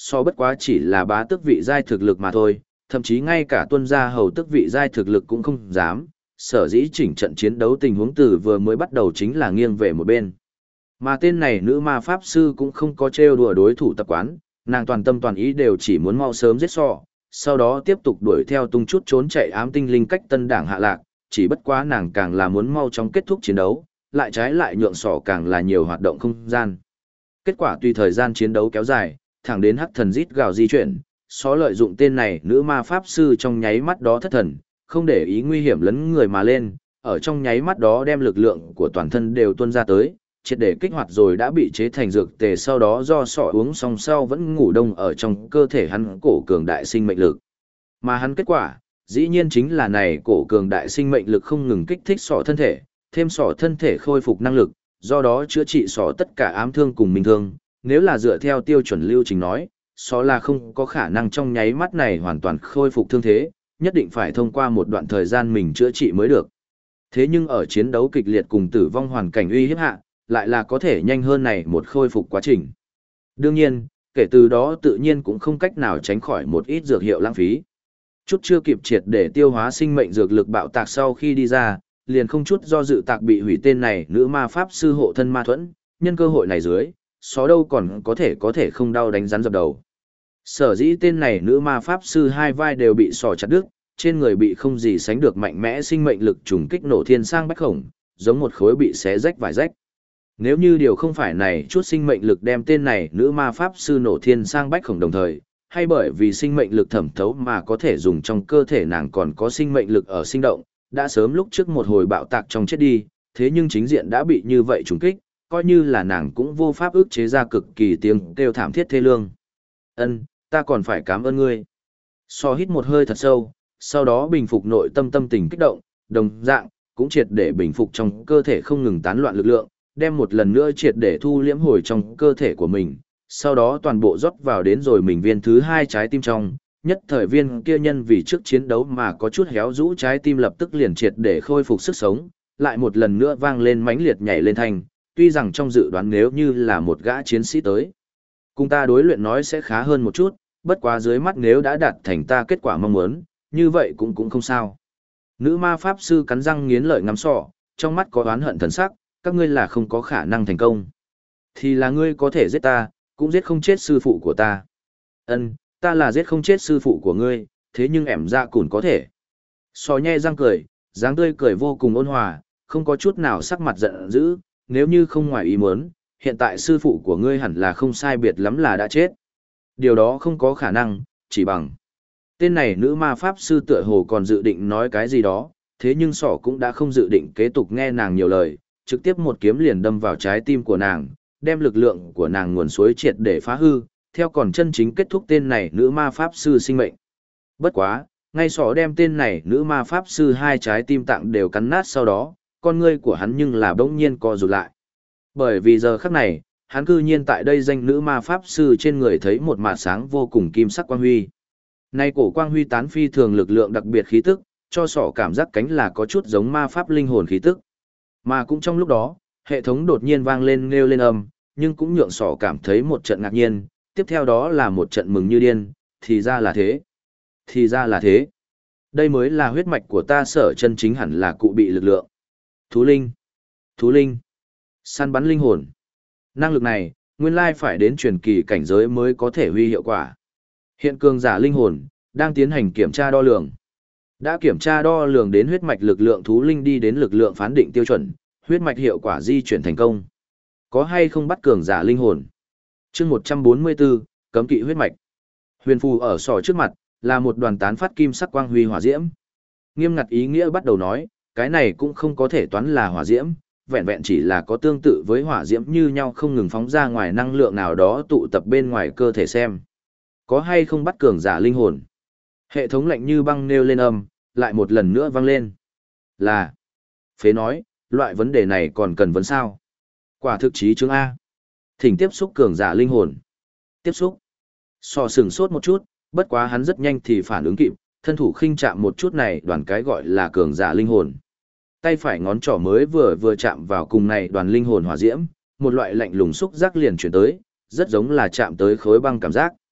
so bất quá chỉ là bá tước vị giai thực lực mà thôi, thậm chí ngay cả tuân gia hầu tước vị giai thực lực cũng không dám, sở dĩ chỉnh trận chiến đấu tình huống từ vừa mới bắt đầu chính là nghiêng về một bên. Mà tên này nữ ma pháp sư cũng không có trêu đùa đối thủ tập quán, nàng toàn tâm toàn ý đều chỉ muốn mau sớm giết sọ, sau đó tiếp tục đuổi theo tung chút trốn chạy ám tinh linh cách tân đảng hạ lạc, chỉ bất quá nàng càng là muốn mau chóng kết thúc chiến đấu, lại trái lại nhượng sọ càng là nhiều hoạt động không gian. Kết quả tùy thời gian chiến đấu kéo dài, thẳng đến hắc thần rít gào di chuyển, xó lợi dụng tên này nữ ma pháp sư trong nháy mắt đó thất thần, không để ý nguy hiểm lấn người mà lên, ở trong nháy mắt đó đem lực lượng của toàn thân đều tuôn ra tới, triệt để kích hoạt rồi đã bị chế thành dược tề, sau đó do sọ uống xong sau vẫn ngủ đông ở trong cơ thể hắn cổ cường đại sinh mệnh lực. Mà hắn kết quả, dĩ nhiên chính là này cổ cường đại sinh mệnh lực không ngừng kích thích sọ thân thể, thêm sọ thân thể khôi phục năng lực, do đó chữa trị sọ tất cả ám thương cùng minh thương. Nếu là dựa theo tiêu chuẩn lưu trình nói, sọ là không có khả năng trong nháy mắt này hoàn toàn khôi phục thương thế, nhất định phải thông qua một đoạn thời gian mình chữa trị mới được. Thế nhưng ở chiến đấu kịch liệt cùng tử vong hoàn cảnh uy hiếp hạ, lại là có thể nhanh hơn này một khôi phục quá trình. Đương nhiên, kể từ đó tự nhiên cũng không cách nào tránh khỏi một ít dược hiệu lãng phí. Chút chưa kịp triệt để tiêu hóa sinh mệnh dược lực bạo tạc sau khi đi ra, liền không chút do dự tạc bị hủy tên này nữ ma pháp sư hộ thân ma thuẫn, nhân cơ hội này dưới, xó đâu còn có thể không đau đánh rắn dập đầu. Sở dĩ tên này nữ ma pháp sư hai vai đều bị sỏ chặt đứt, trên người bị không gì sánh được mạnh mẽ sinh mệnh lực trùng kích nổ thiên sang bách khổng, giống một khối bị xé rách vài rách. Nếu như điều không phải này chút sinh mệnh lực đem tên này nữ ma pháp sư nổ thiên sang bách khổng đồng thời, hay bởi vì sinh mệnh lực thẩm thấu mà có thể dùng trong cơ thể nàng còn có sinh mệnh lực ở sinh động, đã sớm lúc trước một hồi bạo tạc trong chết đi, thế nhưng chính diện đã bị như vậy trùng kích, coi như là nàng cũng vô pháp ức chế ra cực kỳ tiếng kêu thảm thiết thê lương. Ân, ta còn phải cảm ơn ngươi. So hít một hơi thật sâu, sau đó bình phục nội tâm tâm tình kích động, đồng dạng, cũng triệt để bình phục trong cơ thể không ngừng tán loạn lực lượng, đem một lần nữa triệt để thu liễm hồi trong cơ thể của mình, sau đó toàn bộ rót vào đến rồi mình viên thứ hai trái tim trong, nhất thời viên kia nhân vì trước chiến đấu mà có chút héo rũ trái tim lập tức liền triệt để khôi phục sức sống, lại một lần nữa vang lên mãnh liệt nhảy lên thanh, tuy rằng trong dự đoán nếu như là một gã chiến sĩ tới, cùng ta đối luyện nói sẽ khá hơn một chút, bất quá dưới mắt nếu đã đạt thành ta kết quả mong muốn, như vậy cũng không sao. Nữ ma pháp sư cắn răng nghiến lợi ngắm sọ, trong mắt có oán hận thần sắc, các ngươi là không có khả năng thành công. Thì là ngươi có thể giết ta, cũng giết không chết sư phụ của ta. Ân, ta là giết không chết sư phụ của ngươi, thế nhưng ẻm dạ cùn có thể. Sò nhe răng cười, dáng tươi cười vô cùng ôn hòa, không có chút nào sắc mặt giận dữ, nếu như không ngoài ý muốn, hiện tại sư phụ của ngươi hẳn là không sai biệt lắm là đã chết. Điều đó không có khả năng, chỉ bằng. Tên này nữ ma pháp sư tựa hồ còn dự định nói cái gì đó, thế nhưng sỏ cũng đã không dự định kế tục nghe nàng nhiều lời, trực tiếp một kiếm liền đâm vào trái tim của nàng, đem lực lượng của nàng nguồn suối triệt để phá hư, theo còn chân chính kết thúc tên này nữ ma pháp sư sinh mệnh. Bất quá, ngay sỏ đem tên này nữ ma pháp sư hai trái tim tạng đều cắn nát sau đó, con ngươi của hắn nhưng là bỗng nhiên co rụt lại. Bởi vì giờ khắc này, hắn cư nhiên tại đây danh nữ ma pháp sư trên người thấy một mạt sáng vô cùng kim sắc quang huy. Nay cổ quang huy tán phi thường lực lượng đặc biệt khí tức, cho sỏ cảm giác cánh là có chút giống ma pháp linh hồn khí tức. Mà cũng trong lúc đó, hệ thống đột nhiên vang lên nêu lên âm, nhưng cũng nhượng sỏ cảm thấy một trận ngạc nhiên, tiếp theo đó là một trận mừng như điên, thì ra là thế. Thì ra là thế. Đây mới là huyết mạch của ta sở chân chính hẳn là cụ bị lực lượng. Thú linh. Thú linh. Săn bắn linh hồn. Năng lực này, nguyên lai phải đến truyền kỳ cảnh giới mới có thể huy hiệu quả. Hiện cường giả linh hồn, đang tiến hành kiểm tra đo lường. Đã kiểm tra đo lường đến huyết mạch lực lượng thú linh đi đến lực lượng phán định tiêu chuẩn, huyết mạch hiệu quả di chuyển thành công. Có hay không bắt cường giả linh hồn? Chương 144, cấm kỵ huyết mạch. Huyền phù ở sò trước mặt, là một đoàn tán phát kim sắc quang huy hỏa diễm. Nghiêm ngặt ý nghĩa bắt đầu nói, cái này cũng không có thể toán là hỏa diễm, vẹn vẹn chỉ là có tương tự với hỏa diễm như nhau không ngừng phóng ra ngoài năng lượng nào đó tụ tập bên ngoài cơ thể xem. Có hay không bắt cường giả linh hồn? Hệ thống lạnh như băng nêu lên âm, lại một lần nữa vang lên. Là. Phế nói, loại vấn đề này còn cần vấn sao? Quả thực chí chứng A. Thỉnh tiếp xúc cường giả linh hồn. Tiếp xúc. Sò sừng sốt một chút, bất quá hắn rất nhanh thì phản ứng kịp, thân thủ khinh chạm một chút này đoàn cái gọi là cường giả linh hồn. Tay phải ngón trỏ mới vừa chạm vào cùng này đoàn linh hồn hỏa diễm, một loại lạnh lùng xúc giác liền chuyển tới, rất giống là chạm tới khối băng cảm giác.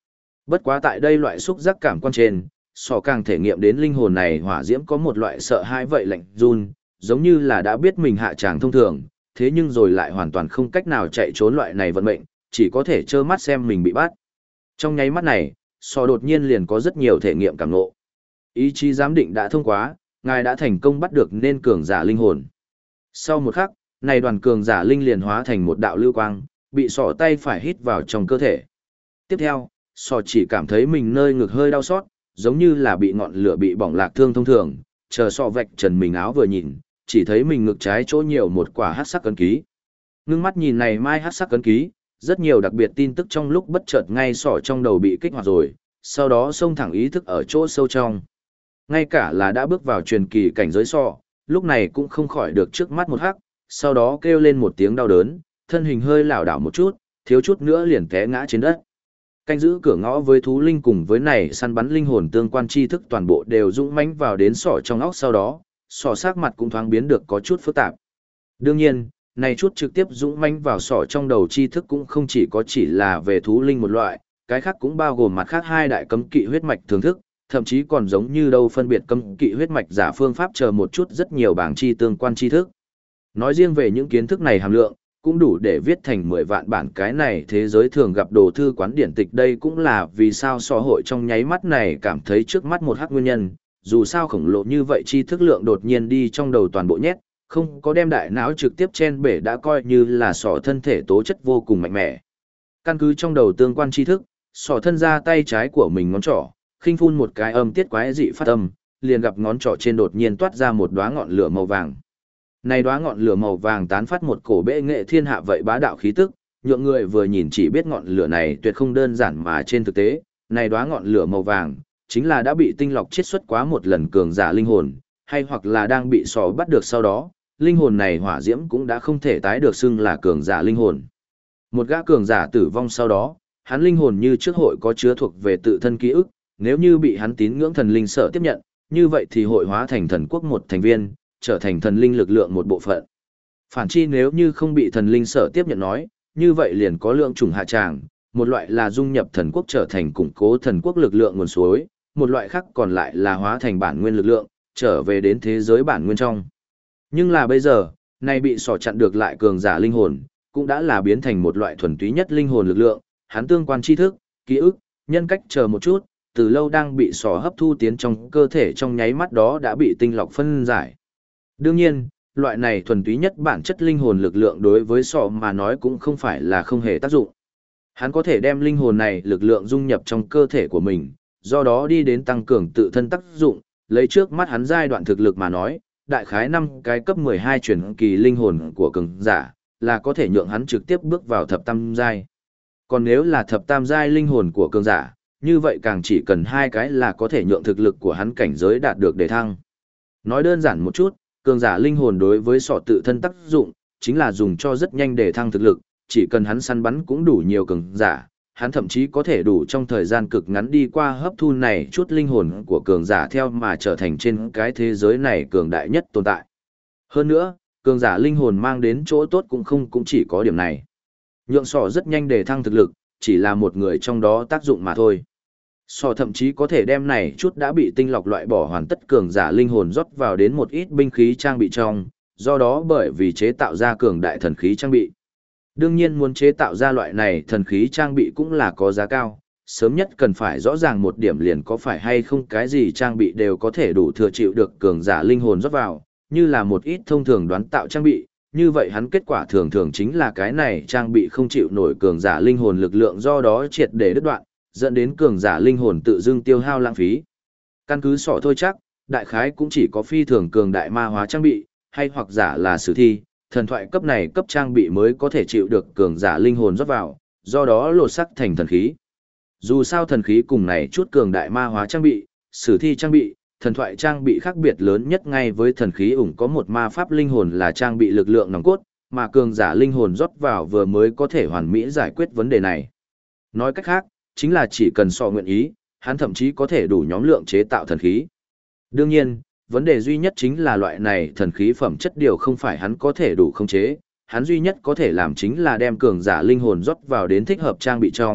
Bất quá tại đây loại xúc giác cảm quan trên, sò càng thể nghiệm đến linh hồn này hỏa diễm có một loại sợ hãi vậy lạnh run, giống như là đã biết mình hạ tràng thông thường, thế nhưng rồi lại hoàn toàn không cách nào chạy trốn loại này vận mệnh, chỉ có thể trơ mắt xem mình bị bắt. Trong nháy mắt này, sò đột nhiên liền có rất nhiều thể nghiệm cảm ngộ. Ý chí giám định đã thông qua, ngài đã thành công bắt được nên cường giả linh hồn. Sau một khắc, này đoàn cường giả linh liền hóa thành một đạo lưu quang, bị sò tay phải hít vào trong cơ thể. Tiếp theo, sò chỉ cảm thấy mình nơi ngực hơi đau xót, giống như là bị ngọn lửa bị bỏng lạc thương thông thường, chờ sò vạch trần mình áo vừa nhìn, chỉ thấy mình ngực trái chỗ nhiều một quả hắc sắc ấn ký. Ngưng mắt nhìn này mai hắc sắc ấn ký, rất nhiều đặc biệt tin tức trong lúc bất chợt ngay sọ trong đầu bị kích hoạt rồi, sau đó xông thẳng ý thức ở chỗ sâu trong. Ngay cả là đã bước vào truyền kỳ cảnh giới sọ, lúc này cũng không khỏi được trước mắt một hắc, sau đó kêu lên một tiếng đau đớn, thân hình hơi lảo đảo một chút, thiếu chút nữa liền té ngã trên đất. Canh giữ cửa ngõ với thú linh cùng với này săn bắn linh hồn tương quan tri thức toàn bộ đều dũng mãnh vào đến sọ trong óc, sau đó sọ sắc mặt cũng thoáng biến được có chút phức tạp. Đương nhiên, này chút trực tiếp dũng mãnh vào sọ trong đầu tri thức cũng không chỉ là về thú linh một loại, cái khác cũng bao gồm mặt khác hai đại cấm kỵ huyết mạch thưởng thức, thậm chí còn giống như đâu phân biệt cấm kỵ huyết mạch giả phương pháp chờ một chút rất nhiều bảng chi tương quan tri thức. Nói riêng về những kiến thức này hàm lượng, cũng đủ để viết thành 10 vạn bản cái này thế giới thường gặp đồ thư quán điển tịch, đây cũng là vì sao xã hội trong nháy mắt này cảm thấy trước mắt một hắc nguyên nhân, dù sao khổng lồ như vậy tri thức lượng đột nhiên đi trong đầu toàn bộ nhét, không có đem đại não trực tiếp chen bể đã coi như là sọ thân thể tố chất vô cùng mạnh mẽ. Căn cứ trong đầu tương quan tri thức, sọ thân ra tay trái của mình ngón trỏ, khinh phun một cái âm tiết quái dị phát âm, liền gặp ngón trỏ trên đột nhiên toát ra một đóa ngọn lửa màu vàng. Này đóa ngọn lửa màu vàng tán phát một cổ bệ nghệ thiên hạ vậy bá đạo khí tức, nhượng người vừa nhìn chỉ biết ngọn lửa này tuyệt không đơn giản, mà trên thực tế, này đóa ngọn lửa màu vàng chính là đã bị tinh lọc chiết xuất quá một lần cường giả linh hồn, hay hoặc là đang bị sọ bắt được sau đó, linh hồn này hỏa diễm cũng đã không thể tái được xưng là cường giả linh hồn. Một gã cường giả tử vong sau đó, hắn linh hồn như trước hội có chứa thuộc về tự thân ký ức, nếu như bị hắn tín ngưỡng thần linh sở tiếp nhận, như vậy thì hội hóa thành thần quốc một thành viên, trở thành thần linh lực lượng một bộ phận. Phản chi nếu như không bị thần linh sở tiếp nhận nói, như vậy liền có lượng chủng hạ tràng, một loại là dung nhập thần quốc trở thành củng cố thần quốc lực lượng nguồn suối, một loại khác còn lại là hóa thành bản nguyên lực lượng, trở về đến thế giới bản nguyên trong. Nhưng là bây giờ, này bị sỏ chặn được lại cường giả linh hồn, cũng đã là biến thành một loại thuần túy nhất linh hồn lực lượng, hắn tương quan tri thức, ký ức, nhân cách chờ một chút, từ lâu đang bị sỏ hấp thu tiến trong cơ thể, trong nháy mắt đó đã bị tinh lọc phân giải. Đương nhiên, loại này thuần túy nhất bản chất linh hồn lực lượng đối với sọ mà nói cũng không phải là không hề tác dụng. Hắn có thể đem linh hồn này lực lượng dung nhập trong cơ thể của mình, do đó đi đến tăng cường tự thân tác dụng, lấy trước mắt hắn giai đoạn thực lực mà nói, đại khái 5 cái cấp 12 chuyển kỳ linh hồn của cường giả, là có thể nhượng hắn trực tiếp bước vào thập tam giai. Còn nếu là thập tam giai linh hồn của cường giả, như vậy càng chỉ cần 2 cái là có thể nhượng thực lực của hắn cảnh giới đạt được đề thăng. Nói đơn giản một chút, cường giả linh hồn đối với sọ tự thân tác dụng, chính là dùng cho rất nhanh để thăng thực lực, chỉ cần hắn săn bắn cũng đủ nhiều cường giả, hắn thậm chí có thể đủ trong thời gian cực ngắn đi qua hấp thu này chút linh hồn của cường giả theo mà trở thành trên cái thế giới này cường đại nhất tồn tại. Hơn nữa, cường giả linh hồn mang đến chỗ tốt cũng chỉ có điểm này. Nhượng sọ rất nhanh để thăng thực lực, chỉ là một người trong đó tác dụng mà thôi. Sọ thậm chí có thể đem này chút đã bị tinh lọc loại bỏ hoàn tất cường giả linh hồn rót vào đến một ít binh khí trang bị trong, do đó bởi vì chế tạo ra cường đại thần khí trang bị. Đương nhiên muốn chế tạo ra loại này thần khí trang bị cũng là có giá cao, sớm nhất cần phải rõ ràng một điểm liền có phải hay không cái gì trang bị đều có thể đủ thừa chịu được cường giả linh hồn rót vào, như là một ít thông thường đoán tạo trang bị, như vậy hắn kết quả thường thường chính là cái này trang bị không chịu nổi cường giả linh hồn lực lượng, do đó triệt để đứt đoạn, dẫn đến cường giả linh hồn tự dưng tiêu hao lãng phí. Căn cứ sọ thôi chắc, đại khái cũng chỉ có phi thường cường đại ma hóa trang bị, hay hoặc giả là sử thi, thần thoại cấp này cấp trang bị mới có thể chịu được cường giả linh hồn rót vào, do đó lột sắc thành thần khí. Dù sao thần khí cùng này chút cường đại ma hóa trang bị, sử thi trang bị, thần thoại trang bị khác biệt lớn nhất ngay với thần khí ủng có một ma pháp linh hồn là trang bị lực lượng nòng cốt, mà cường giả linh hồn rót vào vừa mới có thể hoàn mỹ giải quyết vấn đề này. Nói cách khác, chính là chỉ cần sọ nguyện ý, hắn thậm chí có thể đủ nhóm lượng chế tạo thần khí. Đương nhiên, vấn đề duy nhất chính là loại này thần khí phẩm chất điều không phải hắn có thể đủ khống chế, hắn duy nhất có thể làm chính là đem cường giả linh hồn rót vào đến thích hợp trang bị trong,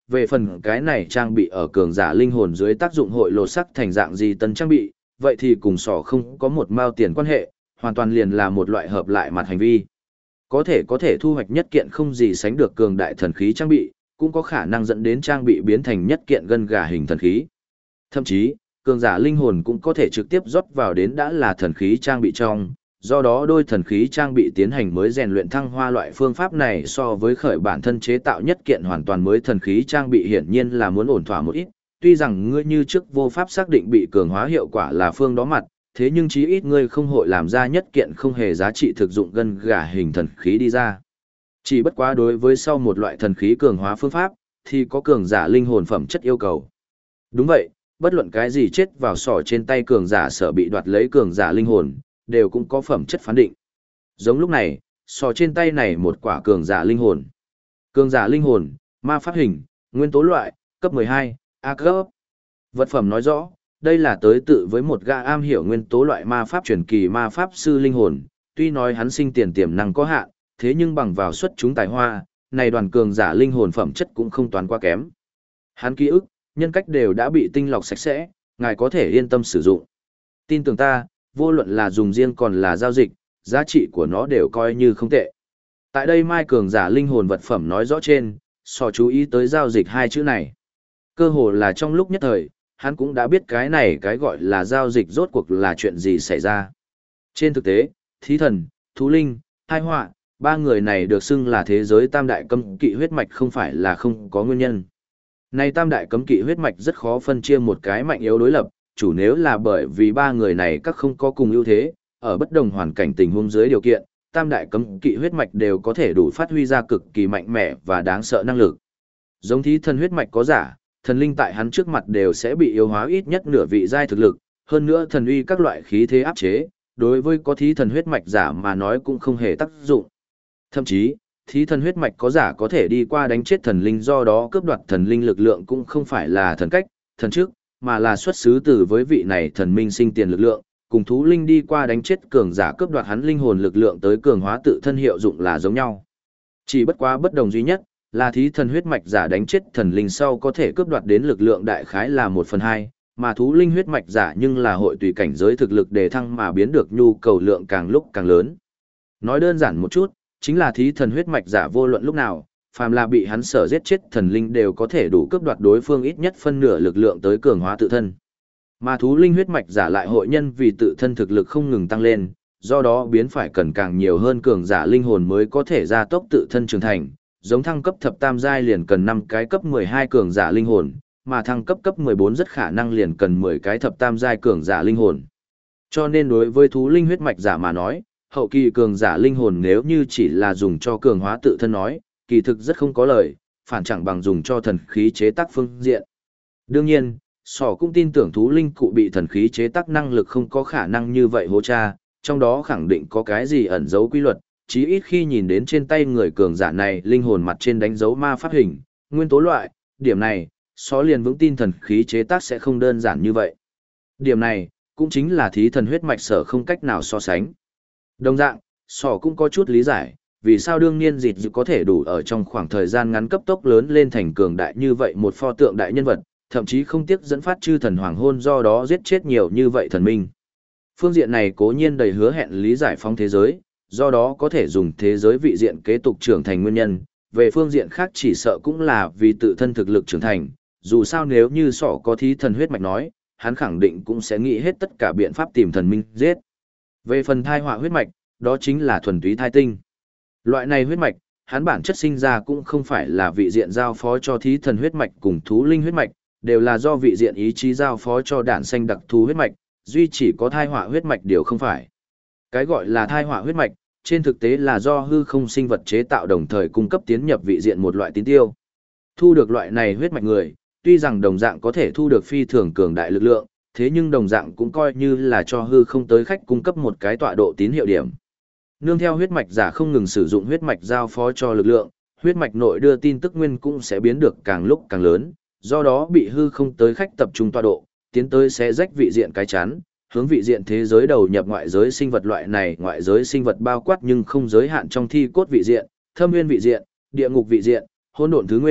về phần cái này trang bị ở cường giả linh hồn dưới tác dụng hội lột sắc thành dạng gì tân trang bị, vậy thì cùng sỏ không có một mao tiền quan hệ, hoàn toàn liền là một loại hợp lại mặt hành vi. Có thể thu hoạch nhất kiện không gì sánh được cường đại thần khí trang bị, cũng có khả năng dẫn đến trang bị biến thành nhất kiện gân gà hình thần khí. Thậm chí, cường giả linh hồn cũng có thể trực tiếp rót vào đến đã là thần khí trang bị trong, do đó đôi thần khí trang bị tiến hành mới rèn luyện thăng hoa loại phương pháp này so với khởi bản thân chế tạo nhất kiện hoàn toàn mới thần khí trang bị hiển nhiên là muốn ổn thỏa một ít, tuy rằng ngươi như trước vô pháp xác định bị cường hóa hiệu quả là phương đó mặt, thế nhưng chí ít ngươi không hội làm ra nhất kiện không hề giá trị thực dụng gân gà hình thần khí đi ra. Chỉ bất quá đối với sau một loại thần khí cường hóa phương pháp, thì có cường giả linh hồn phẩm chất yêu cầu. Đúng vậy, bất luận cái gì chết vào sỏ trên tay cường giả sở bị đoạt lấy cường giả linh hồn, đều cũng có phẩm chất phán định. Giống lúc này, sỏ trên tay này một quả cường giả linh hồn. Cường giả linh hồn, ma pháp hình, nguyên tố loại, cấp 12, A cấp. Vật phẩm nói rõ, đây là tới tự với một gã am hiểu nguyên tố loại ma pháp truyền kỳ ma pháp sư linh hồn, tuy nói hắn sinh tiền tiềm năng có hạn, thế nhưng bằng vào xuất chúng tài hoa, này đoàn cường giả linh hồn phẩm chất cũng không toàn quá kém. Hắn ký ức, nhân cách đều đã bị tinh lọc sạch sẽ, ngài có thể yên tâm sử dụng. Tin tưởng ta, vô luận là dùng riêng còn là giao dịch, giá trị của nó đều coi như không tệ. Tại đây mai cường giả linh hồn vật phẩm nói rõ trên, so chú ý tới giao dịch hai chữ này. Cơ hồ là trong lúc nhất thời, hắn cũng đã biết cái này cái gọi là giao dịch rốt cuộc là chuyện gì xảy ra. Trên thực tế, thí thần, thú linh, hai họa, ba người này được xưng là thế giới tam đại cấm kỵ huyết mạch không phải là không có nguyên nhân. Này tam đại cấm kỵ huyết mạch rất khó phân chia một cái mạnh yếu đối lập, chủ nếu là bởi vì ba người này các không có cùng ưu thế, ở bất đồng hoàn cảnh tình huống dưới điều kiện, tam đại cấm kỵ huyết mạch đều có thể đủ phát huy ra cực kỳ mạnh mẽ và đáng sợ năng lực. Giống thí thần huyết mạch có giả, thần linh tại hắn trước mặt đều sẽ bị yếu hóa ít nhất nửa vị giai thực lực, hơn nữa thần uy các loại khí thế áp chế, đối với có thí thần huyết mạch giả mà nói cũng không hề tác dụng. Thậm chí, thí thần huyết mạch có giả có thể đi qua đánh chết thần linh, do đó cướp đoạt thần linh lực lượng cũng không phải là thần cách, thần trước, mà là xuất xứ từ với vị này thần minh sinh tiền lực lượng, cùng thú linh đi qua đánh chết cường giả cướp đoạt hắn linh hồn lực lượng tới cường hóa tự thân hiệu dụng là giống nhau. Chỉ bất quá bất đồng duy nhất là thí thần huyết mạch giả đánh chết thần linh sau có thể cướp đoạt đến lực lượng đại khái là 1/2, mà thú linh huyết mạch giả nhưng là hội tùy cảnh giới thực lực đề thăng mà biến được nhu cầu lượng càng lúc càng lớn. Nói đơn giản một chút, chính là thí thần huyết mạch giả vô luận lúc nào, phàm là bị hắn sở giết chết thần linh đều có thể đủ cướp đoạt đối phương ít nhất phân nửa lực lượng tới cường hóa tự thân. Mà thú linh huyết mạch giả lại hội nhân vì tự thân thực lực không ngừng tăng lên, do đó biến phải cần càng nhiều hơn cường giả linh hồn mới có thể gia tốc tự thân trưởng thành, giống thăng cấp thập tam giai liền cần 5 cái cấp 12 cường giả linh hồn, mà thăng cấp cấp 14 rất khả năng liền cần 10 cái thập tam giai cường giả linh hồn. Cho nên đối với thú linh huyết mạch giả mà nói, hậu kỳ cường giả linh hồn nếu như chỉ là dùng cho cường hóa tự thân nói, kỳ thực rất không có lợi, phản chẳng bằng dùng cho thần khí chế tác phương diện. Đương nhiên, Sỏ cũng tin tưởng thú linh cụ bị thần khí chế tác năng lực không có khả năng như vậy hô cha, trong đó khẳng định có cái gì ẩn dấu quy luật, chí ít khi nhìn đến trên tay người cường giả này linh hồn mặt trên đánh dấu ma pháp hình, nguyên tố loại, điểm này, Sỏ liền vững tin thần khí chế tác sẽ không đơn giản như vậy. Điểm này, cũng chính là thí thần huyết mạch sở không cách nào so sánh. Đồng dạng, Sỏ cũng có chút lý giải, vì sao đương nhiên dịt dự có thể đủ ở trong khoảng thời gian ngắn cấp tốc lớn lên thành cường đại như vậy một pho tượng đại nhân vật, thậm chí không tiếc dẫn phát chư thần hoàng hôn do đó giết chết nhiều như vậy thần minh. Phương diện này cố nhiên đầy hứa hẹn lý giải phóng thế giới, do đó có thể dùng thế giới vị diện kế tục trưởng thành nguyên nhân, về phương diện khác chỉ sợ cũng là vì tự thân thực lực trưởng thành, dù sao nếu như Sỏ có thí thần huyết mạch nói, hắn khẳng định cũng sẽ nghĩ hết tất cả biện pháp tìm thần minh giết. Về phần thai họa huyết mạch, đó chính là thuần túy thai tinh. Loại này huyết mạch, hắn bản chất sinh ra cũng không phải là vị diện giao phó cho thí thần huyết mạch cùng thú linh huyết mạch, đều là do vị diện ý chí giao phó cho đản xanh đặc thù huyết mạch, duy chỉ có thai họa huyết mạch điều không phải. Cái gọi là thai họa huyết mạch, trên thực tế là do hư không sinh vật chế tạo đồng thời cung cấp tiến nhập vị diện một loại tín tiêu. Thu được loại này huyết mạch người, tuy rằng đồng dạng có thể thu được phi thường cường đại lực lượng, thế nhưng đồng dạng cũng coi như là cho hư không tới khách cung cấp một cái tọa độ tín hiệu điểm. Nương theo huyết mạch giả không ngừng sử dụng huyết mạch giao phó cho lực lượng, huyết mạch nội đưa tin tức nguyên cũng sẽ biến được càng lúc càng lớn, do đó bị hư không tới khách tập trung tọa độ, tiến tới sẽ rách vị diện cái chắn, hướng vị diện thế giới đầu nhập ngoại giới sinh vật loại này, ngoại giới sinh vật bao quát nhưng không giới hạn trong thi cốt vị diện, thâm nguyên vị diện, địa ngục vị diện, hỗn độn thứ nguyên,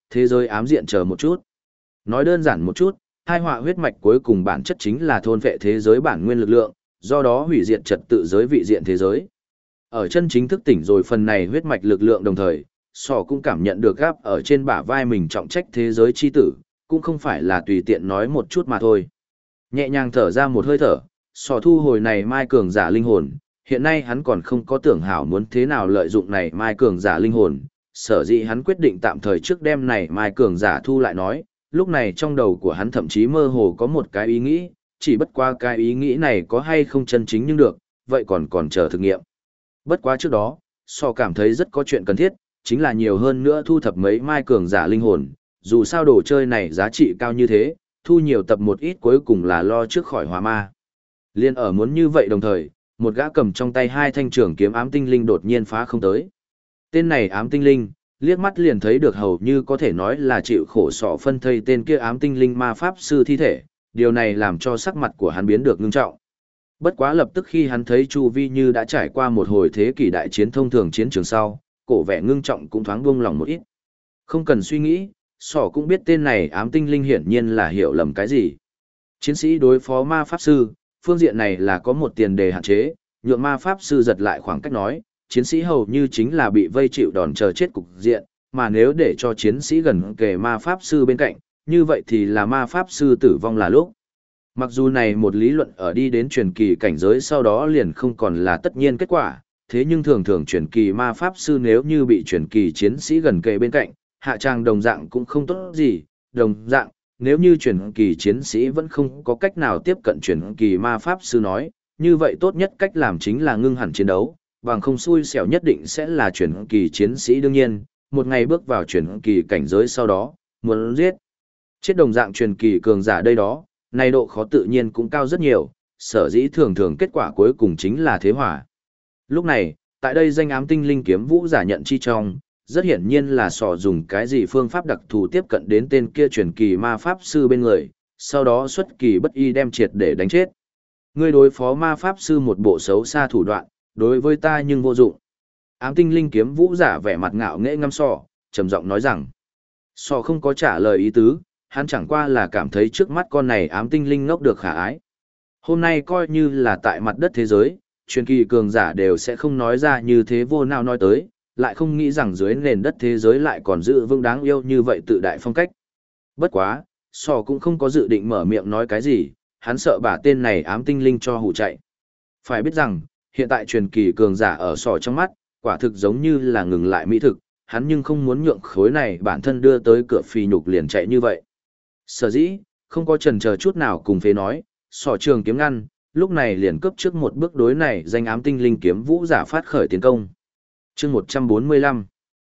thế giới ám diện chờ một chút. Nói đơn giản một chút, hai họa huyết mạch cuối cùng bản chất chính là thôn vệ thế giới bản nguyên lực lượng, do đó hủy diệt trật tự giới vị diện thế giới. Ở chân chính thức tỉnh rồi phần này huyết mạch lực lượng đồng thời, Sỏ cũng cảm nhận được gáp ở trên bả vai mình trọng trách thế giới chi tử, cũng không phải là tùy tiện nói một chút mà thôi. Nhẹ nhàng thở ra một hơi thở, Sỏ thu hồi này mai cường giả linh hồn, hiện nay hắn còn không có tưởng hảo muốn thế nào lợi dụng này mai cường giả linh hồn, sở dĩ hắn quyết định tạm thời trước đem này mai cường giả thu lại nói, lúc này trong đầu của hắn thậm chí mơ hồ có một cái ý nghĩ, chỉ bất qua cái ý nghĩ này có hay không chân chính nhưng được, vậy còn chờ thực nghiệm. Bất quá trước đó, Sỏ cảm thấy rất có chuyện cần thiết, chính là nhiều hơn nữa thu thập mấy mai cường giả linh hồn, dù sao đồ chơi này giá trị cao như thế, thu nhiều tập một ít cuối cùng là lo trước khỏi hỏa ma. Liên ở muốn như vậy đồng thời, một gã cầm trong tay hai thanh trường kiếm ám tinh linh đột nhiên phá không tới. Tên này ám tinh linh, liếc mắt liền thấy được hầu như có thể nói là chịu khổ sọ phân thây tên kia ám tinh linh ma pháp sư thi thể, điều này làm cho sắc mặt của hắn biến được ngưng trọng. Bất quá lập tức khi hắn thấy chu vi như đã trải qua một hồi thế kỷ đại chiến thông thường chiến trường sau, cổ vẻ ngưng trọng cũng thoáng buông lòng một ít. Không cần suy nghĩ, sỏ cũng biết tên này ám tinh linh hiển nhiên là hiểu lầm cái gì. Chiến sĩ đối phó ma pháp sư, phương diện này là có một tiền đề hạn chế, nhượng ma pháp sư giật lại khoảng cách nói, chiến sĩ hầu như chính là bị vây chịu đòn chờ chết cục diện, mà nếu để cho chiến sĩ gần kề ma pháp sư bên cạnh, như vậy thì là ma pháp sư tử vong là lúc. Mặc dù này một lý luận ở đi đến truyền kỳ cảnh giới sau đó liền không còn là tất nhiên kết quả, thế nhưng thường thường truyền kỳ ma pháp sư nếu như bị truyền kỳ chiến sĩ gần kề bên cạnh, hạ trang đồng dạng cũng không tốt gì, đồng dạng, nếu như truyền kỳ chiến sĩ vẫn không có cách nào tiếp cận truyền kỳ ma pháp sư nói, như vậy tốt nhất cách làm chính là ngưng hẳn chiến đấu, bằng không xui xẻo nhất định sẽ là truyền kỳ chiến sĩ đương nhiên, một ngày bước vào truyền kỳ cảnh giới sau đó, muốn giết. Chết đồng dạng truyền kỳ cường giả đây đó, này độ khó tự nhiên cũng cao rất nhiều, sở dĩ thường thường kết quả cuối cùng chính là thế hỏa. Lúc này, tại đây danh ám tinh linh kiếm vũ giả nhận chi trong, rất hiển nhiên là sò dùng cái gì phương pháp đặc thù tiếp cận đến tên kia truyền kỳ ma pháp sư bên người, sau đó xuất kỳ bất y đem triệt để đánh chết. Ngươi đối phó ma pháp sư một bộ xấu xa thủ đoạn, đối với ta nhưng vô dụng. Ám tinh linh kiếm vũ giả vẻ mặt ngạo nghễ ngăm sò, trầm giọng nói rằng. Sò không có trả lời ý tứ, hắn chẳng qua là cảm thấy trước mắt con này ám tinh linh ngốc được khả ái. Hôm nay coi như là tại mặt đất thế giới, truyền kỳ cường giả đều sẽ không nói ra như thế vô nào nói tới, lại không nghĩ rằng dưới nền đất thế giới lại còn giữ vững đáng yêu như vậy tự đại phong cách. Bất quá, Sò cũng không có dự định mở miệng nói cái gì, hắn sợ bà tên này ám tinh linh cho hù chạy. Phải biết rằng, hiện tại truyền kỳ cường giả ở Sò trong mắt, quả thực giống như là ngừng lại mỹ thực, hắn nhưng không muốn nhượng khối này bản thân đưa tới cửa phì nhục liền chạy như vậy. Sở dĩ, không có chần chờ chút nào cùng phế nói, Sò trường kiếm ngăn, lúc này liền cướp trước một bước đối này danh ám tinh linh kiếm vũ giả phát khởi tiến công. Chương 145.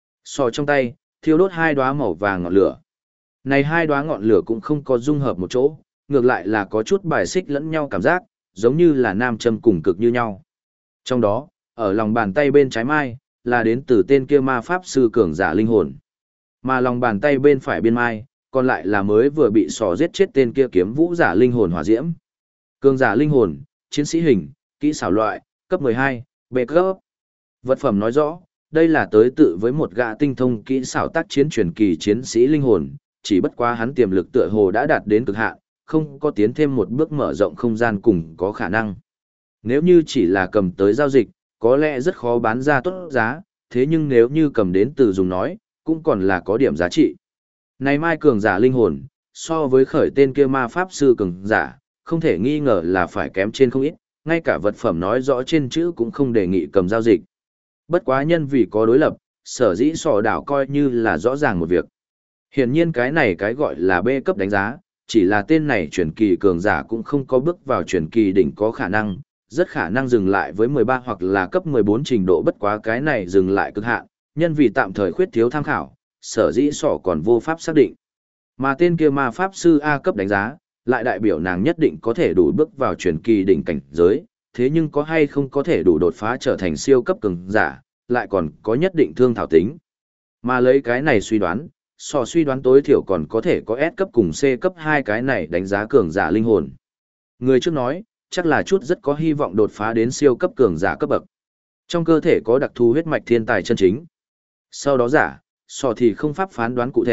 Sò trong tay, thiêu đốt hai đóa màu vàng ngọn lửa. Này hai đóa ngọn lửa cũng không có dung hợp một chỗ, ngược lại là có chút bài xích lẫn nhau cảm giác, giống như là nam châm cùng cực như nhau. Trong đó, ở lòng bàn tay bên trái mai, là đến từ tên kia ma pháp sư cường giả linh hồn. Mà lòng bàn tay bên phải biên mai, còn lại là mới vừa bị sò giết chết tên kia kiếm vũ giả linh hồn hỏa diễm. Cường giả linh hồn, chiến sĩ hình, kỹ xảo loại, cấp 12, bệ cấp. Vật phẩm nói rõ, đây là tới tự với một gã tinh thông kỹ xảo tác chiến truyền kỳ chiến sĩ linh hồn, chỉ bất quá hắn tiềm lực tựa hồ đã đạt đến cực hạn, không có tiến thêm một bước mở rộng không gian cùng có khả năng. Nếu như chỉ là cầm tới giao dịch, có lẽ rất khó bán ra tốt giá, thế nhưng nếu như cầm đến từ dùng nói, cũng còn là có điểm giá trị. Này mai cường giả linh hồn, so với khởi tên kia ma pháp sư cường giả, không thể nghi ngờ là phải kém trên không ít, ngay cả vật phẩm nói rõ trên chữ cũng không đề nghị cầm giao dịch. Bất quá nhân vì có đối lập, sở dĩ sò đảo coi như là rõ ràng một việc. Hiển nhiên cái này cái gọi là B cấp đánh giá, chỉ là tên này truyền kỳ cường giả cũng không có bước vào truyền kỳ đỉnh có khả năng, rất khả năng dừng lại với 13 hoặc là cấp 14 trình độ, bất quá cái này dừng lại cực hạn, nhân vì tạm thời khuyết thiếu tham khảo, sở dĩ sỏ còn vô pháp xác định. Mà tên kia ma pháp sư A cấp đánh giá, lại đại biểu nàng nhất định có thể đủ bước vào truyền kỳ đỉnh cảnh giới, thế nhưng có hay không có thể đủ đột phá trở thành siêu cấp cường giả, lại còn có nhất định thương thảo tính. Mà lấy cái này suy đoán, suy đoán tối thiểu còn có thể có S cấp cùng C cấp hai cái này đánh giá cường giả linh hồn. Người trước nói, chắc là chút rất có hy vọng đột phá đến siêu cấp cường giả cấp bậc. Trong cơ thể có đặc thù huyết mạch thiên tài chân chính. Sau đó giả, thì không pháp phán đoán cụ thể,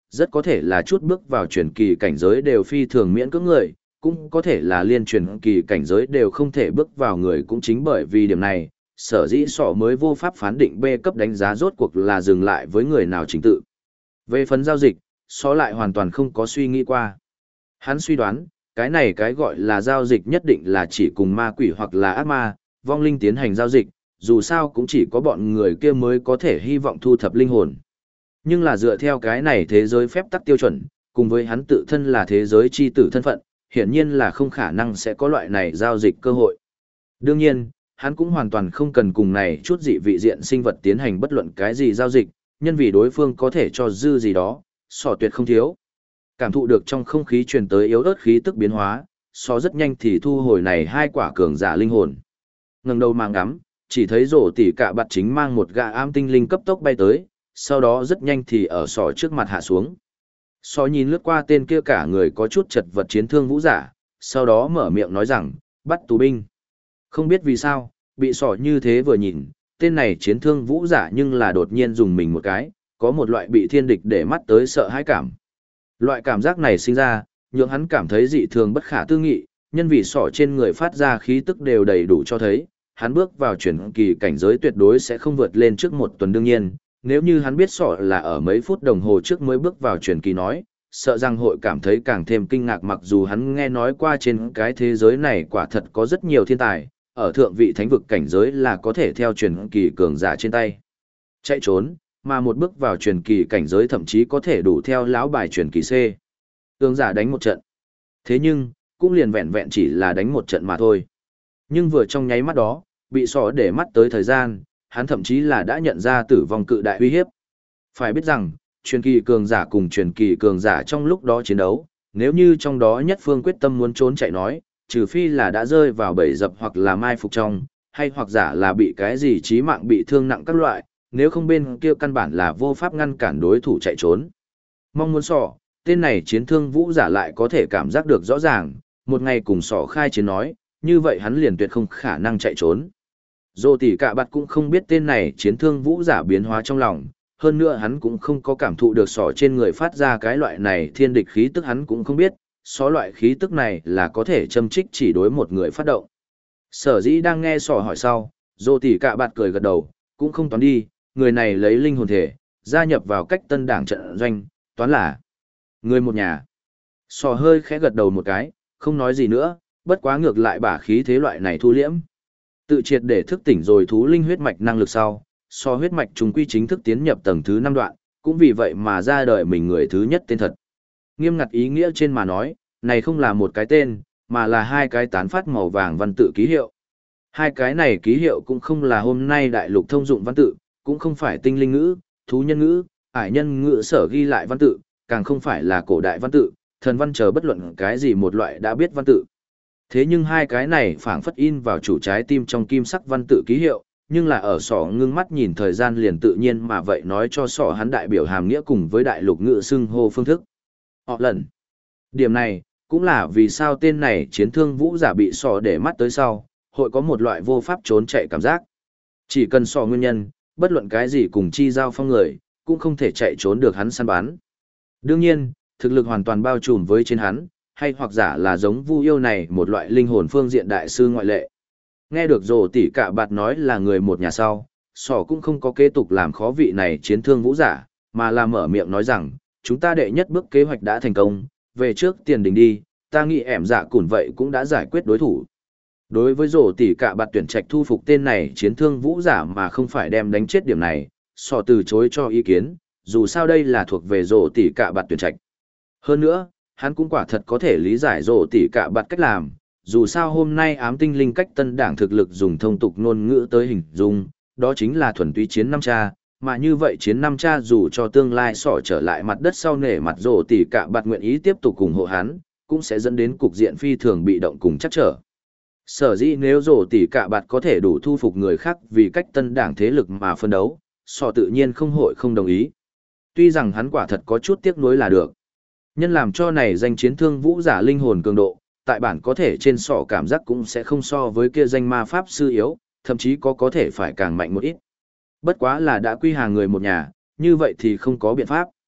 rất có thể là chút bước vào truyền kỳ cảnh giới đều phi thường miễn cưỡng người, cũng có thể là liên truyền kỳ cảnh giới đều không thể bước vào người, cũng chính bởi vì điểm này, sở dĩ sọ mới vô pháp phán định B cấp đánh giá rốt cuộc là dừng lại với người nào chính tự. Về phần giao dịch, sọ lại hoàn toàn không có suy nghĩ qua. Hắn suy đoán, cái này cái gọi là giao dịch nhất định là chỉ cùng ma quỷ hoặc là ác ma, vong linh tiến hành giao dịch, dù sao cũng chỉ có bọn người kia mới có thể hy vọng thu thập linh hồn. Nhưng là dựa theo cái này thế giới phép tắc tiêu chuẩn, cùng với hắn tự thân là thế giới chi tử thân phận, hiển nhiên là không khả năng sẽ có loại này giao dịch cơ hội. Đương nhiên, hắn cũng hoàn toàn không cần cùng này chút dị vị diện sinh vật tiến hành bất luận cái gì giao dịch, nhân vì đối phương có thể cho dư gì đó, sọ tuyệt không thiếu. Cảm thụ được trong không khí truyền tới yếu ớt khí tức biến hóa, sọ rất nhanh thì thu hồi này hai quả cường giả linh hồn. Ngẩng đầu mà ngắm, chỉ thấy rổ tỉ cả bạt chính mang một gã am tinh linh cấp tốc bay tới, sau đó rất nhanh thì ở sọ trước mặt hạ xuống. Sọ nhìn lướt qua tên kia cả người có chút chật vật chiến thương vũ giả, sau đó mở miệng nói rằng, bắt tù binh. Không biết vì sao, bị sọ như thế vừa nhìn, tên này chiến thương vũ giả nhưng là đột nhiên dùng mình một cái, có một loại bị thiên địch để mắt tới sợ hãi cảm. Loại cảm giác này sinh ra, nhượng hắn cảm thấy dị thường bất khả tư nghị, nhân vì sọ trên người phát ra khí tức đều đầy đủ cho thấy, hắn bước vào chuyển kỳ cảnh giới tuyệt đối sẽ không vượt lên trước một tuần đương nhiên, nếu như hắn biết sọ là ở mấy phút đồng hồ trước mới bước vào chuyển kỳ nói, sợ rằng hội cảm thấy càng thêm kinh ngạc mặc dù hắn nghe nói qua trên cái thế giới này quả thật có rất nhiều thiên tài, ở thượng vị thánh vực cảnh giới là có thể theo chuyển kỳ cường giả trên tay chạy trốn, mà một bước vào truyền kỳ cảnh giới thậm chí có thể đủ theo lão bài truyền kỳ C. Cường giả đánh một trận. Thế nhưng, cũng liền vẹn vẹn chỉ là đánh một trận mà thôi. Nhưng vừa trong nháy mắt đó, bị sọ để mắt tới thời gian, hắn thậm chí là đã nhận ra tử vong cự đại uy hiếp. Phải biết rằng, truyền kỳ cường giả cùng truyền kỳ cường giả trong lúc đó chiến đấu, nếu như trong đó nhất phương quyết tâm muốn trốn chạy nói, trừ phi là đã rơi vào bẫy dập hoặc là mai phục trong, hay hoặc giả là bị cái gì chí mạng bị thương nặng các loại, nếu không bên kia căn bản là vô pháp ngăn cản đối thủ chạy trốn. Mong muốn sọ, tên này chiến thương vũ giả lại có thể cảm giác được rõ ràng, một ngày cùng sọ khai chiến nói, như vậy hắn liền tuyệt không khả năng chạy trốn. Dô tỷ cả bạt cũng không biết tên này chiến thương vũ giả biến hóa trong lòng, hơn nữa hắn cũng không có cảm thụ được sọ trên người phát ra cái loại này thiên địch khí tức hắn cũng không biết, số loại khí tức này là có thể châm trích chỉ đối một người phát động. Sở dĩ đang nghe sọ hỏi sau, dô tỷ cả bạt cười gật đầu, cũng không toán đi, người này lấy linh hồn thể, gia nhập vào cách tân đảng trận doanh, toán là người một nhà. Sọ hơi khẽ gật đầu một cái, không nói gì nữa, bất quá ngược lại bả khí thế loại này thu liễm. Tự triệt để thức tỉnh rồi thú linh huyết mạch năng lực sau, so huyết mạch trùng quy chính thức tiến nhập tầng thứ 5 đoạn, cũng vì vậy mà ra đời mình người thứ nhất tên thật. Nghiêm ngặt ý nghĩa trên mà nói, này không là một cái tên, mà là hai cái tán phát màu vàng văn tự ký hiệu. Hai cái này ký hiệu cũng không là hôm nay đại lục thông dụng văn tự, cũng không phải tinh linh ngữ, thú nhân ngữ, ải nhân ngữ sở ghi lại văn tự, càng không phải là cổ đại văn tự, thần văn chờ bất luận cái gì một loại đã biết văn tự. Thế nhưng hai cái này phảng phất in vào chủ trái tim trong kim sắc văn tự ký hiệu, nhưng là ở sọ ngưng mắt nhìn thời gian liền tự nhiên mà vậy nói cho sọ hắn đại biểu hàm nghĩa cùng với đại lục ngữ xưng hô phương thức. Họ lần. Điểm này, cũng là vì sao tên này chiến thương vũ giả bị sọ để mắt tới sau, hội có một loại vô pháp trốn chạy cảm giác. Chỉ cần sọ nguyên nhân, bất luận cái gì cùng chi giao phong người, cũng không thể chạy trốn được hắn săn bắn. Đương nhiên, thực lực hoàn toàn bao trùm với trên hắn, hay hoặc giả là giống Vu Yêu này một loại linh hồn phương diện đại sư ngoại lệ. Nghe được Dỗ tỷ cả bạt nói là người một nhà sau, sỏ cũng không có kế tục làm khó vị này chiến thương vũ giả, mà là mở miệng nói rằng, chúng ta đệ nhất bước kế hoạch đã thành công, về trước tiền đình đi, ta nghĩ ẻm dạ củn vậy cũng đã giải quyết đối thủ. Đối với Dỗ tỷ cả bạt tuyển trạch thu phục tên này chiến thương vũ giả mà không phải đem đánh chết điểm này, sỏ từ chối cho ý kiến, dù sao đây là thuộc về Dỗ tỷ cả bạt tuyển trạch. Hơn nữa, hắn cũng quả thật có thể lý giải Dỗ tỷ cả bạt cách làm, dù sao hôm nay ám tinh linh cách tân đảng thực lực dùng thông tục ngôn ngữ tới hình dung, đó chính là thuần túy chiến năm cha, mà như vậy chiến năm cha dù cho tương lai sỏ trở lại mặt đất sau nể mặt Dỗ tỷ cả bạt nguyện ý tiếp tục ủng hộ hắn, cũng sẽ dẫn đến cục diện phi thường bị động cùng chắc trở. Sở dĩ nếu Dỗ tỷ cả bạt có thể đủ thu phục người khác vì cách tân đảng thế lực mà phân đấu, sỏ tự nhiên không hội không đồng ý. Tuy rằng hắn quả thật có chút tiếc nuối là được. Nhân làm cho này danh chiến thương vũ giả linh hồn cường độ, tại bản có thể trên sọ cảm giác cũng sẽ không so với kia danh ma pháp sư yếu, thậm chí có thể phải càng mạnh một ít. Bất quá là đã quy hàng người một nhà, như vậy thì không có biện pháp.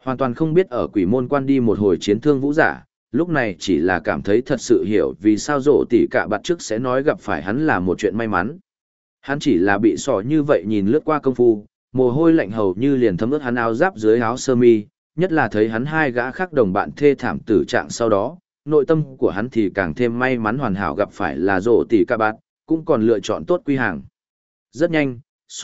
Hoàn toàn không biết ở quỷ môn quan đi một hồi chiến thương vũ giả, lúc này chỉ là cảm thấy thật sự hiểu vì sao rộ tỷ cả bạt trước sẽ nói gặp phải hắn là một chuyện may mắn. Hắn chỉ là bị sỏ như vậy nhìn lướt qua công phu, mồ hôi lạnh hầu như liền thấm ướt hắn áo giáp dưới áo sơ mi, nhất là thấy hắn hai gã khác đồng bạn thê thảm tử trạng sau đó, nội tâm của hắn thì càng thêm may mắn hoàn hảo gặp phải là rộ tỷ cả bạt, cũng còn lựa chọn tốt quy hàng. Rất nhanh,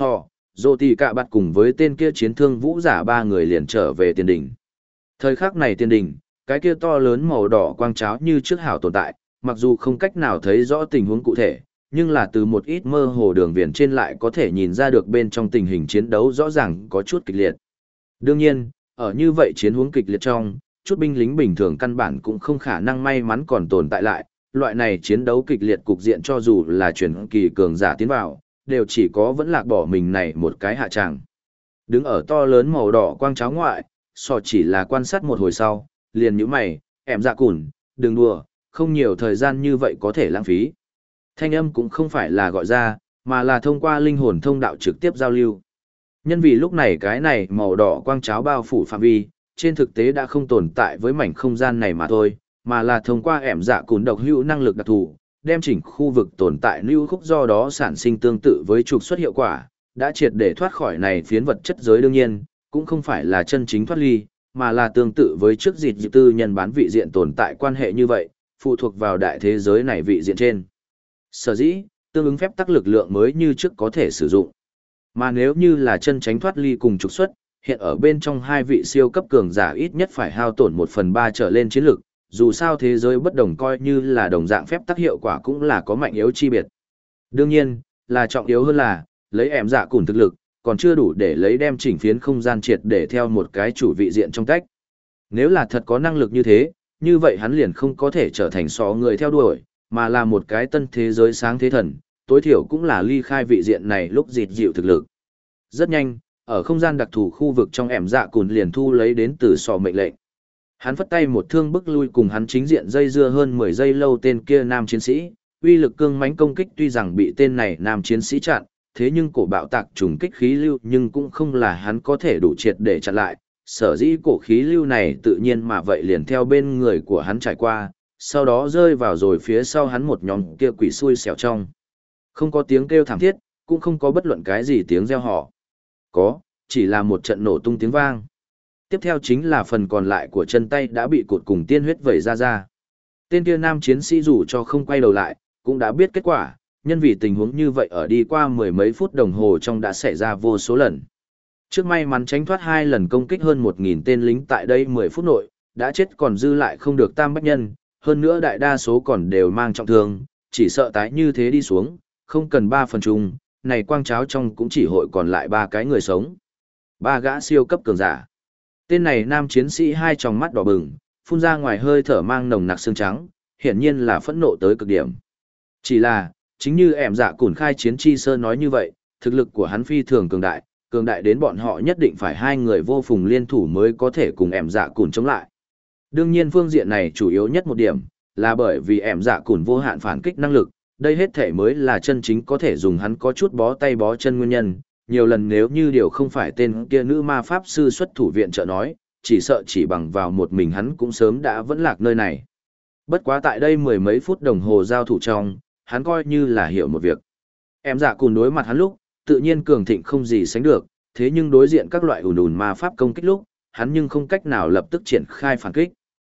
rộ tỷ cả bạt cùng với tên kia chiến thương vũ giả ba người liền trở về tiền đỉnh. Thời khắc này tiền đỉnh, cái kia to lớn màu đỏ quang cháo như trước hảo tồn tại, mặc dù không cách nào thấy rõ tình huống cụ thể, nhưng là từ một ít mơ hồ đường viền trên lại có thể nhìn ra được bên trong tình hình chiến đấu rõ ràng có chút kịch liệt. Đương nhiên, ở như vậy chiến huống kịch liệt trong, chút binh lính bình thường căn bản cũng không khả năng may mắn còn tồn tại lại, loại này chiến đấu kịch liệt cục diện cho dù là truyền kỳ cường giả tiến vào, đều chỉ có vẫn lạc bỏ mình này một cái hạ tràng. Đứng ở to lớn màu đỏ quang cháo ngoại, chỉ là quan sát một hồi sau, liền nhíu mày, em dạ cùn, đừng đùa, không nhiều thời gian như vậy có thể lãng phí. Thanh âm cũng không phải là gọi ra, mà là thông qua linh hồn thông đạo trực tiếp giao lưu. Nhân vì lúc này cái này màu đỏ quang cháo bao phủ phạm vi, trên thực tế đã không tồn tại với mảnh không gian này mà thôi, mà là thông qua ẻm dạ cùn độc hữu năng lực đặc thù, đem chỉnh khu vực tồn tại lưu khúc do đó sản sinh tương tự với trục xuất hiệu quả, đã triệt để thoát khỏi này phiến vật chất giới đương nhiên, cũng không phải là chân chính thoát ly, mà là tương tự với trước dịp tư nhân bán vị diện tồn tại quan hệ như vậy, phụ thuộc vào đại thế giới này vị diện trên. Sở dĩ, tương ứng phép tắc lực lượng mới như trước có thể sử dụng. Mà nếu như là chân tránh thoát ly cùng trục xuất, hiện ở bên trong hai vị siêu cấp cường giả ít nhất phải hao tổn 1/3 trở lên chiến lực, dù sao thế giới bất đồng coi như là đồng dạng phép tắc hiệu quả cũng là có mạnh yếu chi biệt. Đương nhiên, là trọng yếu hơn là, lấy ẻm dạ cùn thực lực, còn chưa đủ để lấy đem chỉnh phiến không gian triệt để theo một cái chủ vị diện trong tách. Nếu là thật có năng lực như thế, như vậy hắn liền không có thể trở thành người theo đuổi, mà là một cái tân thế giới sáng thế thần, tối thiểu cũng là ly khai vị diện này lúc dịt dịu thực lực. Rất nhanh, ở không gian đặc thù khu vực trong ẻm dạ cùn liền thu lấy đến từ mệnh lệnh. Hắn phất tay một thương bức lui cùng hắn chính diện dây dưa hơn 10 giây lâu tên kia nam chiến sĩ, uy lực cương mãnh công kích tuy rằng bị tên này nam chiến sĩ chặn, thế nhưng cổ bạo tạc trùng kích khí lưu nhưng cũng không là hắn có thể đủ triệt để chặn lại, sở dĩ cổ khí lưu này tự nhiên mà vậy liền theo bên người của hắn trải qua, sau đó rơi vào rồi phía sau hắn một nhóm kia quỷ xui xẻo trong. Không có tiếng kêu thảm thiết, cũng không có bất luận cái gì tiếng reo hò. Có, chỉ là một trận nổ tung tiếng vang. Tiếp theo chính là phần còn lại của chân tay đã bị cột cùng tiên huyết vẩy ra. Tên kia nam chiến sĩ dù cho không quay đầu lại, cũng đã biết kết quả, nhân vì tình huống như vậy ở đi qua mười mấy phút đồng hồ trong đã xảy ra vô số lần. Trước may mắn tránh thoát 2 lần công kích hơn 1.000 tên lính tại đây 10 phút nội, đã chết còn dư lại không được tam bách nhân, hơn nữa đại đa số còn đều mang trọng thương, chỉ sợ tái như thế đi xuống, không cần 3 phần chung, này quang cháo trong cũng chỉ hội còn lại 3 cái người sống. 3 gã siêu cấp cường giả. Tên này nam chiến sĩ hai tròng mắt đỏ bừng, phun ra ngoài hơi thở mang nồng nặc xương trắng, hiển nhiên là phẫn nộ tới cực điểm. Chỉ là, chính như ẻm dạ cùn khai chiến chi sơ nói như vậy, thực lực của hắn phi thường cường đại đến bọn họ nhất định phải hai người vô phùng liên thủ mới có thể cùng ẻm dạ cùn chống lại. Đương nhiên phương diện này chủ yếu nhất một điểm, là bởi vì ẻm dạ cùn vô hạn phản kích năng lực, đây hết thể mới là chân chính có thể dùng hắn có chút bó tay bó chân nguyên nhân. Nhiều lần nếu như điều không phải tên kia nữ ma pháp sư xuất thủ viện trợ nói, chỉ sợ chỉ bằng vào một mình hắn cũng sớm đã vẫn lạc nơi này. Bất quá tại đây mười mấy phút đồng hồ giao thủ trong, hắn coi như là hiểu một việc. Em dạ cùng đối mặt hắn lúc, tự nhiên cường thịnh không gì sánh được, thế nhưng đối diện các loại ùn ma pháp công kích lúc, hắn nhưng không cách nào lập tức triển khai phản kích.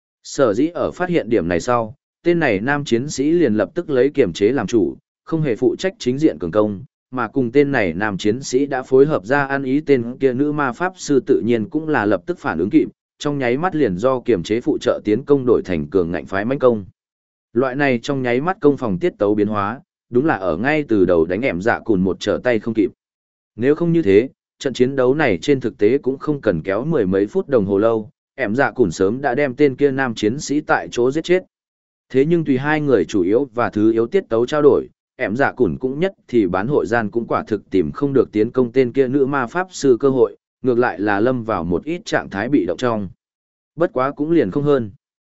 Sở dĩ ở phát hiện điểm này sau, tên này nam chiến sĩ liền lập tức lấy kiểm chế làm chủ, không hề phụ trách chính diện cường công, mà cùng tên này nam chiến sĩ đã phối hợp ra ăn ý tên kia nữ ma pháp sư tự nhiên cũng là lập tức phản ứng kịp, trong nháy mắt liền do kiểm chế phụ trợ tiến công đổi thành cường ngạnh phái mãnh công. Loại này trong nháy mắt công phòng tiết tấu biến hóa, đúng là ở ngay từ đầu đánh ẻm dạ cùn một trở tay không kịp. Nếu không như thế, trận chiến đấu này trên thực tế cũng không cần kéo mười mấy phút đồng hồ lâu, ẻm dạ cùn sớm đã đem tên kia nam chiến sĩ tại chỗ giết chết. Thế nhưng tùy hai người chủ yếu và thứ yếu tiết tấu trao đổi, ẻm dạ cùn cũng nhất thì bán hội gian cũng quả thực tìm không được tiến công tên kia nữ ma pháp sư cơ hội, ngược lại là lâm vào một ít trạng thái bị động trong. Bất quá cũng liền không hơn.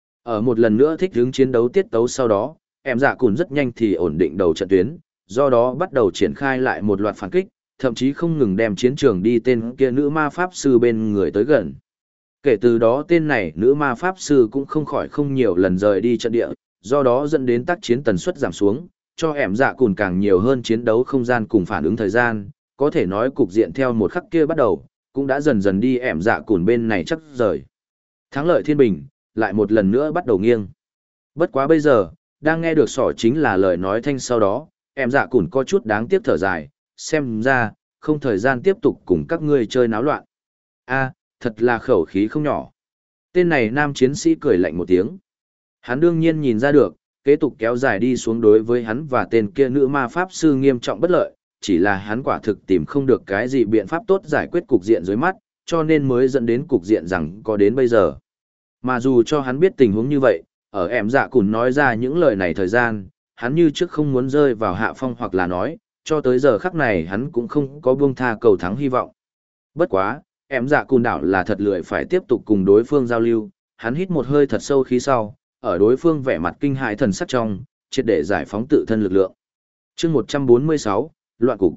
Ở một lần nữa thích ứng chiến đấu tiết tấu sau đó, ẻm dạ cùn rất nhanh thì ổn định đầu trận tuyến, do đó bắt đầu triển khai lại một loạt phản kích, thậm chí không ngừng đem chiến trường đi tên kia nữ ma pháp sư bên người tới gần. Kể từ đó tên này nữ ma pháp sư cũng không khỏi không nhiều lần rời đi trận địa, do đó dẫn đến tác chiến tần suất giảm xuống, cho ẻm dạ cùn càng nhiều hơn chiến đấu không gian cùng phản ứng thời gian, có thể nói cục diện theo một khắc kia bắt đầu, cũng đã dần dần đi ẻm dạ cùn bên này chắc rời. Thắng lợi thiên bình, lại một lần nữa bắt đầu nghiêng. Bất quá bây giờ, đang nghe được sỏ chính là lời nói thanh sau đó, ẻm dạ cùn có chút đáng tiếc thở dài, xem ra, không thời gian tiếp tục cùng các ngươi chơi náo loạn. A, thật là khẩu khí không nhỏ. Tên này nam chiến sĩ cười lạnh một tiếng. Hắn đương nhiên nhìn ra được, kế tục kéo dài đi xuống đối với hắn và tên kia nữ ma pháp sư nghiêm trọng bất lợi, chỉ là hắn quả thực tìm không được cái gì biện pháp tốt giải quyết cục diện dưới mắt, cho nên mới dẫn đến cục diện rằng có đến bây giờ. Mà dù cho hắn biết tình huống như vậy, ở ẻm dạ cùn nói ra những lời này thời gian, hắn như trước không muốn rơi vào hạ phong hoặc là nói, cho tới giờ khắc này hắn cũng không có buông tha cầu thắng hy vọng. Bất quá, ẻm dạ cùn đảo là thật lười phải tiếp tục cùng đối phương giao lưu, hắn hít một hơi thật sâu khí sau, ở đối phương vẻ mặt kinh hãi thần sắc trong, triệt để giải phóng tự thân lực lượng. Chương 146, loạn cục.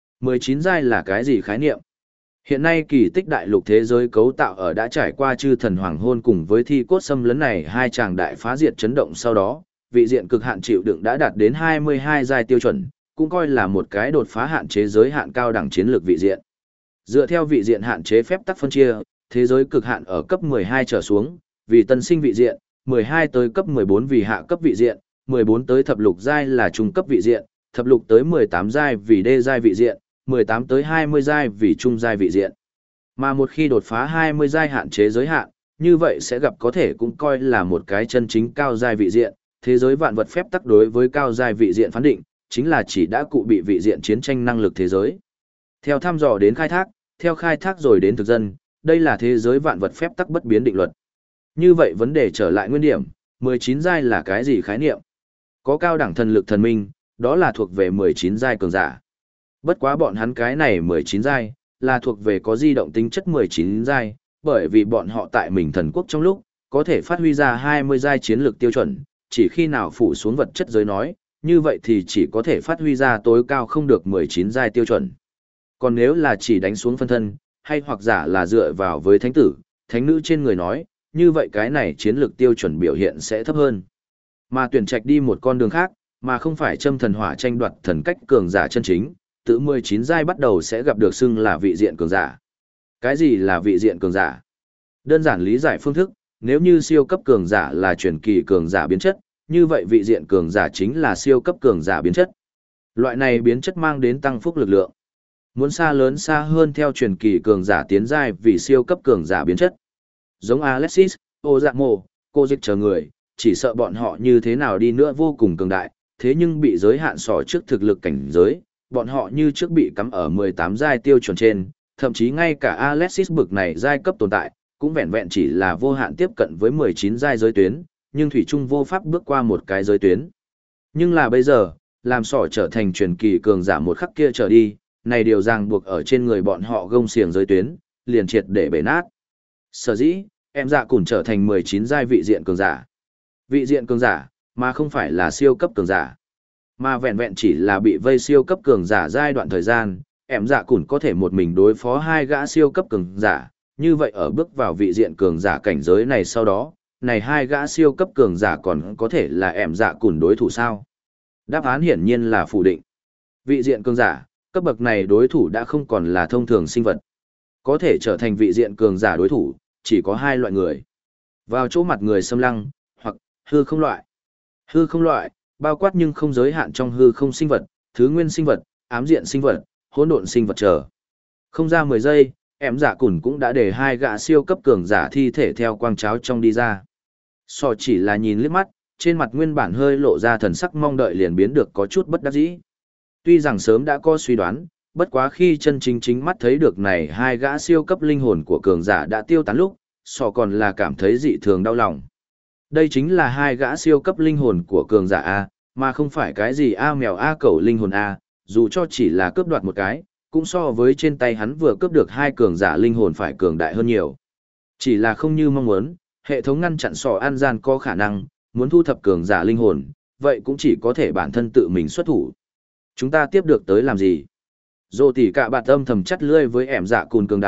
19 giai là cái gì khái niệm? Hiện nay kỳ tích đại lục thế giới cấu tạo ở đã trải qua chư thần hoàng hôn cùng với thi cốt xâm lấn này hai chàng đại phá diệt chấn động sau đó, vị diện cực hạn chịu đựng đã đạt đến 22 giai tiêu chuẩn, cũng coi là một cái đột phá hạn chế giới hạn cao đẳng chiến lược vị diện. Dựa theo vị diện hạn chế phép tắc phân chia, thế giới cực hạn ở cấp 12 trở xuống, vì tân sinh vị diện, 12 tới cấp 14 vì hạ cấp vị diện, 14 tới thập lục giai là trung cấp vị diện, thập lục tới 18 giai vì đê giai vị diện, 18 tới 20 giai vì trung giai vị diện. Mà một khi đột phá 20 giai hạn chế giới hạn, như vậy sẽ gặp có thể cũng coi là một cái chân chính cao giai vị diện, thế giới vạn vật phép tắc đối với cao giai vị diện phán định, chính là chỉ đã cụ bị vị diện chiến tranh năng lực thế giới. Theo thăm dò đến khai thác, theo khai thác rồi đến thực dân, đây là thế giới vạn vật phép tắc bất biến định luật. Như vậy vấn đề trở lại nguyên điểm, 19 giai là cái gì khái niệm? Có cao đẳng thần lực thần minh, đó là thuộc về 19 giai cường giả. Bất quá bọn hắn cái này 19 giai, là thuộc về có di động tính chất 19 giai, bởi vì bọn họ tại mình thần quốc trong lúc, có thể phát huy ra 20 giai chiến lược tiêu chuẩn, chỉ khi nào phủ xuống vật chất giới nói, như vậy thì chỉ có thể phát huy ra tối cao không được 19 giai tiêu chuẩn. Còn nếu là chỉ đánh xuống phân thân, hay hoặc giả là dựa vào với thánh tử, thánh nữ trên người nói, như vậy cái này chiến lược tiêu chuẩn biểu hiện sẽ thấp hơn. Mà tuyển trạch đi một con đường khác, mà không phải châm thần hỏa tranh đoạt thần cách cường giả chân chính, từ 19 giai bắt đầu sẽ gặp được xưng là vị diện cường giả. Cái gì là vị diện cường giả? Đơn giản lý giải phương thức, nếu như siêu cấp cường giả là truyền kỳ cường giả biến chất, như vậy vị diện cường giả chính là siêu cấp cường giả biến chất. Loại này biến chất mang đến tăng phúc lực lượng. Muốn xa lớn xa hơn theo truyền kỳ cường giả tiến giai vì siêu cấp cường giả biến chất. Giống Alexis, Ozamo, cô dịch chờ người, chỉ sợ bọn họ như thế nào đi nữa vô cùng cường đại, thế nhưng bị giới hạn sò trước thực lực cảnh giới, bọn họ như trước bị cắm ở 18 giai tiêu chuẩn trên, thậm chí ngay cả Alexis bực này giai cấp tồn tại, cũng vẹn vẹn chỉ là vô hạn tiếp cận với 19 giai giới tuyến, nhưng thủy chung vô pháp bước qua một cái giới tuyến. Nhưng là bây giờ, làm sỏ trở thành truyền kỳ cường giả một khắc kia trở đi, này điều ràng buộc ở trên người bọn họ gông xiềng giới tuyến, liền triệt để bể nát. Sở dĩ, em dạ cùn trở thành 19 giai vị diện cường giả. Vị diện cường giả, mà không phải là siêu cấp cường giả. Mà vẹn vẹn chỉ là bị vây siêu cấp cường giả giai đoạn thời gian, em dạ cùn có thể một mình đối phó hai gã siêu cấp cường giả. Như vậy ở bước vào vị diện cường giả cảnh giới này sau đó, này hai gã siêu cấp cường giả còn có thể là em dạ cùn đối thủ sao? Đáp án hiển nhiên là phủ định. Vị diện cường giả, cấp bậc này đối thủ đã không còn là thông thường sinh vật. Có thể trở thành vị diện cường giả đối thủ, chỉ có hai loại người. Vào chỗ mặt người xâm lăng, hoặc hư không loại. Hư không loại, bao quát nhưng không giới hạn trong hư không sinh vật, thứ nguyên sinh vật, ám diện sinh vật, hỗn độn sinh vật trở. Không ra 10 giây, em dạ cùn cũng đã để hai gã siêu cấp cường giả thi thể theo quang cháo trong đi ra. So chỉ là nhìn liếc mắt, trên mặt nguyên bản hơi lộ ra thần sắc mong đợi liền biến được có chút bất đắc dĩ. Tuy rằng sớm đã có suy đoán, bất quá khi chân chính mắt thấy được này hai gã siêu cấp linh hồn của cường giả đã tiêu tán lúc, so còn là cảm thấy dị thường đau lòng. Đây chính là hai gã siêu cấp linh hồn của cường giả A, mà không phải cái gì A mèo A cẩu linh hồn A, dù cho chỉ là cướp đoạt một cái, cũng so với trên tay hắn vừa cướp được hai cường giả linh hồn phải cường đại hơn nhiều. Chỉ là không như mong muốn, hệ thống ngăn chặn sò an gian có khả năng, muốn thu thập cường giả linh hồn, vậy cũng chỉ có thể bản thân tự mình xuất thủ. Chúng ta tiếp được tới làm gì? Dô tỷ cả bạt âm thầm chắt lươi với ẻm dạ cùn cường đại,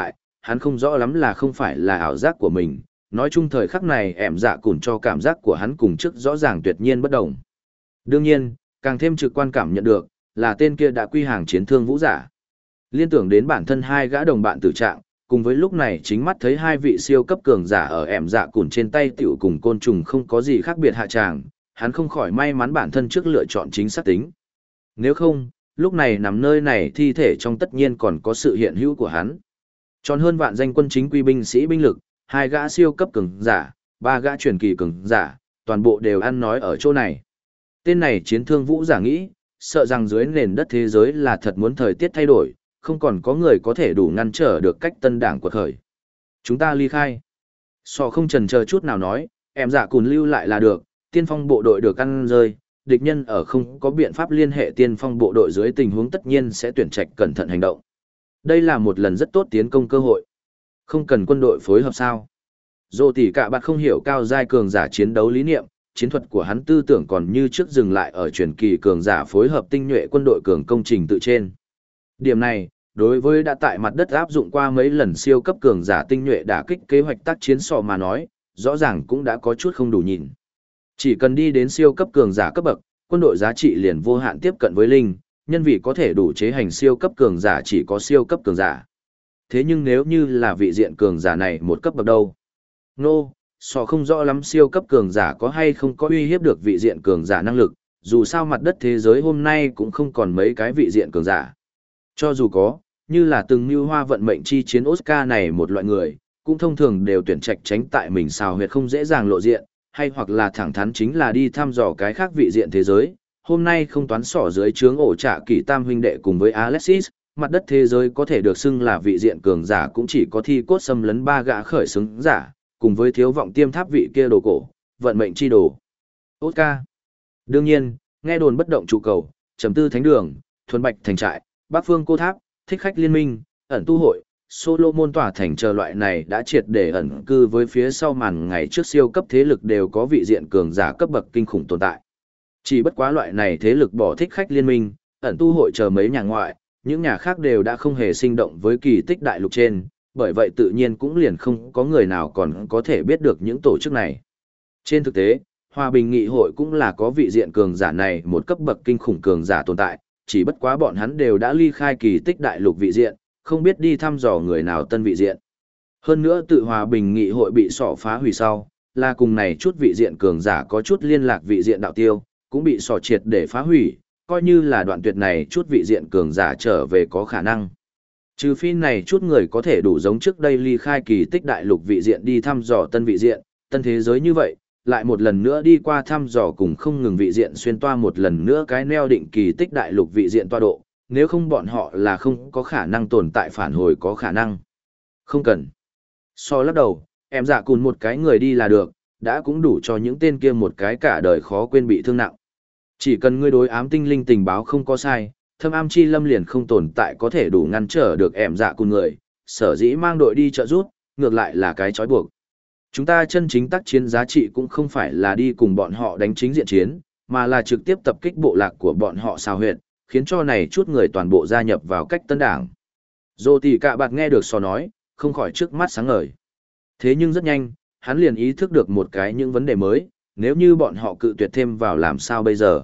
hắn không rõ lắm là không phải là ảo giác của mình, nói chung thời khắc này ẻm dạ cùn cho cảm giác của hắn cùng trước rõ ràng tuyệt nhiên bất đồng. Đương nhiên, càng thêm trực quan cảm nhận được, là tên kia đã quy hàng chiến thương vũ giả. Liên tưởng đến bản thân hai gã đồng bạn tử trạng, cùng với lúc này chính mắt thấy hai vị siêu cấp cường giả ở ẻm dạ cùn trên tay tiểu cùng côn trùng không có gì khác biệt hạ tràng, hắn không khỏi may mắn bản thân trước lựa chọn chính xác tính. Nếu không, lúc này nằm nơi này thi thể trong tất nhiên còn có sự hiện hữu của hắn. Tròn hơn vạn danh quân chính quy binh sĩ binh lực, hai gã siêu cấp cường giả, ba gã truyền kỳ cường giả, toàn bộ đều ăn nói ở chỗ này. Tên này chiến thương vũ giả nghĩ, sợ rằng dưới nền đất thế giới là thật muốn thời tiết thay đổi, không còn có người có thể đủ ngăn trở được cách tân đảng quật khởi. Chúng ta ly khai. Sò không chần chờ chút nào nói, em dạ cùn lưu lại là được, tiên phong bộ đội được ăn rơi, địch nhân ở không có biện pháp liên hệ tiên phong bộ đội dưới tình huống tất nhiên sẽ tuyển trạch cẩn thận hành động. Đây là một lần rất tốt tiến công cơ hội. Không cần quân đội phối hợp sao? Dô tỷ cả bạn không hiểu cao giai cường giả chiến đấu lý niệm, chiến thuật của hắn tư tưởng còn như trước dừng lại ở truyền kỳ cường giả phối hợp tinh nhuệ quân đội cường công trình tự trên. Điểm này, đối với đã tại mặt đất áp dụng qua mấy lần siêu cấp cường giả tinh nhuệ đả kích kế hoạch tác chiến sò mà nói, rõ ràng cũng đã có chút không đủ nhìn. Chỉ cần đi đến siêu cấp cường giả cấp bậc, quân đội giá trị liền vô hạn tiếp cận với linh, nhân vì có thể đủ chế hành siêu cấp cường giả chỉ có siêu cấp cường giả. Thế nhưng nếu như là vị diện cường giả này một cấp bậc đâu? Sò không rõ lắm siêu cấp cường giả có hay không có uy hiếp được vị diện cường giả năng lực, dù sao mặt đất thế giới hôm nay cũng không còn mấy cái vị diện cường giả. Cho dù có, như là từng mưu hoa vận mệnh chi chiến Oscar này một loại người, cũng thông thường đều tuyển trạch tránh tại mình xào huyệt không dễ dàng lộ diện, hay hoặc là thẳng thắn chính là đi thăm dò cái khác vị diện thế giới. Hôm nay không toán sỏ dưới trướng ổ trả kỷ tam huynh đệ cùng với Alexis, mặt đất thế giới có thể được xưng là vị diện cường giả cũng chỉ có thi cốt xâm lấn ba gã khởi xứng giả, cùng với thiếu vọng tiêm tháp vị kia đồ cổ, vận mệnh chi đồ. Oscar. Đương nhiên, nghe đồn bất động trụ cầu, trầm tư thánh đường, thuần bạch thành trại, bắc phương cô tháp, thích khách liên minh, ẩn tu hội, Solomon tỏa thành chờ loại này đã triệt để ẩn cư với phía sau màn ngày trước siêu cấp thế lực đều có vị diện cường giả cấp bậc kinh khủng tồn tại. Chỉ bất quá loại này thế lực bỏ thích khách liên minh, ẩn tu hội chờ mấy nhà ngoại, những nhà khác đều đã không hề sinh động với kỳ tích đại lục trên, bởi vậy tự nhiên cũng liền không có người nào còn có thể biết được những tổ chức này. Trên thực tế, Hòa Bình Nghị hội cũng là có vị diện cường giả này một cấp bậc kinh khủng cường giả tồn tại, chỉ bất quá bọn hắn đều đã ly khai kỳ tích đại lục vị diện, không biết đi thăm dò người nào tân vị diện. Hơn nữa tự Hòa Bình Nghị hội bị sỏ phá hủy sau, là cùng này chút vị diện cường giả có chút liên lạc vị diện đạo tiêu, cũng bị sỏ triệt để phá hủy, coi như là đoạn tuyệt này chút vị diện cường giả trở về có khả năng. Trừ phi này chút người có thể đủ giống trước đây ly khai kỳ tích đại lục vị diện đi thăm dò tân vị diện, tân thế giới như vậy, lại một lần nữa đi qua thăm dò cùng không ngừng vị diện xuyên toa một lần nữa cái neo định kỳ tích đại lục vị diện toa độ, nếu không bọn họ là không có khả năng tồn tại phản hồi có khả năng. Không cần. So lắc đầu, em dạ cùn một cái người đi là được, đã cũng đủ cho những tên kia một cái cả đời khó quên bị thương nặng. Chỉ cần ngươi đối ám tinh linh tình báo không có sai, Thâm Am Chi Lâm liền không tồn tại có thể đủ ngăn trở được em dạ cùn người, sở dĩ mang đội đi trợ giúp, ngược lại là cái trói buộc. Chúng ta chân chính tác chiến giá trị cũng không phải là đi cùng bọn họ đánh chính diện chiến, mà là trực tiếp tập kích bộ lạc của bọn họ sao huyệt, khiến cho này chút người toàn bộ gia nhập vào cách tân đảng. Dô tỷ cả bạt nghe được sò nói, không khỏi trước mắt sáng ngời. Thế nhưng rất nhanh, hắn liền ý thức được một cái những vấn đề mới, nếu như bọn họ cự tuyệt thêm vào làm sao bây giờ.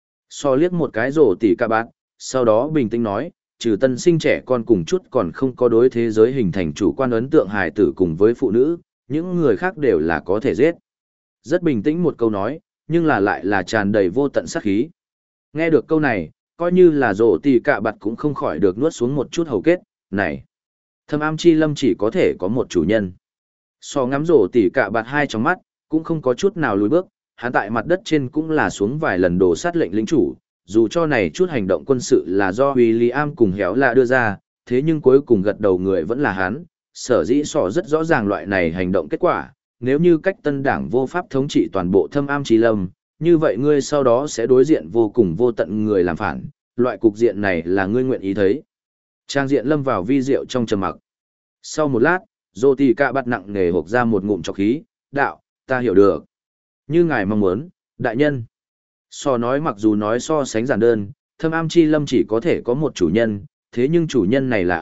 So liếc một cái rổ tỷ cả bạt, sau đó bình tĩnh nói, trừ tân sinh trẻ con cùng chút còn không có đối thế giới hình thành chủ quan ấn tượng hài tử cùng với phụ nữ, những người khác đều là có thể giết. Rất bình tĩnh một câu nói, nhưng là lại là tràn đầy vô tận sát khí. Nghe được câu này, coi như là rổ tỷ cả bạt cũng không khỏi được nuốt xuống một chút hầu kết, này. Thâm Am Chi Lâm chỉ có thể có một chủ nhân. So ngắm rổ tỷ cả bạt hai trong mắt, cũng không có chút nào lùi bước, hắn tại mặt đất trên cũng là xuống vài lần đồ sát lệnh lĩnh chủ, dù cho này chút hành động quân sự là do William cùng Héo là đưa ra, thế nhưng cuối cùng gật đầu người vẫn là hắn, sở dĩ sỏ rất rõ ràng loại này hành động kết quả, nếu như cách tân đảng vô pháp thống trị toàn bộ Thâm Am Chi Lâm, như vậy ngươi sau đó sẽ đối diện vô cùng vô tận người làm phản, loại cục diện này là ngươi nguyện ý thấy. Trang diện lâm vào vi diệu trong trầm mặc. Sau một lát, Dô Tì Cạ bắt nặng nề hộc ra một ngụm trọc khí, đạo, ta hiểu được. Như ngài mong muốn, đại nhân. So nói mặc dù nói so sánh giản đơn, Thâm Am Chi Lâm chỉ có thể có một chủ nhân, thế nhưng chủ nhân này là ai,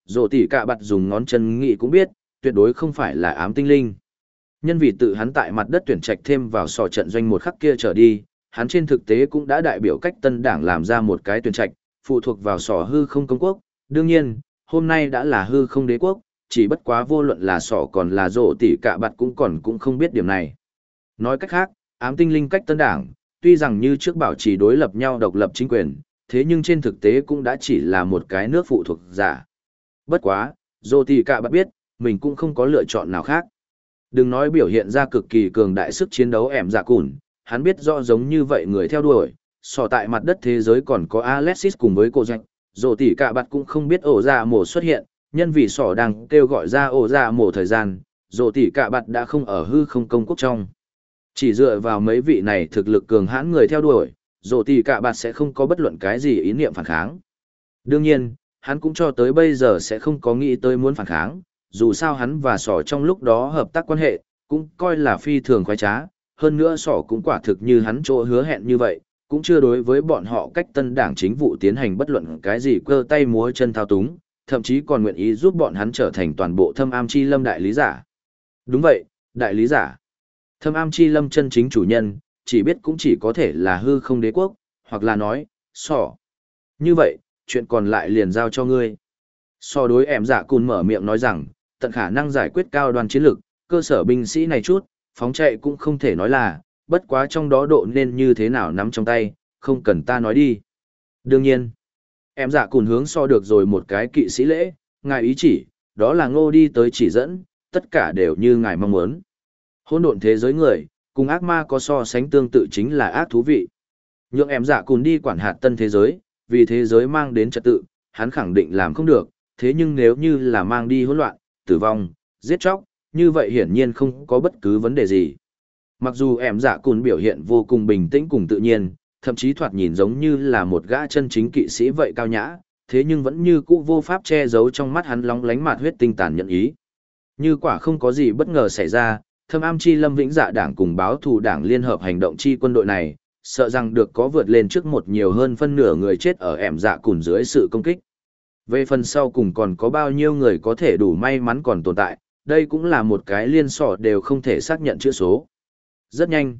rồ tỉ cả bặt dùng ngón chân nghĩ cũng biết, tuyệt đối không phải là ám tinh linh. Nhân vì tự hắn tại mặt đất tuyển trạch thêm vào sò trận doanh một khắc kia trở đi, hắn trên thực tế cũng đã đại biểu cách tân đảng làm ra một cái tuyển trạch, phụ thuộc vào sò hư không công quốc. Đương nhiên, hôm nay đã là hư không đế quốc, chỉ bất quá vô luận là sò còn là rồ tỉ cả bặt cũng không biết điểm này. Nói cách khác, ám tinh linh cách tân đảng, tuy rằng như trước bảo trì đối lập nhau độc lập chính quyền, thế nhưng trên thực tế cũng đã chỉ là một cái nước phụ thuộc giả. Bất quá, rồ tỉ cả bặt biết, mình cũng không có lựa chọn nào khác. Đừng nói biểu hiện ra cực kỳ cường đại sức chiến đấu ẻm dạ cùn, hắn biết rõ giống như vậy người theo đuổi, sò tại mặt đất thế giới còn có Alexis cùng với cô Jack, rồ tỉ cả bặt cũng không biết ổ dạ mổ xuất hiện, nhân vì sò đang kêu gọi ra ổ dạ mổ thời gian, rồ tỉ cả bặt đã không ở hư không công quốc trong. Chỉ dựa vào mấy vị này thực lực cường hãn người theo đuổi, rồ tỉ cả bặt sẽ không có bất luận cái gì ý niệm phản kháng. Đương nhiên, hắn cũng cho tới bây giờ sẽ không có nghĩ tới muốn phản kháng, dù sao hắn và sỏ trong lúc đó hợp tác quan hệ, cũng coi là phi thường khoái trá, hơn nữa sỏ cũng quả thực như hắn chỗ hứa hẹn như vậy, cũng chưa đối với bọn họ cách tân đảng chính vụ tiến hành bất luận cái gì cơ tay múa chân thao túng, thậm chí còn nguyện ý giúp bọn hắn trở thành toàn bộ Thâm Am Chi Lâm đại lý giả. Đúng vậy, đại lý giả. Thâm Am Chi Lâm chân chính chủ nhân, chỉ biết cũng chỉ có thể là hư không đế quốc, hoặc là nói, sỏ. Như vậy, chuyện còn lại liền giao cho ngươi. So đối em dạ cùn mở miệng nói rằng, tận khả năng giải quyết cao đoan chiến lược, cơ sở binh sĩ này chút, phóng chạy cũng không thể nói là, bất quá trong đó độ nên như thế nào nắm trong tay, không cần ta nói đi. Đương nhiên, em dạ cùn hướng so được rồi một cái kỵ sĩ lễ, ngài ý chỉ, đó là ngô đi tới chỉ dẫn, tất cả đều như ngài mong muốn. Hỗn độn thế giới người, cùng ác ma có so sánh tương tự chính là ác thú vị. Nhượng em dạ cùn đi quản hạt tân thế giới, vì thế giới mang đến trật tự, hắn khẳng định làm không được, thế nhưng nếu như là mang đi hỗn loạn, tử vong, giết chóc, như vậy hiển nhiên không có bất cứ vấn đề gì. Mặc dù em dạ cùn biểu hiện vô cùng bình tĩnh cùng tự nhiên, thậm chí thoạt nhìn giống như là một gã chân chính kỵ sĩ vậy cao nhã, thế nhưng vẫn như cũ vô pháp che giấu trong mắt hắn lóng lánh mạt huyết tinh tàn nhận ý. Như quả không có gì bất ngờ xảy ra, Thâm Am Chi Lâm Vĩnh Dạ Đảng cùng báo thù đảng liên hợp hành động chi quân đội này, sợ rằng được có vượt lên trước một nhiều hơn phân nửa người chết ở em dạ cùn dưới sự công kích. Về phần sau cùng còn có bao nhiêu người có thể đủ may mắn còn tồn tại, đây cũng là một cái liên sọ đều không thể xác nhận chữ số. Rất nhanh,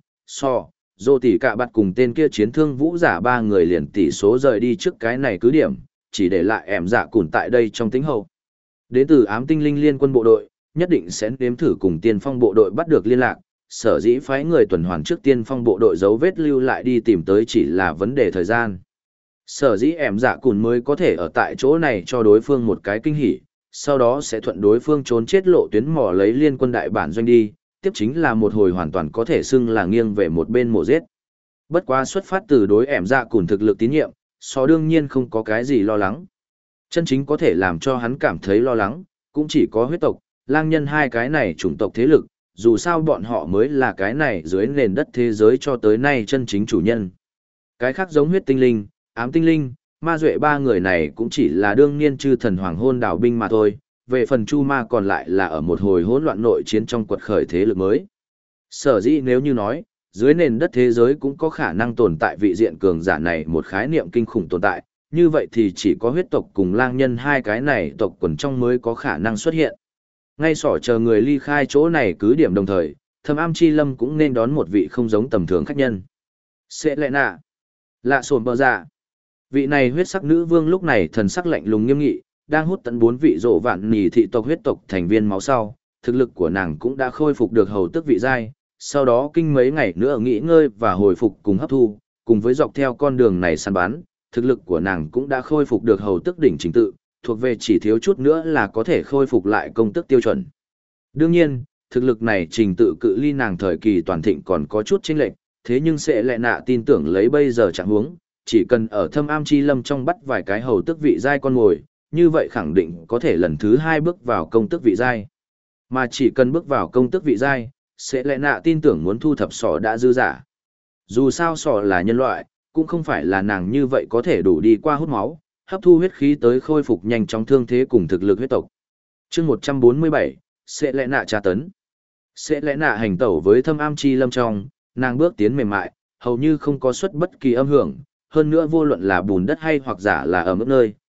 dô tỷ cả bạt cùng tên kia chiến thương vũ giả ba người liền tỷ số rời đi trước cái này cứ điểm, chỉ để lại em dạ cùn tại đây trong tính hậu. Đến từ ám tinh linh liên quân bộ đội, nhất định sẽ nếm thử cùng tiên phong bộ đội bắt được liên lạc, sở dĩ phái người tuần hoàn trước tiên phong bộ đội dấu vết lưu lại đi tìm tới chỉ là vấn đề thời gian. Sở dĩ em dạ cùn mới có thể ở tại chỗ này cho đối phương một cái kinh hỉ, sau đó sẽ thuận đối phương trốn chết lộ tuyến mò lấy liên quân đại bản doanh đi, tiếp chính là một hồi hoàn toàn có thể xưng là nghiêng về một bên mổ giết. Bất quá xuất phát từ đối em dạ cùn thực lực tín nhiệm, đương nhiên không có cái gì lo lắng. Chân chính có thể làm cho hắn cảm thấy lo lắng, cũng chỉ có huyết tộc, lang nhân hai cái này chủng tộc thế lực, dù sao bọn họ mới là cái này dưới nền đất thế giới cho tới nay chân chính chủ nhân. Cái khác giống huyết tinh linh, ám tinh linh, ma duệ ba người này cũng chỉ là đương niên chư thần hoàng hôn đảo binh mà thôi, về phần chu ma còn lại là ở một hồi hỗn loạn nội chiến trong quật khởi thế lực mới. Sở dĩ nếu như nói, dưới nền đất thế giới cũng có khả năng tồn tại vị diện cường giả này một khái niệm kinh khủng tồn tại, như vậy thì chỉ có huyết tộc cùng lang nhân hai cái này tộc quần trong mới có khả năng xuất hiện. Ngay sỏ chờ người ly khai chỗ này cứ điểm đồng thời, Thâm Am Chi Lâm cũng nên đón một vị không giống tầm thường khách nhân. Sẽ lẽ nạ. Lạ sồn bờ dạ. Vị này huyết sắc nữ vương lúc này thần sắc lạnh lùng nghiêm nghị, đang hút tận 4 vị rộ vạn nỉ thị tộc huyết tộc thành viên máu sau, thực lực của nàng cũng đã khôi phục được hầu tức vị giai, sau đó kinh mấy ngày nữa nghỉ ngơi và hồi phục cùng hấp thu, cùng với dọc theo con đường này săn bắn, thực lực của nàng cũng đã khôi phục được hầu tức đỉnh chính tự, thuộc về chỉ thiếu chút nữa là có thể khôi phục lại công tức tiêu chuẩn. Đương nhiên, thực lực này trình tự cự ly nàng thời kỳ toàn thịnh còn có chút chênh lệch, thế nhưng sẽ lẽ nạ tin tưởng lấy bây giờ trạng huống, chỉ cần ở Thâm Am Chi Lâm trong bắt vài cái hầu tức vị giai con ngồi, như vậy khẳng định có thể lần thứ 2 bước vào công tức vị giai. Mà chỉ cần bước vào công tức vị giai, sẽ lẽ nạ tin tưởng muốn thu thập sỏ đã dư giả. Dù sao sỏ là nhân loại, cũng không phải là nàng như vậy có thể đủ đi qua hút máu, hấp thu huyết khí tới khôi phục nhanh chóng thương thế cùng thực lực huyết tộc. Chương 147, sẽ lẽ nạ tra tấn. Sẽ lẽ nạ hành tẩu với Thâm Am Chi Lâm trong, nàng bước tiến mềm mại, hầu như không có xuất bất kỳ âm hưởng, hơn nữa vô luận là bùn đất hay hoặc giả là ở mức nơi,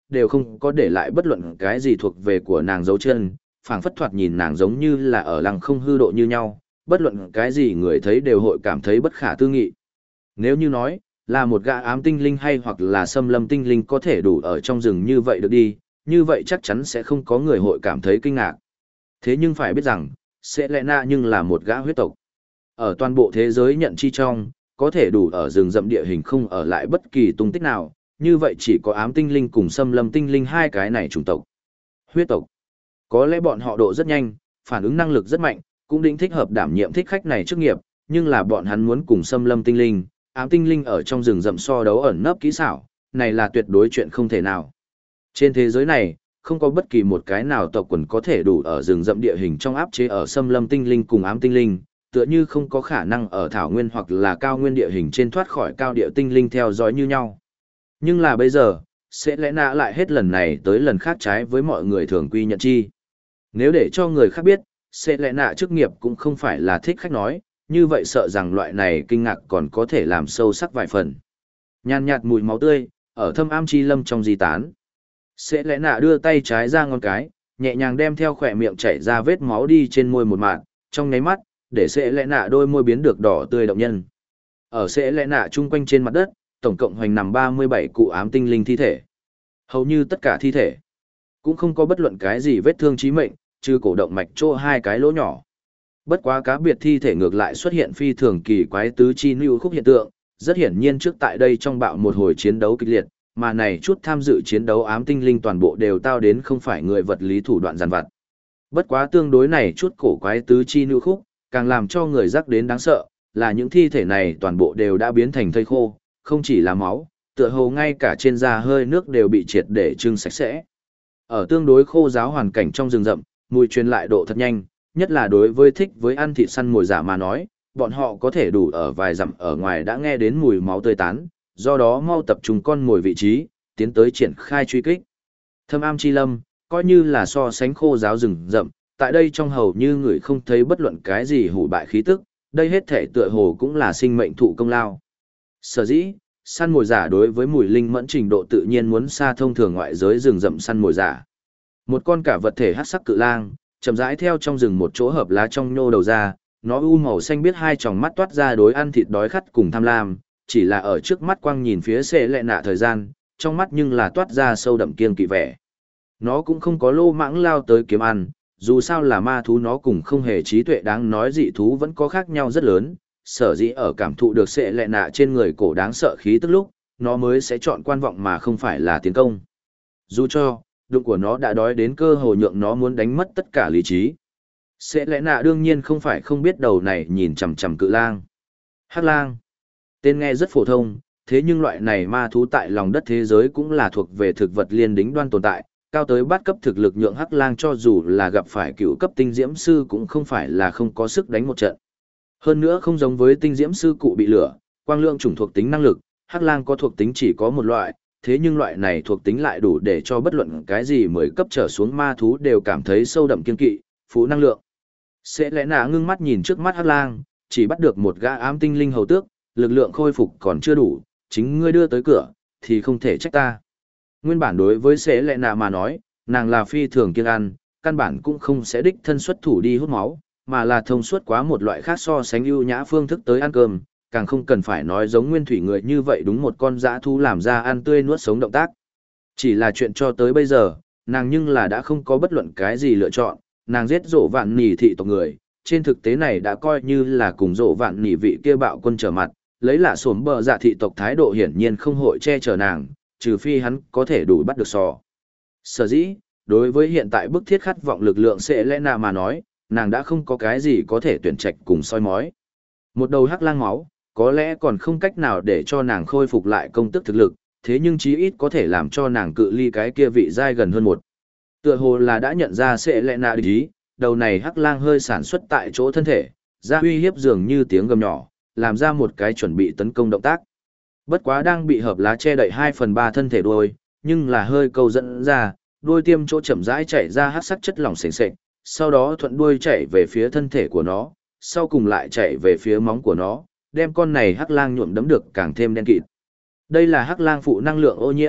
đều không có để lại bất luận cái gì thuộc về của nàng dấu chân, phảng phất thoạt nhìn nàng giống như là ở lăng không hư độ như nhau, bất luận cái gì người thấy đều hội cảm thấy bất khả tư nghị. Nếu như nói, là một gã ám tinh linh hay hoặc là xâm lâm tinh linh có thể đủ ở trong rừng như vậy được đi, như vậy chắc chắn sẽ không có người hội cảm thấy kinh ngạc. Thế nhưng phải biết rằng, Selena nhưng là một gã huyết tộc. Ở toàn bộ thế giới nhận chi trong, có thể đủ ở rừng rậm địa hình không ở lại bất kỳ tung tích nào, như vậy chỉ có ám tinh linh cùng xâm lâm tinh linh hai cái này chủng tộc. Huyết tộc. Có lẽ bọn họ độ rất nhanh, phản ứng năng lực rất mạnh, cũng định thích hợp đảm nhiệm thích khách này chức nghiệp, nhưng là bọn hắn muốn cùng xâm lâm tinh linh, ám tinh linh ở trong rừng rậm so đấu ẩn nấp kỹ xảo, này là tuyệt đối chuyện không thể nào. Trên thế giới này, không có bất kỳ một cái nào tộc quần có thể đủ ở rừng rậm địa hình trong áp chế ở xâm lâm tinh linh cùng ám tinh linh, tựa như không có khả năng ở thảo nguyên hoặc là cao nguyên địa hình trên thoát khỏi cao địa tinh linh theo dõi như nhau. Nhưng là bây giờ, sẽ lẽ nạ lại hết lần này tới lần khác trái với mọi người thường quy nhận chi. Nếu để cho người khác biết, sẽ lẽ nạ chức nghiệp cũng không phải là thích khách nói, như vậy sợ rằng loại này kinh ngạc còn có thể làm sâu sắc vài phần. Nhàn nhạt mùi máu tươi, ở thâm am chi lâm trong di tán. Sẽ lẽ nạ đưa tay trái ra ngón cái, nhẹ nhàng đem theo khỏe miệng chảy ra vết máu đi trên môi một mạng, trong nháy mắt, để sẽ lẽ nạ đôi môi biến được đỏ tươi động nhân. Ở sẽ lẽ nạ chung quanh trên mặt đất, tổng cộng hoành nằm 37 cụ ám tinh linh thi thể. Hầu như tất cả thi thể, cũng không có bất luận cái gì vết thương chí mệnh, trừ cổ động mạch chỗ hai cái lỗ nhỏ. Bất quá cá biệt thi thể ngược lại xuất hiện phi thường kỳ quái tứ chi lưu khúc hiện tượng, rất hiển nhiên trước tại đây trong bạo một hồi chiến đấu kịch liệt, mà này chút tham dự chiến đấu ám tinh linh toàn bộ đều tao đến không phải người vật lý thủ đoạn giàn vặt. Bất quá tương đối này chút cổ quái tứ chi lưu khúc, càng làm cho người rắc đến đáng sợ, là những thi thể này toàn bộ đều đã biến thành thây khô, không chỉ là máu, tựa hồ ngay cả trên da hơi nước đều bị triệt để trưng sạch sẽ. Ở tương đối khô ráo hoàn cảnh trong rừng rậm, mùi truyền lại độ thật nhanh, nhất là đối với thích với ăn thịt săn mồi giả mà nói, bọn họ có thể đủ ở vài dặm ở ngoài đã nghe đến mùi máu tươi tán, do đó mau tập trung con mồi vị trí, tiến tới triển khai truy kích. Thâm am chi lâm, coi như là so sánh khô ráo rừng rậm, tại đây trong hầu như người không thấy bất luận cái gì hủ bại khí tức, đây hết thể tựa hồ cũng là sinh mệnh thụ công lao. Sở dĩ, săn mồi giả đối với mùi linh mẫn trình độ tự nhiên muốn xa thông thường ngoại giới rừng rậm săn mồi giả. Một con cả vật thể hắc sắc cự lang, chậm rãi theo trong rừng một chỗ hợp lá trong nhô đầu ra, nó u màu xanh biết hai tròng mắt toát ra đối ăn thịt đói khát cùng tham lam, chỉ là ở trước mắt quang nhìn phía xệ lệ nạ thời gian, trong mắt nhưng là toát ra sâu đậm kiêng kỵ vẻ. Nó cũng không có lô mãng lao tới kiếm ăn, dù sao là ma thú nó cùng không hề trí tuệ đáng nói dị thú vẫn có khác nhau rất lớn, sở dĩ ở cảm thụ được xệ lệ nạ trên người cổ đáng sợ khí tức lúc, nó mới sẽ chọn quan vọng mà không phải là tiến công. Dù cho, đụng của nó đã đói đến cơ hồ nhượng nó muốn đánh mất tất cả lý trí. Xệ lệ nạ đương nhiên không phải không biết đầu này nhìn chằm chằm cự lang. Hắc lang. Tên nghe rất phổ thông, thế nhưng loại này ma thú tại lòng đất thế giới cũng là thuộc về thực vật liên đính đoan tồn tại, cao tới bát cấp thực lực nhượng hắc lang cho dù là gặp phải cựu cấp tinh diễm sư cũng không phải là không có sức đánh một trận. Hơn nữa không giống với tinh diễm sư cụ bị lửa, quang lượng chủng thuộc tính năng lực, hắc lang có thuộc tính chỉ có một loại, thế nhưng loại này thuộc tính lại đủ để cho bất luận cái gì mới cấp trở xuống ma thú đều cảm thấy sâu đậm kiên kỵ, phú năng lượng. Sẽ lẽ nạ ngưng mắt nhìn trước mắt hắc lang, chỉ bắt được một gã ám tinh linh hầu tước, lực lượng khôi phục còn chưa đủ, chính ngươi đưa tới cửa, thì không thể trách ta. Nguyên bản đối với sẽ lẽ nạ mà nói, nàng là phi thường kiêng ăn, căn bản cũng không sẽ đích thân xuất thủ đi hút máu, mà là thông suốt quá một loại khác so sánh ưu nhã phương thức tới ăn cơm, càng không cần phải nói giống nguyên thủy người như vậy đúng một con dã thú làm ra ăn tươi nuốt sống động tác. Chỉ là chuyện cho tới bây giờ, nàng nhưng là đã không có bất luận cái gì lựa chọn, nàng giết rộ vạn nỉ thị tộc người, trên thực tế này đã coi như là cùng rộ vạn nỉ vị kia bạo quân trở mặt, lấy lạ xổm bờ dạ thị tộc thái độ hiển nhiên không hội che chở nàng, trừ phi hắn có thể đủ bắt được sò. Sở dĩ, đối với hiện tại bức thiết khát vọng lực lượng sẽ lẽ nào mà nói, nàng đã không có cái gì có thể tuyển trạch cùng soi mói. Một đầu hắc lang máu, có lẽ còn không cách nào để cho nàng khôi phục lại công tức thực lực, thế nhưng chí ít có thể làm cho nàng cự ly cái kia vị giai gần hơn một. Tựa hồ là đã nhận ra sẽ lẽ nạ địch ý, đầu này hắc lang hơi sản xuất tại chỗ thân thể, ra uy hiếp dường như tiếng gầm nhỏ, làm ra một cái chuẩn bị tấn công động tác. Bất quá đang bị hợp lá che đậy 2/3 thân thể đuôi, nhưng là hơi câu dẫn ra, đuôi tiêm chỗ chậm rãi chảy ra hắc sắc chất lỏng sền sệt, sau đó thuận đuôi chảy về phía thân thể của nó, sau cùng lại chảy về phía móng của nó, đem con này hắc lang nhuộm đấm được càng thêm đen kịt. Đây là hắc lang phụ năng lượng ô nhiễm,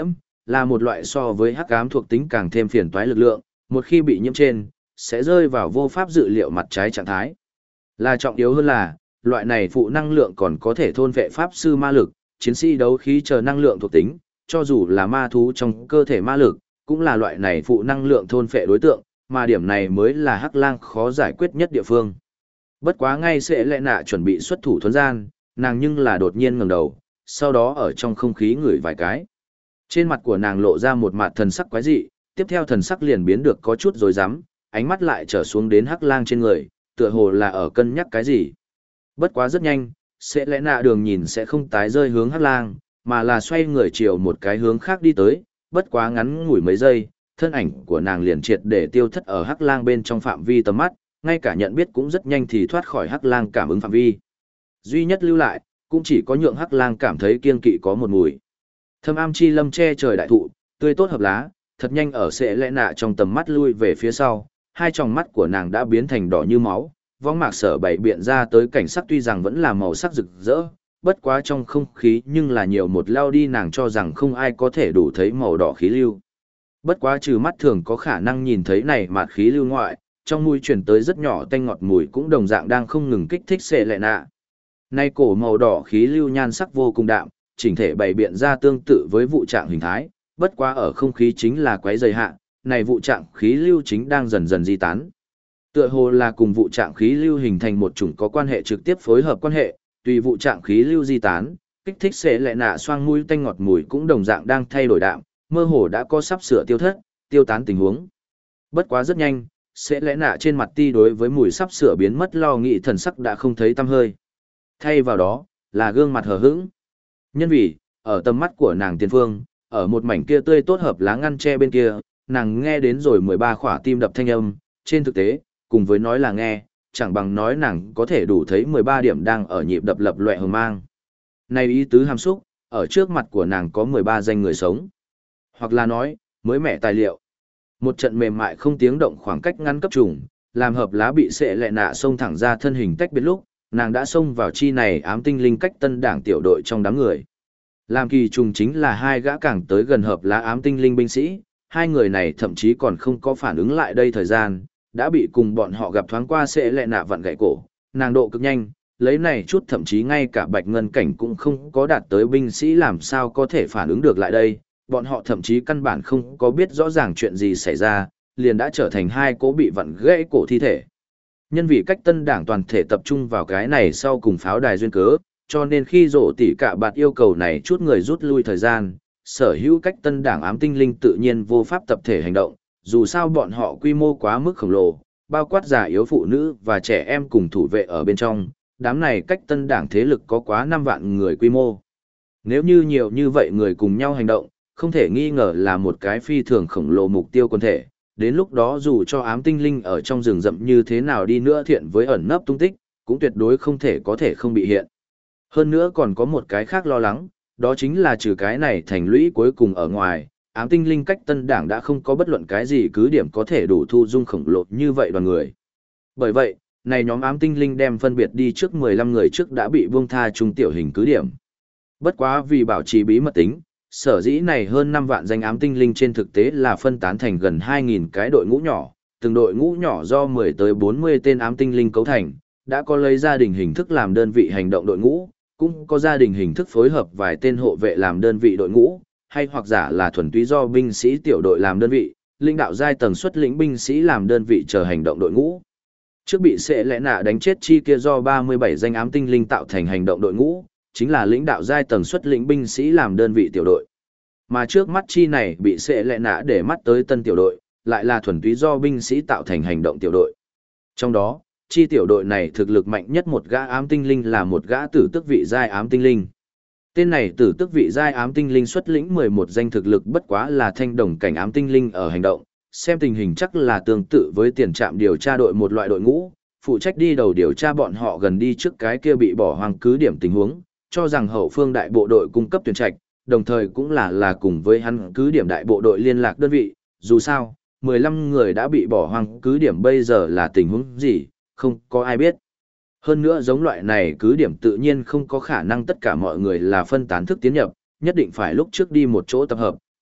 là một loại so với hắc ám thuộc tính càng thêm phiền toái lực lượng, một khi bị nhiễm trên, sẽ rơi vào vô pháp dự liệu mặt trái trạng thái. Là trọng yếu hơn là, loại này phụ năng lượng còn có thể thôn vệ pháp sư ma lực, chiến sĩ đấu khí chờ năng lượng thuộc tính, cho dù là ma thú trong cơ thể ma lực, cũng là loại này phụ năng lượng thôn phệ đối tượng, mà điểm này mới là Hắc Lang khó giải quyết nhất địa phương. Bất quá ngay sẽ lẽ nạ chuẩn bị xuất thủ thuần gian, nàng nhưng là đột nhiên ngẩng đầu, sau đó ở trong không khí ngửi vài cái. Trên mặt của nàng lộ ra một mặt thần sắc quái dị, tiếp theo thần sắc liền biến được có chút rối rắm, ánh mắt lại trở xuống đến Hắc Lang trên người, tựa hồ là ở cân nhắc cái gì. Bất quá rất nhanh, sẽ lẽ nạ đường nhìn sẽ không tái rơi hướng Hắc Lang, mà là xoay người chiều một cái hướng khác đi tới, bất quá ngắn ngủi mấy giây, thân ảnh của nàng liền triệt để tiêu thất ở Hắc Lang bên trong phạm vi tầm mắt, ngay cả nhận biết cũng rất nhanh thì thoát khỏi Hắc Lang cảm ứng phạm vi. Duy nhất lưu lại, cũng chỉ có nhượng Hắc Lang cảm thấy kiên kỵ có một mùi. Thâm am chi lâm che trời đại thụ, tươi tốt hợp lá, thật nhanh ở sẽ lẽ nạ trong tầm mắt lui về phía sau, hai tròng mắt của nàng đã biến thành đỏ như máu, vong mạc sở bảy biện ra tới cảnh sắc tuy rằng vẫn là màu sắc rực rỡ, bất quá trong không khí nhưng là nhiều một lao đi nàng cho rằng không ai có thể đủ thấy màu đỏ khí lưu. Bất quá trừ mắt thường có khả năng nhìn thấy này mạt khí lưu ngoại, trong mũi chuyển tới rất nhỏ tanh ngọt mùi cũng đồng dạng đang không ngừng kích thích sẽ lệ nạ. Nay cổ màu đỏ khí lưu nhan sắc vô cùng đạm, chỉnh thể bày biện ra tương tự với vụ trạng hình thái, bất quá ở không khí chính là quấy dày hạ, này vụ trạng khí lưu chính đang dần dần di tán. Tựa hồ là cùng vụ trạng khí lưu hình thành một chủng có quan hệ trực tiếp phối hợp quan hệ, tùy vụ trạng khí lưu di tán, kích thích sẽ lệ nạ xoang mũi tanh ngọt mùi cũng đồng dạng đang thay đổi đạm, mơ hồ đã có sắp sửa tiêu thất, tiêu tán tình huống. Bất quá rất nhanh, sẽ lẽ nạ trên mặt ti đối với mùi sắp sửa biến mất lo nghĩ thần sắc đã không thấy tăm hơi. Thay vào đó, là gương mặt hờ hững. Nhân vì, ở tầm mắt của nàng tiền phương, ở một mảnh kia tươi tốt hợp lá ngăn tre bên kia, nàng nghe đến rồi 13 khỏa tim đập thanh âm, trên thực tế, cùng với nói là nghe, chẳng bằng nói nàng có thể đủ thấy 13 điểm đang ở nhịp đập lập loè hờ mang. Này ý tứ hàm xúc, ở trước mặt của nàng có 13 danh người sống. Hoặc là nói, mới mẻ tài liệu. Một trận mềm mại không tiếng động khoảng cách ngắn cấp trùng, làm hợp lá bị sệ lệ nạ xông thẳng ra thân hình tách biệt lúc, nàng đã xông vào chi này ám tinh linh cách tân đảng tiểu đội trong đám người. Làm kỳ trùng chính là hai gã càng tới gần hợp lá ám tinh linh binh sĩ, hai người này thậm chí còn không có phản ứng lại đây thời gian, đã bị cùng bọn họ gặp thoáng qua sệ lệ nạ vặn gãy cổ, nàng độ cực nhanh, lấy này chút thậm chí ngay cả bạch ngân cảnh cũng không có đạt tới binh sĩ làm sao có thể phản ứng được lại đây, bọn họ thậm chí căn bản không có biết rõ ràng chuyện gì xảy ra, liền đã trở thành hai cố bị vặn gãy cổ thi thể. Nhân vì cách tân đảng toàn thể tập trung vào cái này sau cùng pháo đài duyên cớ, cho nên khi rổ tỉ cả bạt yêu cầu này chút người rút lui thời gian, sở hữu cách tân đảng ám tinh linh tự nhiên vô pháp tập thể hành động, dù sao bọn họ quy mô quá mức khổng lồ, bao quát già yếu phụ nữ và trẻ em cùng thủ vệ ở bên trong, đám này cách tân đảng thế lực có quá 5 vạn người quy mô. Nếu như nhiều như vậy người cùng nhau hành động, không thể nghi ngờ là một cái phi thường khổng lồ mục tiêu quân thể, đến lúc đó dù cho ám tinh linh ở trong rừng rậm như thế nào đi nữa thiện với ẩn nấp tung tích, cũng tuyệt đối không thể có thể không bị hiện. Hơn nữa còn có một cái khác lo lắng, đó chính là trừ cái này thành lũy cuối cùng ở ngoài, ám tinh linh cách tân đảng đã không có bất luận cái gì cứ điểm có thể đủ thu dung khổng lồ như vậy đoàn người. Bởi vậy, này nhóm ám tinh linh đem phân biệt đi trước 15 người trước đã bị buông tha trung tiểu hình cứ điểm. Bất quá vì bảo trì bí mật tính, sở dĩ này hơn 5 vạn danh ám tinh linh trên thực tế là phân tán thành gần 2.000 cái đội ngũ nhỏ, từng đội ngũ nhỏ do 10 tới 40 tên ám tinh linh cấu thành, đã có lấy gia đình hình thức làm đơn vị hành động đội ngũ, cũng có gia đình hình thức phối hợp vài tên hộ vệ làm đơn vị đội ngũ, hay hoặc giả là thuần túy do binh sĩ tiểu đội làm đơn vị, lãnh đạo giai tầng xuất lĩnh binh sĩ làm đơn vị chờ hành động đội ngũ. Trước bị sẽ lẽ nạ đánh chết chi kia do 37 danh ám tinh linh tạo thành hành động đội ngũ, chính là lãnh đạo giai tầng xuất lĩnh binh sĩ làm đơn vị tiểu đội. Mà trước mắt chi này bị sẽ lẽ nạ để mắt tới tân tiểu đội, lại là thuần túy do binh sĩ tạo thành hành động tiểu đội. Trong đó, chi tiểu đội này thực lực mạnh nhất một gã ám tinh linh là một gã tử tức vị giai ám tinh linh. Tên này tử tức vị giai ám tinh linh xuất lĩnh 11 danh thực lực bất quá là thanh đồng cảnh ám tinh linh ở hành động, xem tình hình chắc là tương tự với tiền trạm điều tra đội một loại đội ngũ, phụ trách đi đầu điều tra bọn họ gần đi trước cái kia bị bỏ hoang cứ điểm tình huống, cho rằng hậu phương đại bộ đội cung cấp tuyển trạch, đồng thời cũng là cùng với hắn cứ điểm đại bộ đội liên lạc đơn vị, dù sao, 15 người đã bị bỏ hoang cứ điểm bây giờ là tình huống gì, không có ai biết. Hơn nữa giống loại này cứ điểm tự nhiên không có khả năng tất cả mọi người là phân tán thức tiến nhập, nhất định phải lúc trước đi một chỗ tập hợp,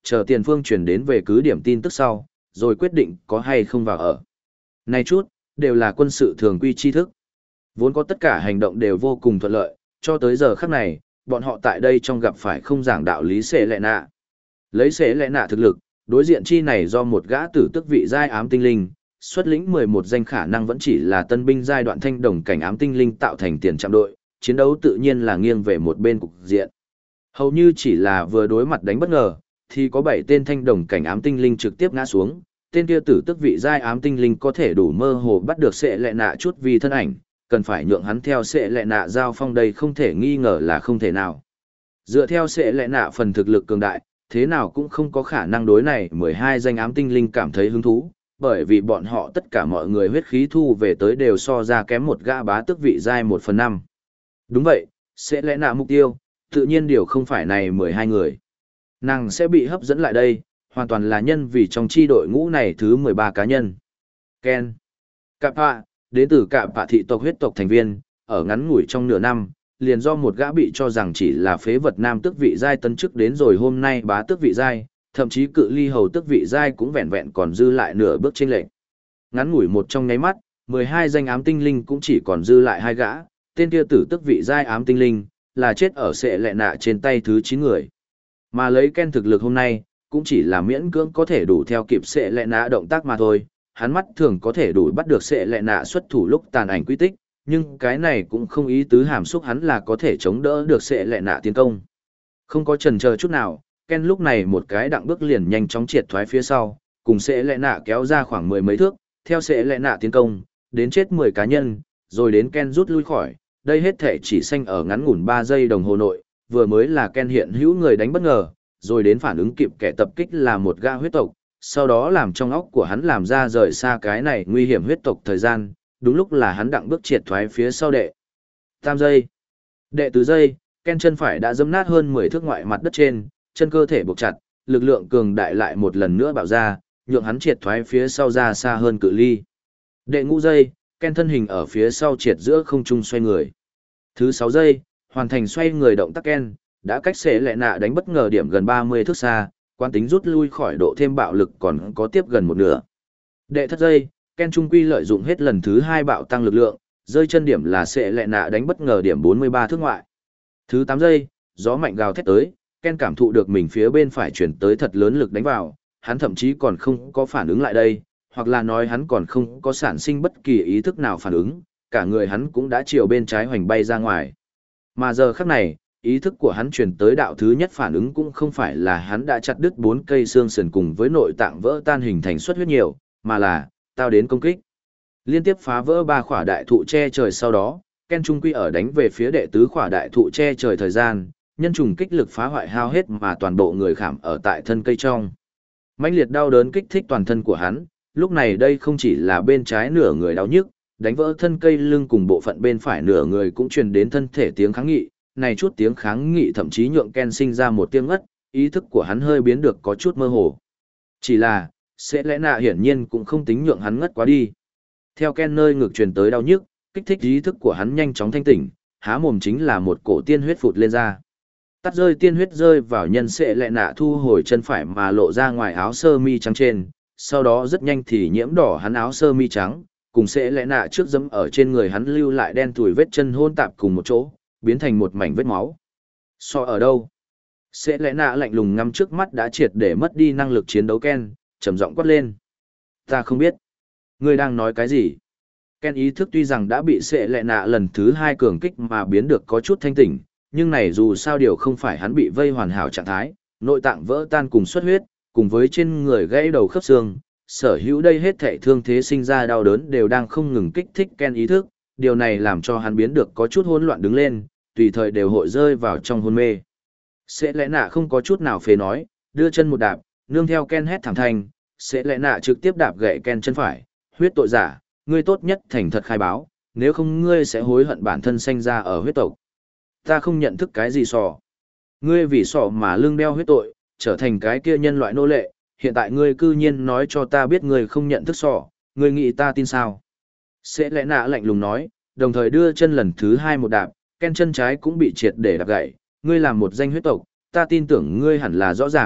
chờ tiền phương chuyển đến về cứ điểm tin tức sau, rồi quyết định có hay không vào ở. Này chút, đều là quân sự thường quy tri thức. Vốn có tất cả hành động đều vô cùng thuận lợi, cho tới giờ khắc này, bọn họ tại đây trong gặp phải không giảng đạo lý xệ lệ nạ. Lấy xệ lệ nạ thực lực, đối diện chi này do một gã tử tức vị giai ám tinh linh, xuất lĩnh 11 danh khả năng vẫn chỉ là tân binh giai đoạn thanh đồng cảnh ám tinh linh tạo thành tiền trạm đội, chiến đấu tự nhiên là nghiêng về một bên cục diện. Hầu như chỉ là vừa đối mặt đánh bất ngờ, thì có 7 tên thanh đồng cảnh ám tinh linh trực tiếp ngã xuống, tên kia tử tức vị giai ám tinh linh có thể đủ mơ hồ bắt được xệ lệ nạ chút vì thân ảnh, cần phải nhượng hắn theo xệ lệ nạ giao phong đây không thể nghi ngờ là không thể nào. Dựa theo xệ lệ nạ phần thực lực cường đại, thế nào cũng không có khả năng đối này 12 danh ám tinh linh cảm thấy hứng thú, bởi vì bọn họ tất cả mọi người huyết khí thu về tới đều so ra kém một gã bá tước vị giai 1/5. Đúng vậy, xệ lệ nạ mục tiêu, tự nhiên điều không phải này 12 người. Nàng sẽ bị hấp dẫn lại đây, hoàn toàn là nhân vì trong chi đội ngũ này thứ 13 cá nhân. Ken. Cạp hạ, đến từ Cạp hạ thị tộc huyết tộc thành viên, ở ngắn ngủi trong nửa năm, liền do một gã bị cho rằng chỉ là phế vật nam tước vị giai tấn chức đến rồi hôm nay bá tước vị giai, thậm chí cự ly hầu tước vị giai cũng vẹn vẹn còn dư lại nửa bước chênh lệch. Ngắn ngủi một trong nháy mắt, 12 danh ám tinh linh cũng chỉ còn dư lại 2 gã, tên kia tử tước vị giai ám tinh linh, là chết ở xệ lệ nạ trên tay thứ 9 người. Mà lấy Ken thực lực hôm nay, cũng chỉ là miễn cưỡng có thể đủ theo kịp xệ lệ nạ động tác mà thôi, hắn mắt thường có thể đủ bắt được xệ lệ nạ xuất thủ lúc tàn ảnh quy tích, nhưng cái này cũng không ý tứ hàm xúc hắn là có thể chống đỡ được xệ lệ nạ tiến công. Không có chần chờ chút nào, Ken lúc này một cái đặng bước liền nhanh chóng triệt thoái phía sau, cùng xệ lệ nạ kéo ra khoảng 10 mấy thước, theo xệ lệ nạ tiến công, đến chết 10 cá nhân, rồi đến Ken rút lui khỏi, đây hết thể chỉ xanh ở ngắn ngủn 3 giây đồng hồ nội, vừa mới là Ken hiện hữu người đánh bất ngờ, rồi đến phản ứng kịp kẻ tập kích là một gã huyết tộc, sau đó làm trong óc của hắn làm ra rời xa cái này nguy hiểm huyết tộc thời gian, đúng lúc là hắn đặng bước triệt thoái phía sau đệ. 3 giây. Đệ tứ giây, Ken chân phải đã dẫm nát hơn 10 thước ngoại mặt đất trên, chân cơ thể buộc chặt, lực lượng cường đại lại một lần nữa bạo ra, nhượng hắn triệt thoái phía sau ra xa hơn cự ly. Đệ ngũ giây, Ken thân hình ở phía sau triệt giữa không trung xoay người. Thứ 6 giây, hoàn thành xoay người động tác Ken, đã cách xệ lệ nạ đánh bất ngờ điểm gần 30 thước xa, quan tính rút lui khỏi độ thêm bạo lực còn có tiếp gần một nửa. Đệ thất giây, Ken trung quy lợi dụng hết lần thứ 2 bạo tăng lực lượng, rơi chân điểm là xệ lệ nạ đánh bất ngờ điểm 43 thước ngoại. Thứ 8 giây, gió mạnh gào thét tới, Ken cảm thụ được mình phía bên phải chuyển tới thật lớn lực đánh vào, hắn thậm chí còn không có phản ứng lại đây, hoặc là nói hắn còn không có sản sinh bất kỳ ý thức nào phản ứng, cả người hắn cũng đã chiều bên trái hoành bay ra ngoài. Mà giờ khắc này, ý thức của hắn truyền tới đạo thứ nhất phản ứng cũng không phải là hắn đã chặt đứt 4 cây xương sườn cùng với nội tạng vỡ tan hình thành xuất huyết nhiều, mà là tao đến công kích. Liên tiếp phá vỡ 3 khỏa đại thụ che trời sau đó, Ken trung quy ở đánh về phía đệ tứ khỏa đại thụ che trời thời gian, nhân trùng kích lực phá hoại hao hết mà toàn bộ người khảm ở tại thân cây trong. Mãnh liệt đau đớn kích thích toàn thân của hắn, lúc này đây không chỉ là bên trái nửa người đau nhức, đánh vỡ thân cây lưng cùng bộ phận bên phải nửa người cũng truyền đến thân thể tiếng kháng nghị, này chút tiếng kháng nghị thậm chí nhượng Ken sinh ra một tiếng ngất, ý thức của hắn hơi biến được có chút mơ hồ. Chỉ là, sẽ lẽ nạ hiển nhiên cũng không tính nhượng hắn ngất quá đi. Theo Ken nơi ngực truyền tới đau nhức, kích thích ý thức của hắn nhanh chóng thanh tỉnh, há mồm chính là một cổ tiên huyết phụt lên ra. Tắt rơi tiên huyết rơi vào nhân sẽ lẽ nạ thu hồi chân phải mà lộ ra ngoài áo sơ mi trắng trên, sau đó rất nhanh thì nhiễm đỏ hắn áo sơ mi trắng, cùng sẽ lẽ nạ trước dẫm ở trên người hắn lưu lại đen tủi vết chân hôn tạp cùng một chỗ, biến thành một mảnh vết máu. So ở đâu? Sẽ lẽ nạ lạnh lùng ngắm trước mắt đã triệt để mất đi năng lực chiến đấu Ken, trầm giọng quát lên. Ta không biết. Ngươi đang nói cái gì? Ken ý thức tuy rằng đã bị sẽ lẽ nạ lần thứ 2 cường kích mà biến được có chút thanh tỉnh, nhưng này dù sao điều không phải hắn bị vây hoàn hảo trạng thái, nội tạng vỡ tan cùng xuất huyết, cùng với trên người gãy đầu khớp xương, sở hữu đây hết thảy thương thế sinh ra đau đớn đều đang không ngừng kích thích Ken ý thức, điều này làm cho hắn biến được có chút hỗn loạn đứng lên, tùy thời đều hội rơi vào trong hôn mê. Sẽ lẽ nạ không có chút nào phế nói, đưa chân một đạp, nương theo Ken hét thảm thanh, sẽ lẽ nạ trực tiếp đạp gãy Ken chân phải, huyết tội giả, ngươi tốt nhất thành thật khai báo, nếu không ngươi sẽ hối hận bản thân sanh ra ở huyết tộc. Ta không nhận thức cái gì sò. Ngươi vì sò mà lưng đeo huyết tội, trở thành cái kia nhân loại nô lệ, hiện tại ngươi cư nhiên nói cho ta biết ngươi không nhận thức sò, ngươi nghĩ ta tin sao? Sẽ lẽ nạ lạnh lùng nói, đồng thời đưa chân lần thứ 2 một đạp, Ken chân trái cũng bị triệt để đạp gãy, ngươi làm một danh huyết tộc, ta tin tưởng ngươi hẳn là rõ ràng,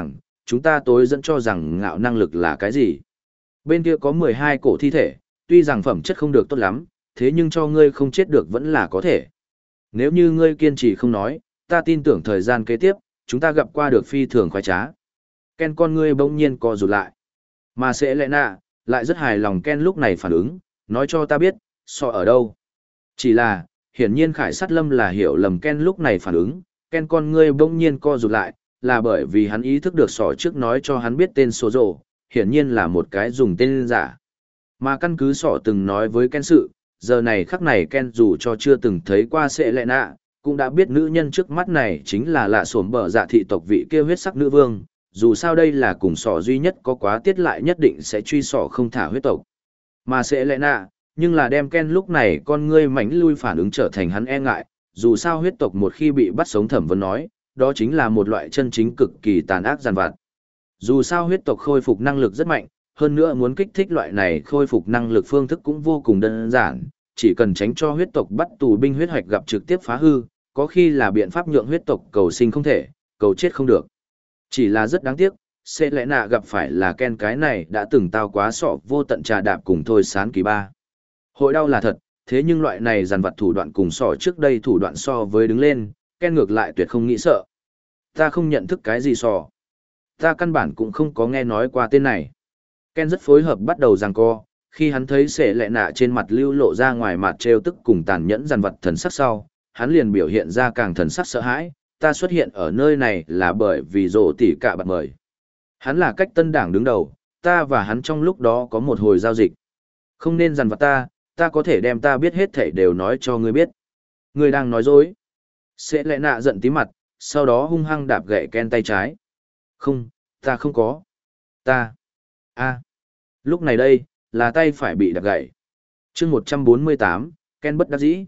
chúng ta tối dẫn cho rằng ngạo năng lực là cái gì. Bên kia có 12 cổ thi thể, tuy rằng phẩm chất không được tốt lắm, thế nhưng cho ngươi không chết được vẫn là có thể. Nếu như ngươi kiên trì không nói, ta tin tưởng thời gian kế tiếp, chúng ta gặp qua được phi thường khoái trá. Ken con ngươi bỗng nhiên co rụt lại. Mà sẽ lẽ nạ, lại rất hài lòng Ken lúc này phản ứng, nói cho ta biết, sọ ở đâu. Chỉ là, hiển nhiên Khải Sát Lâm là hiểu lầm Ken lúc này phản ứng, Ken con ngươi bỗng nhiên co rụt lại, là bởi vì hắn ý thức được sọ trước nói cho hắn biết tên số rồ, hiển nhiên là một cái dùng tên giả. Mà căn cứ sọ từng nói với Ken sự, giờ này khắc này Ken dù cho chưa từng thấy qua sẽ lẽ nạ, cũng đã biết nữ nhân trước mắt này chính là lạ sổm bờ dạ thị tộc vị kia huyết sắc nữ vương, dù sao đây là cùng sọ duy nhất có quá tiết lại nhất định sẽ truy sọ không thả huyết tộc. Mà sẽ lẽ nạ, nhưng là đem Ken lúc này con ngươi mảnh lui phản ứng trở thành hắn e ngại, dù sao huyết tộc một khi bị bắt sống thẩm vấn nói, đó chính là một loại chân chính cực kỳ tàn ác giàn vặt. Dù sao huyết tộc khôi phục năng lực rất mạnh, hơn nữa muốn kích thích loại này khôi phục năng lực phương thức cũng vô cùng đơn giản, chỉ cần tránh cho huyết tộc bắt tù binh huyết hoạch gặp trực tiếp phá hư, có khi là biện pháp nhượng huyết tộc cầu sinh không thể, cầu chết không được. Chỉ là rất đáng tiếc, sẽ lẽ nạ gặp phải là Ken cái này đã từng tao quá sọ vô tận trà đạp cùng thôi sán kỳ ba. Hội đau là thật, thế nhưng loại này dàn vặt thủ đoạn cùng sọ trước đây thủ đoạn so với đứng lên, Ken ngược lại tuyệt không nghĩ sợ. Ta không nhận thức cái gì sọ. Ta căn bản cũng không có nghe nói qua tên này. Ken rất phối hợp bắt đầu giằng co, khi hắn thấy sẽ lẽ nạ trên mặt lưu lộ ra ngoài mặt trêu tức cùng tàn nhẫn dàn vật thần sắc sau, hắn liền biểu hiện ra càng thần sắc sợ hãi, ta xuất hiện ở nơi này là bởi vì rổ tỉ cả bạn mời. Hắn là cách tân đảng đứng đầu, ta và hắn trong lúc đó có một hồi giao dịch. Không nên dằn vặt ta có thể đem ta biết hết thảy đều nói cho ngươi biết. Ngươi đang nói dối. Sẽ lẽ nạ giận tí mặt, sau đó hung hăng đạp gậy Ken tay trái. Không, ta không có. Ta. Lúc này đây, là tay phải bị đạp gậy. chương 148, Ken bất đắc dĩ.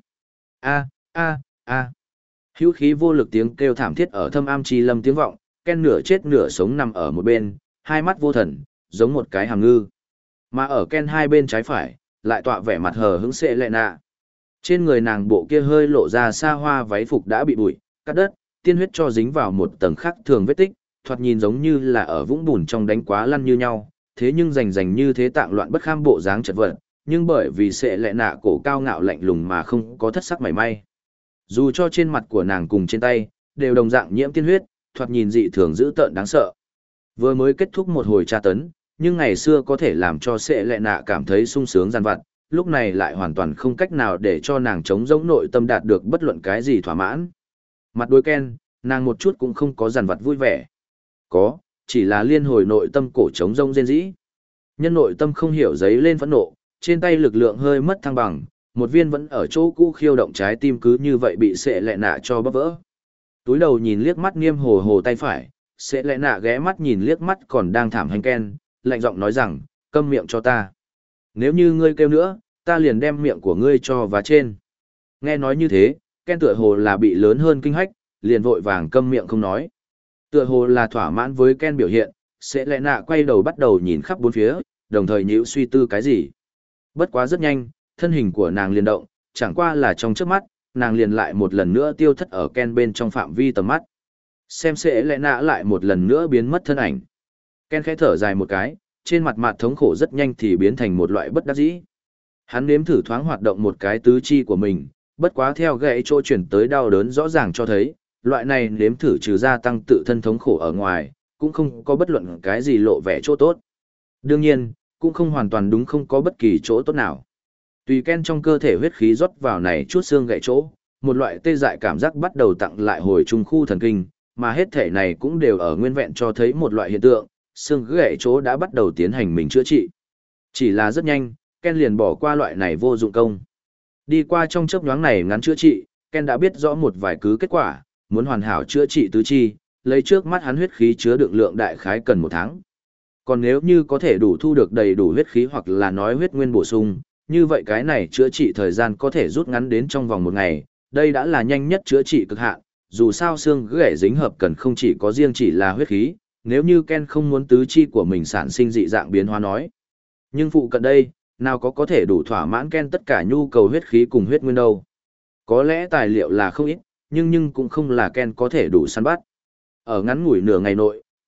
Hữu khí vô lực tiếng kêu thảm thiết ở thâm am chi lâm tiếng vọng, Ken nửa chết nửa sống nằm ở một bên, hai mắt vô thần, giống một cái hàm ngư. Mà ở Ken hai bên trái phải, lại tọa vẻ mặt hờ hững sẽ lệ nạ. Trên người nàng bộ kia hơi lộ ra xa hoa váy phục đã bị bụi, cắt đất, tiên huyết cho dính vào một tầng khác thường vết tích, thoạt nhìn giống như là ở vũng bùn trong đánh quá lăn như nhau, thế nhưng rành như thế tạng loạn bất kham bộ dáng chật vật, nhưng bởi vì sẽ lệ nạ cổ cao ngạo lạnh lùng mà không có thất sắc mảy may. Dù cho trên mặt của nàng cùng trên tay, đều đồng dạng nhiễm tiên huyết, thoạt nhìn dị thường dữ tợn đáng sợ. Vừa mới kết thúc một hồi tra tấn, nhưng ngày xưa có thể làm cho sẽ lệ nạ cảm thấy sung sướng gian vặt, lúc này lại hoàn toàn không cách nào để cho nàng chống giống nội tâm đạt được bất luận cái gì thỏa mãn. Mặt đối Ken, nàng một chút cũng không có giàn vặt vui vẻ. Có, chỉ là liên hồi nội tâm cổ trống rông rên rĩ. Nhân nội tâm không hiểu giấy lên phẫn nộ, trên tay lực lượng hơi mất thăng bằng, một viên vẫn ở chỗ cũ khiêu động trái tim cứ như vậy bị sệ lệ nạ cho bóp vỡ. Túi đầu nhìn liếc mắt Nghiêm hồ hồ tay phải, sệ lệ nạ ghé mắt nhìn liếc mắt còn đang thảm hành Ken, lạnh giọng nói rằng, câm miệng cho ta. Nếu như ngươi kêu nữa, ta liền đem miệng của ngươi cho vá trên. Nghe nói như thế, Ken tựa hồ là bị lớn hơn kinh hách, liền vội vàng câm miệng không nói. Tựa hồ là thỏa mãn với Ken biểu hiện, sẽ lẽ nạ quay đầu bắt đầu nhìn khắp bốn phía, đồng thời nhíu suy tư cái gì. Bất quá rất nhanh, thân hình của nàng liền động, chẳng qua là trong chớp mắt, nàng liền lại một lần nữa tiêu thất ở Ken bên trong phạm vi tầm mắt. Xem sẽ lẽ nạ lại một lần nữa biến mất thân ảnh. Ken khẽ thở dài một cái, trên mặt mặt thống khổ rất nhanh thì biến thành một loại bất đắc dĩ. Hắn nếm thử thoáng hoạt động một cái tứ chi của mình, bất quá theo gãy chỗ chuyển tới đau đớn rõ ràng cho thấy, loại này nếm thử trừ gia tăng tự thân thống khổ ở ngoài, cũng không có bất luận cái gì lộ vẻ chỗ tốt. Đương nhiên, cũng không hoàn toàn đúng không có bất kỳ chỗ tốt nào. Tùy Ken trong cơ thể huyết khí rót vào này chút xương gãy chỗ, một loại tê dại cảm giác bắt đầu tặng lại hồi trung khu thần kinh, mà hết thể này cũng đều ở nguyên vẹn cho thấy một loại hiện tượng, xương gãy chỗ đã bắt đầu tiến hành mình chữa trị. Chỉ là rất nhanh, Ken liền bỏ qua loại này vô dụng công. Đi qua trong chớp nhoáng này ngắn chữa trị, Ken đã biết rõ một vài cứ kết quả, muốn hoàn hảo chữa trị tứ chi, lấy trước mắt hắn huyết khí chứa đựng lượng đại khái cần 1 tháng. Còn nếu như có thể đủ thu được đầy đủ huyết khí hoặc là nói huyết nguyên bổ sung, như vậy cái này chữa trị thời gian có thể rút ngắn đến trong vòng 1 ngày, đây đã là nhanh nhất chữa trị cực hạn, dù sao xương gãy dính hợp cần không chỉ có riêng chỉ là huyết khí, nếu như Ken không muốn tứ chi của mình sản sinh dị dạng biến hóa nói. Nhưng phụ cận đây, nào có thể đủ thỏa mãn Ken tất cả nhu cầu huyết khí cùng huyết nguyên đâu. Có lẽ tài liệu là không ít, nhưng cũng không là Ken có thể đủ săn bắt. Ở ngắn ngủi nửa ngày nội,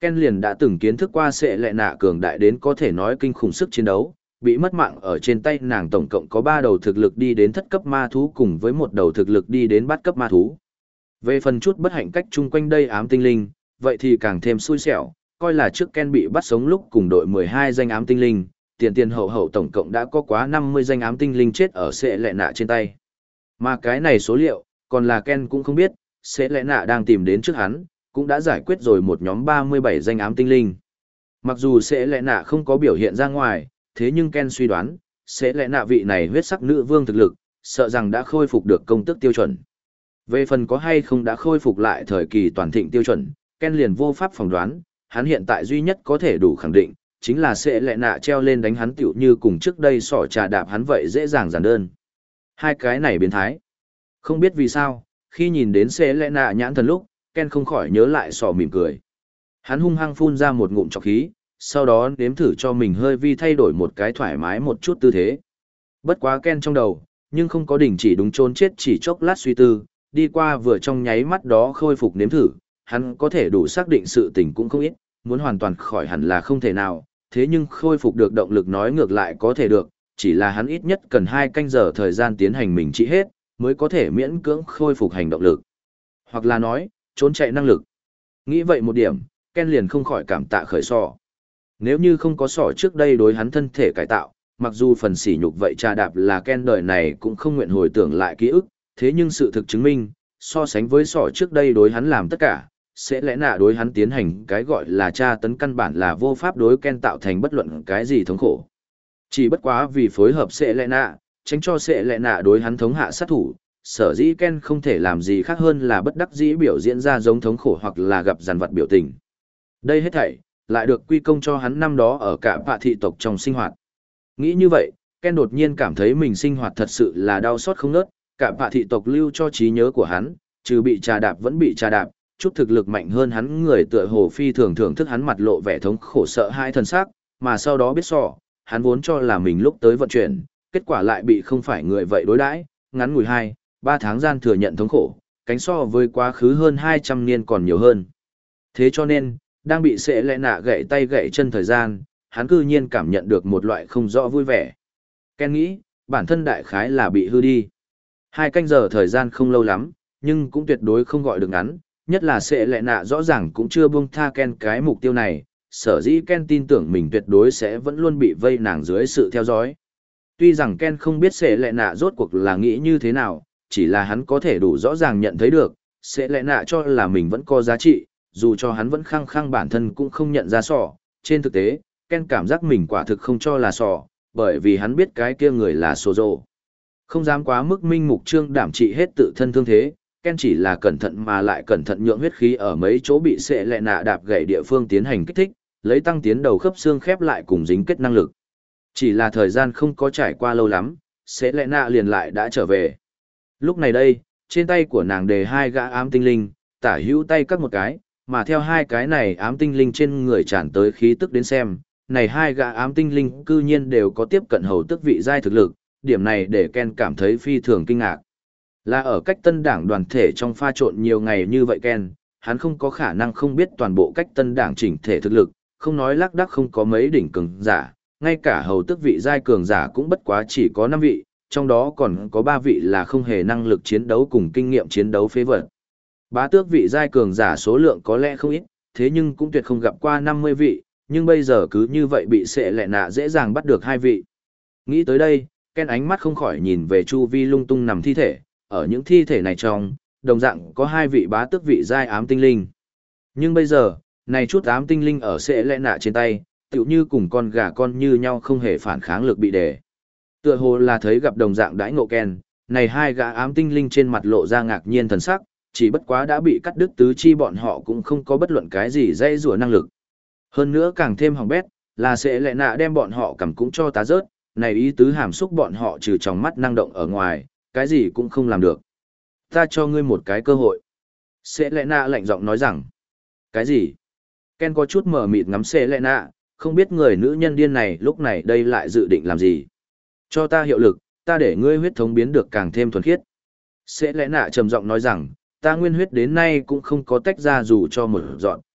Ken liền đã từng kiến thức qua sẽ lệ nạ cường đại đến có thể nói kinh khủng sức chiến đấu, bị mất mạng ở trên tay nàng tổng cộng có 3 đầu thực lực đi đến thất cấp ma thú cùng với một đầu thực lực đi đến bát cấp ma thú. Về phần chút bất hạnh cách chung quanh đây ám tinh linh, vậy thì càng thêm xui xẻo, coi là trước Ken bị bắt sống lúc cùng đội 12 danh ám tinh linh, tiền hậu hậu tổng cộng đã có quá 50 danh ám tinh linh chết ở sẽ lệ nạ trên tay. Mà cái này số liệu, còn là Ken cũng không biết, sẽ lẽ nạ đang tìm đến trước hắn, cũng đã giải quyết rồi một nhóm 37 danh ám tinh linh. Mặc dù sẽ lẽ nạ không có biểu hiện ra ngoài, thế nhưng Ken suy đoán, sẽ lẽ nạ vị này huyết sắc nữ vương thực lực, sợ rằng đã khôi phục được công tức tiêu chuẩn. Về phần có hay không đã khôi phục lại thời kỳ toàn thịnh tiêu chuẩn, Ken liền vô pháp phỏng đoán, hắn hiện tại duy nhất có thể đủ khẳng định, chính là sẽ lẽ nạ treo lên đánh hắn tiểu như cùng trước đây sỏ trà đạp hắn vậy dễ dàng giản đơn. Hai cái này biến thái. Không biết vì sao, khi nhìn đến sẽ lẽ nạ nhãn thần lúc, Ken không khỏi nhớ lại sỏ mỉm cười. Hắn hung hăng phun ra một ngụm trọc khí, sau đó nếm thử cho mình hơi vi thay đổi một cái thoải mái một chút tư thế. Bất quá Ken trong đầu, nhưng không có đình chỉ đúng chôn chết chỉ chốc lát suy tư, đi qua vừa trong nháy mắt đó khôi phục nếm thử, hắn có thể đủ xác định sự tình cũng không ít, muốn hoàn toàn khỏi hẳn là không thể nào, thế nhưng khôi phục được động lực nói ngược lại có thể được, chỉ là hắn ít nhất cần 2 canh giờ thời gian tiến hành mình trị hết, mới có thể miễn cưỡng khôi phục hành động lực. Hoặc là nói, trốn chạy năng lực. Nghĩ vậy một điểm, Ken liền không khỏi cảm tạ khởi sọ. Nếu như không có sọ trước đây đối hắn thân thể cải tạo, mặc dù phần sỉ nhục vậy trà đạp là Ken đời này cũng không nguyện hồi tưởng lại ký ức, thế nhưng sự thực chứng minh, so sánh với sọ trước đây đối hắn làm tất cả, sẽ lẽ nạ đối hắn tiến hành cái gọi là tra tấn căn bản là vô pháp đối Ken tạo thành bất luận cái gì thống khổ. Chỉ bất quá vì phối hợp sẽ lẽ nạ, tránh cho sẽ lẽ nạ đối hắn thống hạ sát thủ, sở dĩ Ken không thể làm gì khác hơn là bất đắc dĩ biểu diễn ra giống thống khổ hoặc là gặp dằn vặt biểu tình. Đây hết thảy, lại được quy công cho hắn năm đó ở cả bạ thị tộc trong sinh hoạt. Nghĩ như vậy, Ken đột nhiên cảm thấy mình sinh hoạt thật sự là đau xót không nớt, cả bạ thị tộc lưu cho trí nhớ của hắn, trừ bị trà đạp vẫn bị trà đạp, chút thực lực mạnh hơn hắn người tựa hồ phi thường thưởng thức hắn mặt lộ vẻ thống khổ sợ hai thần sắc, mà sau đó biết sọ, hắn vốn cho là mình lúc tới vận chuyển, kết quả lại bị không phải người vậy đối đãi, ngắn ngủi 2-3 tháng gian thừa nhận thống khổ, cánh so với quá khứ hơn 200 niên còn nhiều hơn. Thế cho nên, đang bị sẽ lẽ nạ gãy tay gãy chân thời gian, hắn cư nhiên cảm nhận được một loại không rõ vui vẻ. Ken nghĩ, bản thân đại khái là bị hư đi. 2 canh giờ thời gian không lâu lắm, nhưng cũng tuyệt đối không gọi được ngắn, nhất là sẽ lẽ nạ rõ ràng cũng chưa buông tha Ken cái mục tiêu này, sở dĩ Ken tin tưởng mình tuyệt đối sẽ vẫn luôn bị vây nàng dưới sự theo dõi. Tuy rằng Ken không biết sẽ lẽ nạ rốt cuộc là nghĩ như thế nào, chỉ là hắn có thể đủ rõ ràng nhận thấy được, sẽ lẽ nạ cho là mình vẫn có giá trị, dù cho hắn vẫn khăng khăng bản thân cũng không nhận ra sọ. Trên thực tế, Ken cảm giác mình quả thực không cho là sọ, bởi vì hắn biết cái kia người là Sozo. Không dám quá mức minh mục trương đảm trị hết tự thân thương thế, Ken chỉ là cẩn thận mà lại cẩn thận nhượng huyết khí ở mấy chỗ bị sẽ lẽ nạ đạp gãy địa phương tiến hành kích thích, lấy tăng tiến đầu khớp xương khép lại cùng dính kết năng lực. Chỉ là thời gian không có trải qua lâu lắm, sẽ lẽ nạ liền lại đã trở về. Lúc này đây, trên tay của nàng đề 2 gã ám tinh linh, tả hữu tay cắt một cái, mà theo 2 cái này ám tinh linh trên người tràn tới khí tức đến xem, này 2 gã ám tinh linh cư nhiên đều có tiếp cận hầu tức vị giai thực lực, điểm này để Ken cảm thấy phi thường kinh ngạc. Là ở cách tân đảng đoàn thể trong pha trộn nhiều ngày như vậy Ken, hắn không có khả năng không biết toàn bộ cách tân đảng chỉnh thể thực lực, không nói lác đác không có mấy đỉnh cường giả, ngay cả hầu tức vị giai cường giả cũng bất quá chỉ có 5 vị, trong đó còn có 3 vị là không hề năng lực chiến đấu cùng kinh nghiệm chiến đấu phế vật. Bá tước vị giai cường giả số lượng có lẽ không ít, thế nhưng cũng tuyệt không gặp qua 50 vị, nhưng bây giờ cứ như vậy bị sẽ lẹ nạ dễ dàng bắt được 2 vị. Nghĩ tới đây, Ken ánh mắt không khỏi nhìn về chu vi lung tung nằm thi thể, ở những thi thể này trong, đồng dạng có 2 vị bá tước vị giai ám tinh linh. Nhưng bây giờ, này chút ám tinh linh ở sẽ lẹ nạ trên tay, tựu như cùng con gà con như nhau không hề phản kháng lực bị đè. Tựa hồ là thấy gặp đồng dạng đãi ngộ Ken, này 2 gã ám tinh linh trên mặt lộ ra ngạc nhiên thần sắc, chỉ bất quá đã bị cắt đứt tứ chi bọn họ cũng không có bất luận cái gì dây rùa năng lực. Hơn nữa càng thêm hỏng bét, là sẽ lẹ nạ đem bọn họ cầm cũng cho tá rớt, này ý tứ hàm xúc bọn họ trừ trong mắt năng động ở ngoài, cái gì cũng không làm được. Ta cho ngươi một cái cơ hội. Sẽ lẹ nạ lạnh giọng nói rằng, cái gì? Ken có chút mờ mịt ngắm sẽ lẹ nạ, không biết người nữ nhân điên này lúc này đây lại dự định làm gì. Cho ta hiệu lực, ta để ngươi huyết thống biến được càng thêm thuần khiết. Sẽ lẽ nạ trầm giọng nói rằng, ta nguyên huyết đến nay cũng không có tách ra dù cho một dọn,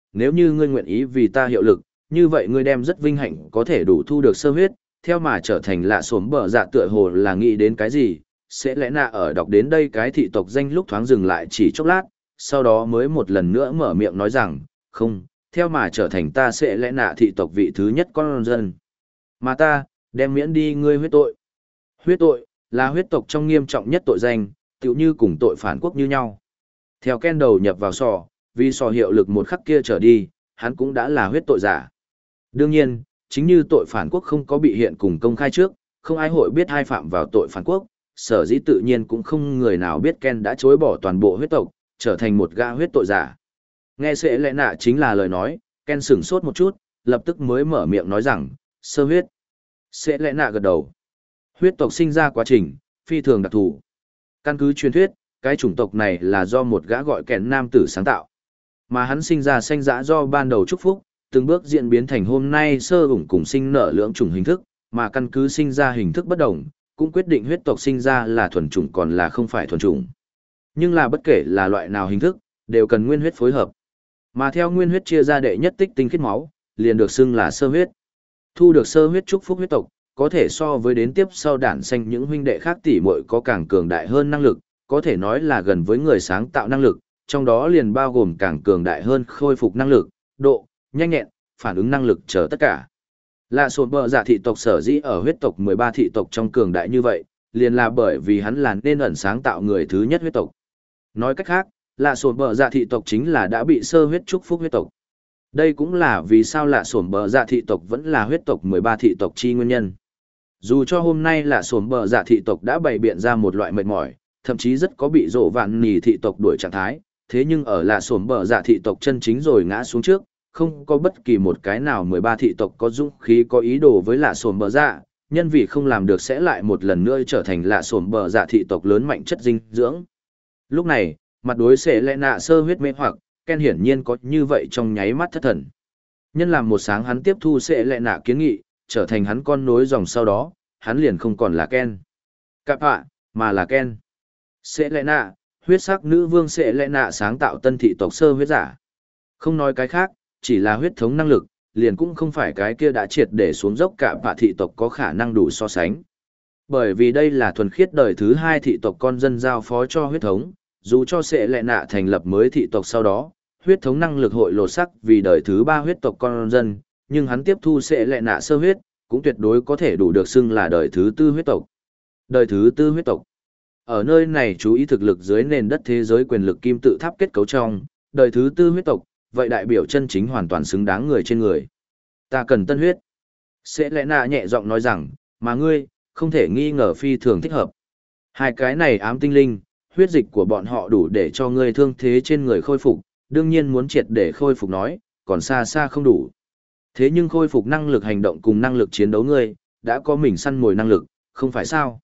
nếu như ngươi nguyện ý vì ta hiệu lực, như vậy ngươi đem rất vinh hạnh có thể đủ thu được sơ huyết, theo mà trở thành lạ xổm bờ dạ tựa hồ là nghĩ đến cái gì, sẽ lẽ nạ ở đọc đến đây cái thị tộc danh lúc thoáng dừng lại chỉ chốc lát, sau đó mới một lần nữa mở miệng nói rằng, không, theo mà trở thành ta sẽ lẽ nạ thị tộc vị thứ nhất con dân. Mà ta, đem miễn đi ngươi huyết tội. Huyết tội, là huyết tộc trong nghiêm trọng nhất tội danh, tựu như cùng tội phản quốc như nhau. Theo Ken đầu nhập vào sò, vì sò hiệu lực một khắc kia trở đi, hắn cũng đã là huyết tội giả. Đương nhiên, chính như tội phản quốc không có bị hiện cùng công khai trước, không ai hội biết hai phạm vào tội phản quốc, sở dĩ tự nhiên cũng không người nào biết Ken đã chối bỏ toàn bộ huyết tộc, trở thành một gã huyết tội giả. Nghe sẽ lẽ nạ chính là lời nói, Ken sửng sốt một chút, lập tức mới mở miệng nói rằng, sơ huyết. Sẽ lẽ nạ gật đầu. Huyết tộc sinh ra quá trình, phi thường đặc thù. Căn cứ truyền thuyết, cái chủng tộc này là do một gã gọi kèn nam tử sáng tạo. Mà hắn sinh ra sanh dã do ban đầu chúc phúc, từng bước diễn biến thành hôm nay sơ ủng cùng sinh nở lưỡng chủng hình thức, mà căn cứ sinh ra hình thức bất đồng, cũng quyết định huyết tộc sinh ra là thuần chủng còn là không phải thuần chủng. Nhưng là bất kể là loại nào hình thức, đều cần nguyên huyết phối hợp. Mà theo nguyên huyết chia ra đệ nhất tích tinh khiết máu, liền được xưng là sơ huyết. Thu được sơ huyết chúc phúc huyết tộc, có thể so với đến tiếp sau đản sanh những huynh đệ khác tỷ muội có càng cường đại hơn năng lực, có thể nói là gần với người sáng tạo năng lực, trong đó liền bao gồm càng cường đại hơn khôi phục năng lực, độ, nhanh nhẹn, phản ứng năng lực chờ tất cả. Lạ sồn bờ dạ thị tộc sở dĩ ở huyết tộc 13 thị tộc trong cường đại như vậy, liền là bởi vì hắn là nên ẩn sáng tạo người thứ nhất huyết tộc. Nói cách khác, lạ sồn bờ dạ thị tộc chính là đã bị sơ huyết chúc phúc huyết tộc. Đây cũng là vì sao lạ sồn bờ dạ thị tộc vẫn là huyết tộc 13 thị tộc chi nguyên nhân. Dù cho hôm nay lạ sồn bờ dạ thị tộc đã bày biện ra một loại mệt mỏi, thậm chí rất có bị rộ vạn nỉ thị tộc đuổi trạng thái, thế nhưng ở lạ sồn bờ dạ thị tộc chân chính rồi ngã xuống trước, không có bất kỳ một cái nào 13 thị tộc có dũng khí có ý đồ với lạ sồn bờ dạ, nhân vì không làm được sẽ lại một lần nữa trở thành lạ sồn bờ dạ thị tộc lớn mạnh chất dinh dưỡng. Lúc này, mặt đối sẽ lẽ nạ sơ huyết mê hoặc, Ken hiển nhiên có như vậy trong nháy mắt thất thần. Nhân làm một sáng hắn tiếp thu sẽ lẽ nạ kiến nghị, trở thành hắn con nối dòng sau đó, hắn liền không còn là Ken. Cạp hạ, mà là Ken. Sẽ lẽ nạ, huyết sắc nữ vương sẽ lẽ nạ sáng tạo tân thị tộc sơ huyết giả. Không nói cái khác, chỉ là huyết thống năng lực, liền cũng không phải cái kia đã triệt để xuống dốc cả bạ thị tộc có khả năng đủ so sánh. Bởi vì đây là thuần khiết đời thứ hai thị tộc con dân giao phó cho huyết thống, dù cho sẽ lẽ nạ thành lập mới thị tộc sau đó, huyết thống năng lực hội lột sắc vì đời thứ ba huyết tộc con dân, nhưng hắn tiếp thu sẽ lẽ nạ sơ huyết, cũng tuyệt đối có thể đủ được xưng là đời thứ tư huyết tộc. Đời thứ tư huyết tộc. Ở nơi này chú ý thực lực dưới nền đất thế giới quyền lực kim tự tháp kết cấu trong, đời thứ tư huyết tộc, vậy đại biểu chân chính hoàn toàn xứng đáng người trên người. Ta cần tân huyết. Sẽ lẽ nạ nhẹ giọng nói rằng, mà ngươi, không thể nghi ngờ phi thường thích hợp. Hai cái này ám tinh linh, huyết dịch của bọn họ đủ để cho ngươi thương thế trên người khôi phục, đương nhiên muốn triệt để khôi phục nói, còn xa xa không đủ. Thế nhưng khôi phục năng lực hành động cùng năng lực chiến đấu ngươi, đã có mình săn mồi năng lực, không phải sao?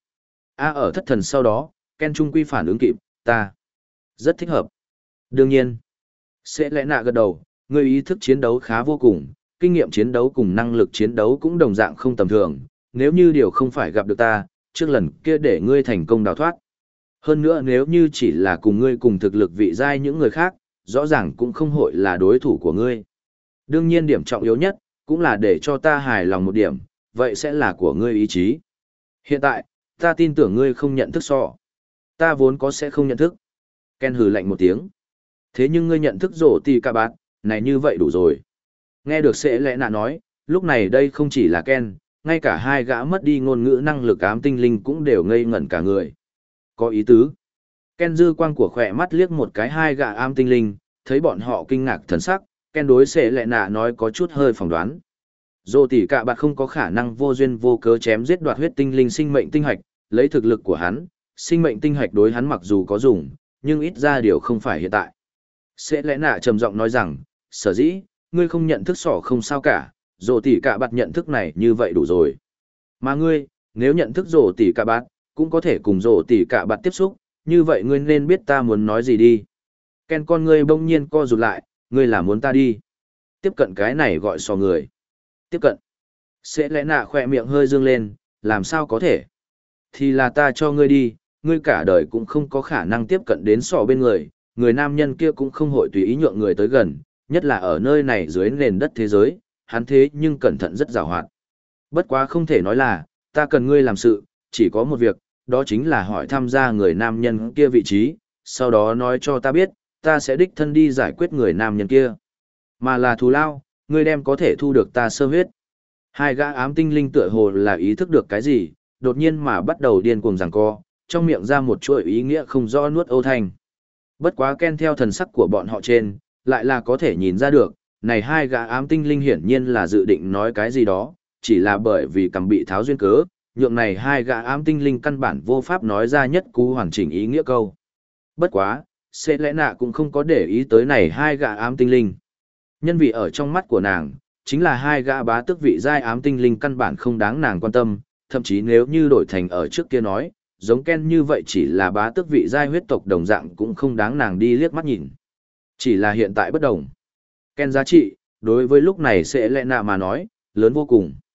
Ở thất thần sau đó, Ken Trung quy phản ứng kịp, ta rất thích hợp. Đương nhiên, sẽ lẽ nạ gật đầu, ngươi ý thức chiến đấu khá vô cùng, kinh nghiệm chiến đấu cùng năng lực chiến đấu cũng đồng dạng không tầm thường, nếu như điều không phải gặp được ta, trước lần kia để ngươi thành công đào thoát. Hơn nữa nếu như chỉ là cùng ngươi cùng thực lực vị giai những người khác, rõ ràng cũng không hội là đối thủ của ngươi. Đương nhiên điểm trọng yếu nhất, cũng là để cho ta hài lòng một điểm, vậy sẽ là của ngươi ý chí. Hiện tại, ta tin tưởng ngươi không nhận thức so. Ta vốn có sẽ không nhận thức. Ken hừ lạnh một tiếng. Thế nhưng ngươi nhận thức rổ tì cả bát, này như vậy đủ rồi. Nghe được sẽ lẽ nạ nói, lúc này đây không chỉ là Ken, ngay cả hai gã mất đi ngôn ngữ năng lực ám tinh linh cũng đều ngây ngẩn cả người. Có ý tứ. Ken dư quang của khỏe mắt liếc một cái hai gã ám tinh linh, thấy bọn họ kinh ngạc thần sắc, Ken đối sẽ lẽ nạ nói có chút hơi phỏng đoán. Rổ tì cả bát không có khả năng vô duyên vô cớ chém giết đoạt huyết tinh linh sinh mệnh tinh hạch, lấy thực lực của hắn, sinh mệnh tinh hạch đối hắn mặc dù có dùng, nhưng ít ra điều không phải hiện tại. Sẽ lẽ nạ trầm giọng nói rằng, sở dĩ, ngươi không nhận thức sỏ không sao cả, rổ tỉ cả bạt nhận thức này như vậy đủ rồi. Mà ngươi, nếu nhận thức rổ tỉ cả bạt, cũng có thể cùng rổ tỉ cả bạt tiếp xúc, như vậy ngươi nên biết ta muốn nói gì đi. Ken con ngươi bỗng nhiên co rụt lại, ngươi là muốn ta đi. Tiếp cận cái này gọi sò người. Tiếp cận. Sẽ lẽ nạ khỏe miệng hơi dương lên, làm sao có thể. Thì là ta cho ngươi đi, ngươi cả đời cũng không có khả năng tiếp cận đến sò bên người nam nhân kia cũng không hội tùy ý nhượng người tới gần, nhất là ở nơi này dưới nền đất thế giới, hắn thế nhưng cẩn thận rất giàu hoạt. Bất quá không thể nói là, ta cần ngươi làm sự, chỉ có một việc, đó chính là hỏi tham gia người nam nhân kia vị trí, sau đó nói cho ta biết, ta sẽ đích thân đi giải quyết người nam nhân kia. Mà là thù lao, ngươi đem có thể thu được ta sơ huyết. Hai gã ám tinh linh tựa hồ là ý thức được cái gì, đột nhiên mà bắt đầu điên cuồng giằng co, trong miệng ra một chuỗi ý nghĩa không rõ nuốt âu thanh. Bất quá Ken theo thần sắc của bọn họ trên, lại là có thể nhìn ra được, này hai gã ám tinh linh hiển nhiên là dự định nói cái gì đó, chỉ là bởi vì cầm bị tháo duyên cớ, nhượng này hai gã ám tinh linh căn bản vô pháp nói ra nhất cú hoàn chỉnh ý nghĩa câu. Bất quá, sẽ lẽ nạ cũng không có để ý tới này hai gã ám tinh linh. Nhân vì ở trong mắt của nàng, chính là hai gã bá tước vị giai ám tinh linh căn bản không đáng nàng quan tâm, thậm chí nếu như đổi thành ở trước kia nói, giống Ken như vậy chỉ là bá tước vị giai huyết tộc đồng dạng cũng không đáng nàng đi liếc mắt nhìn. Chỉ là hiện tại bất đồng. Ken giá trị, đối với lúc này sẽ lẽ nạ mà nói, lớn vô cùng.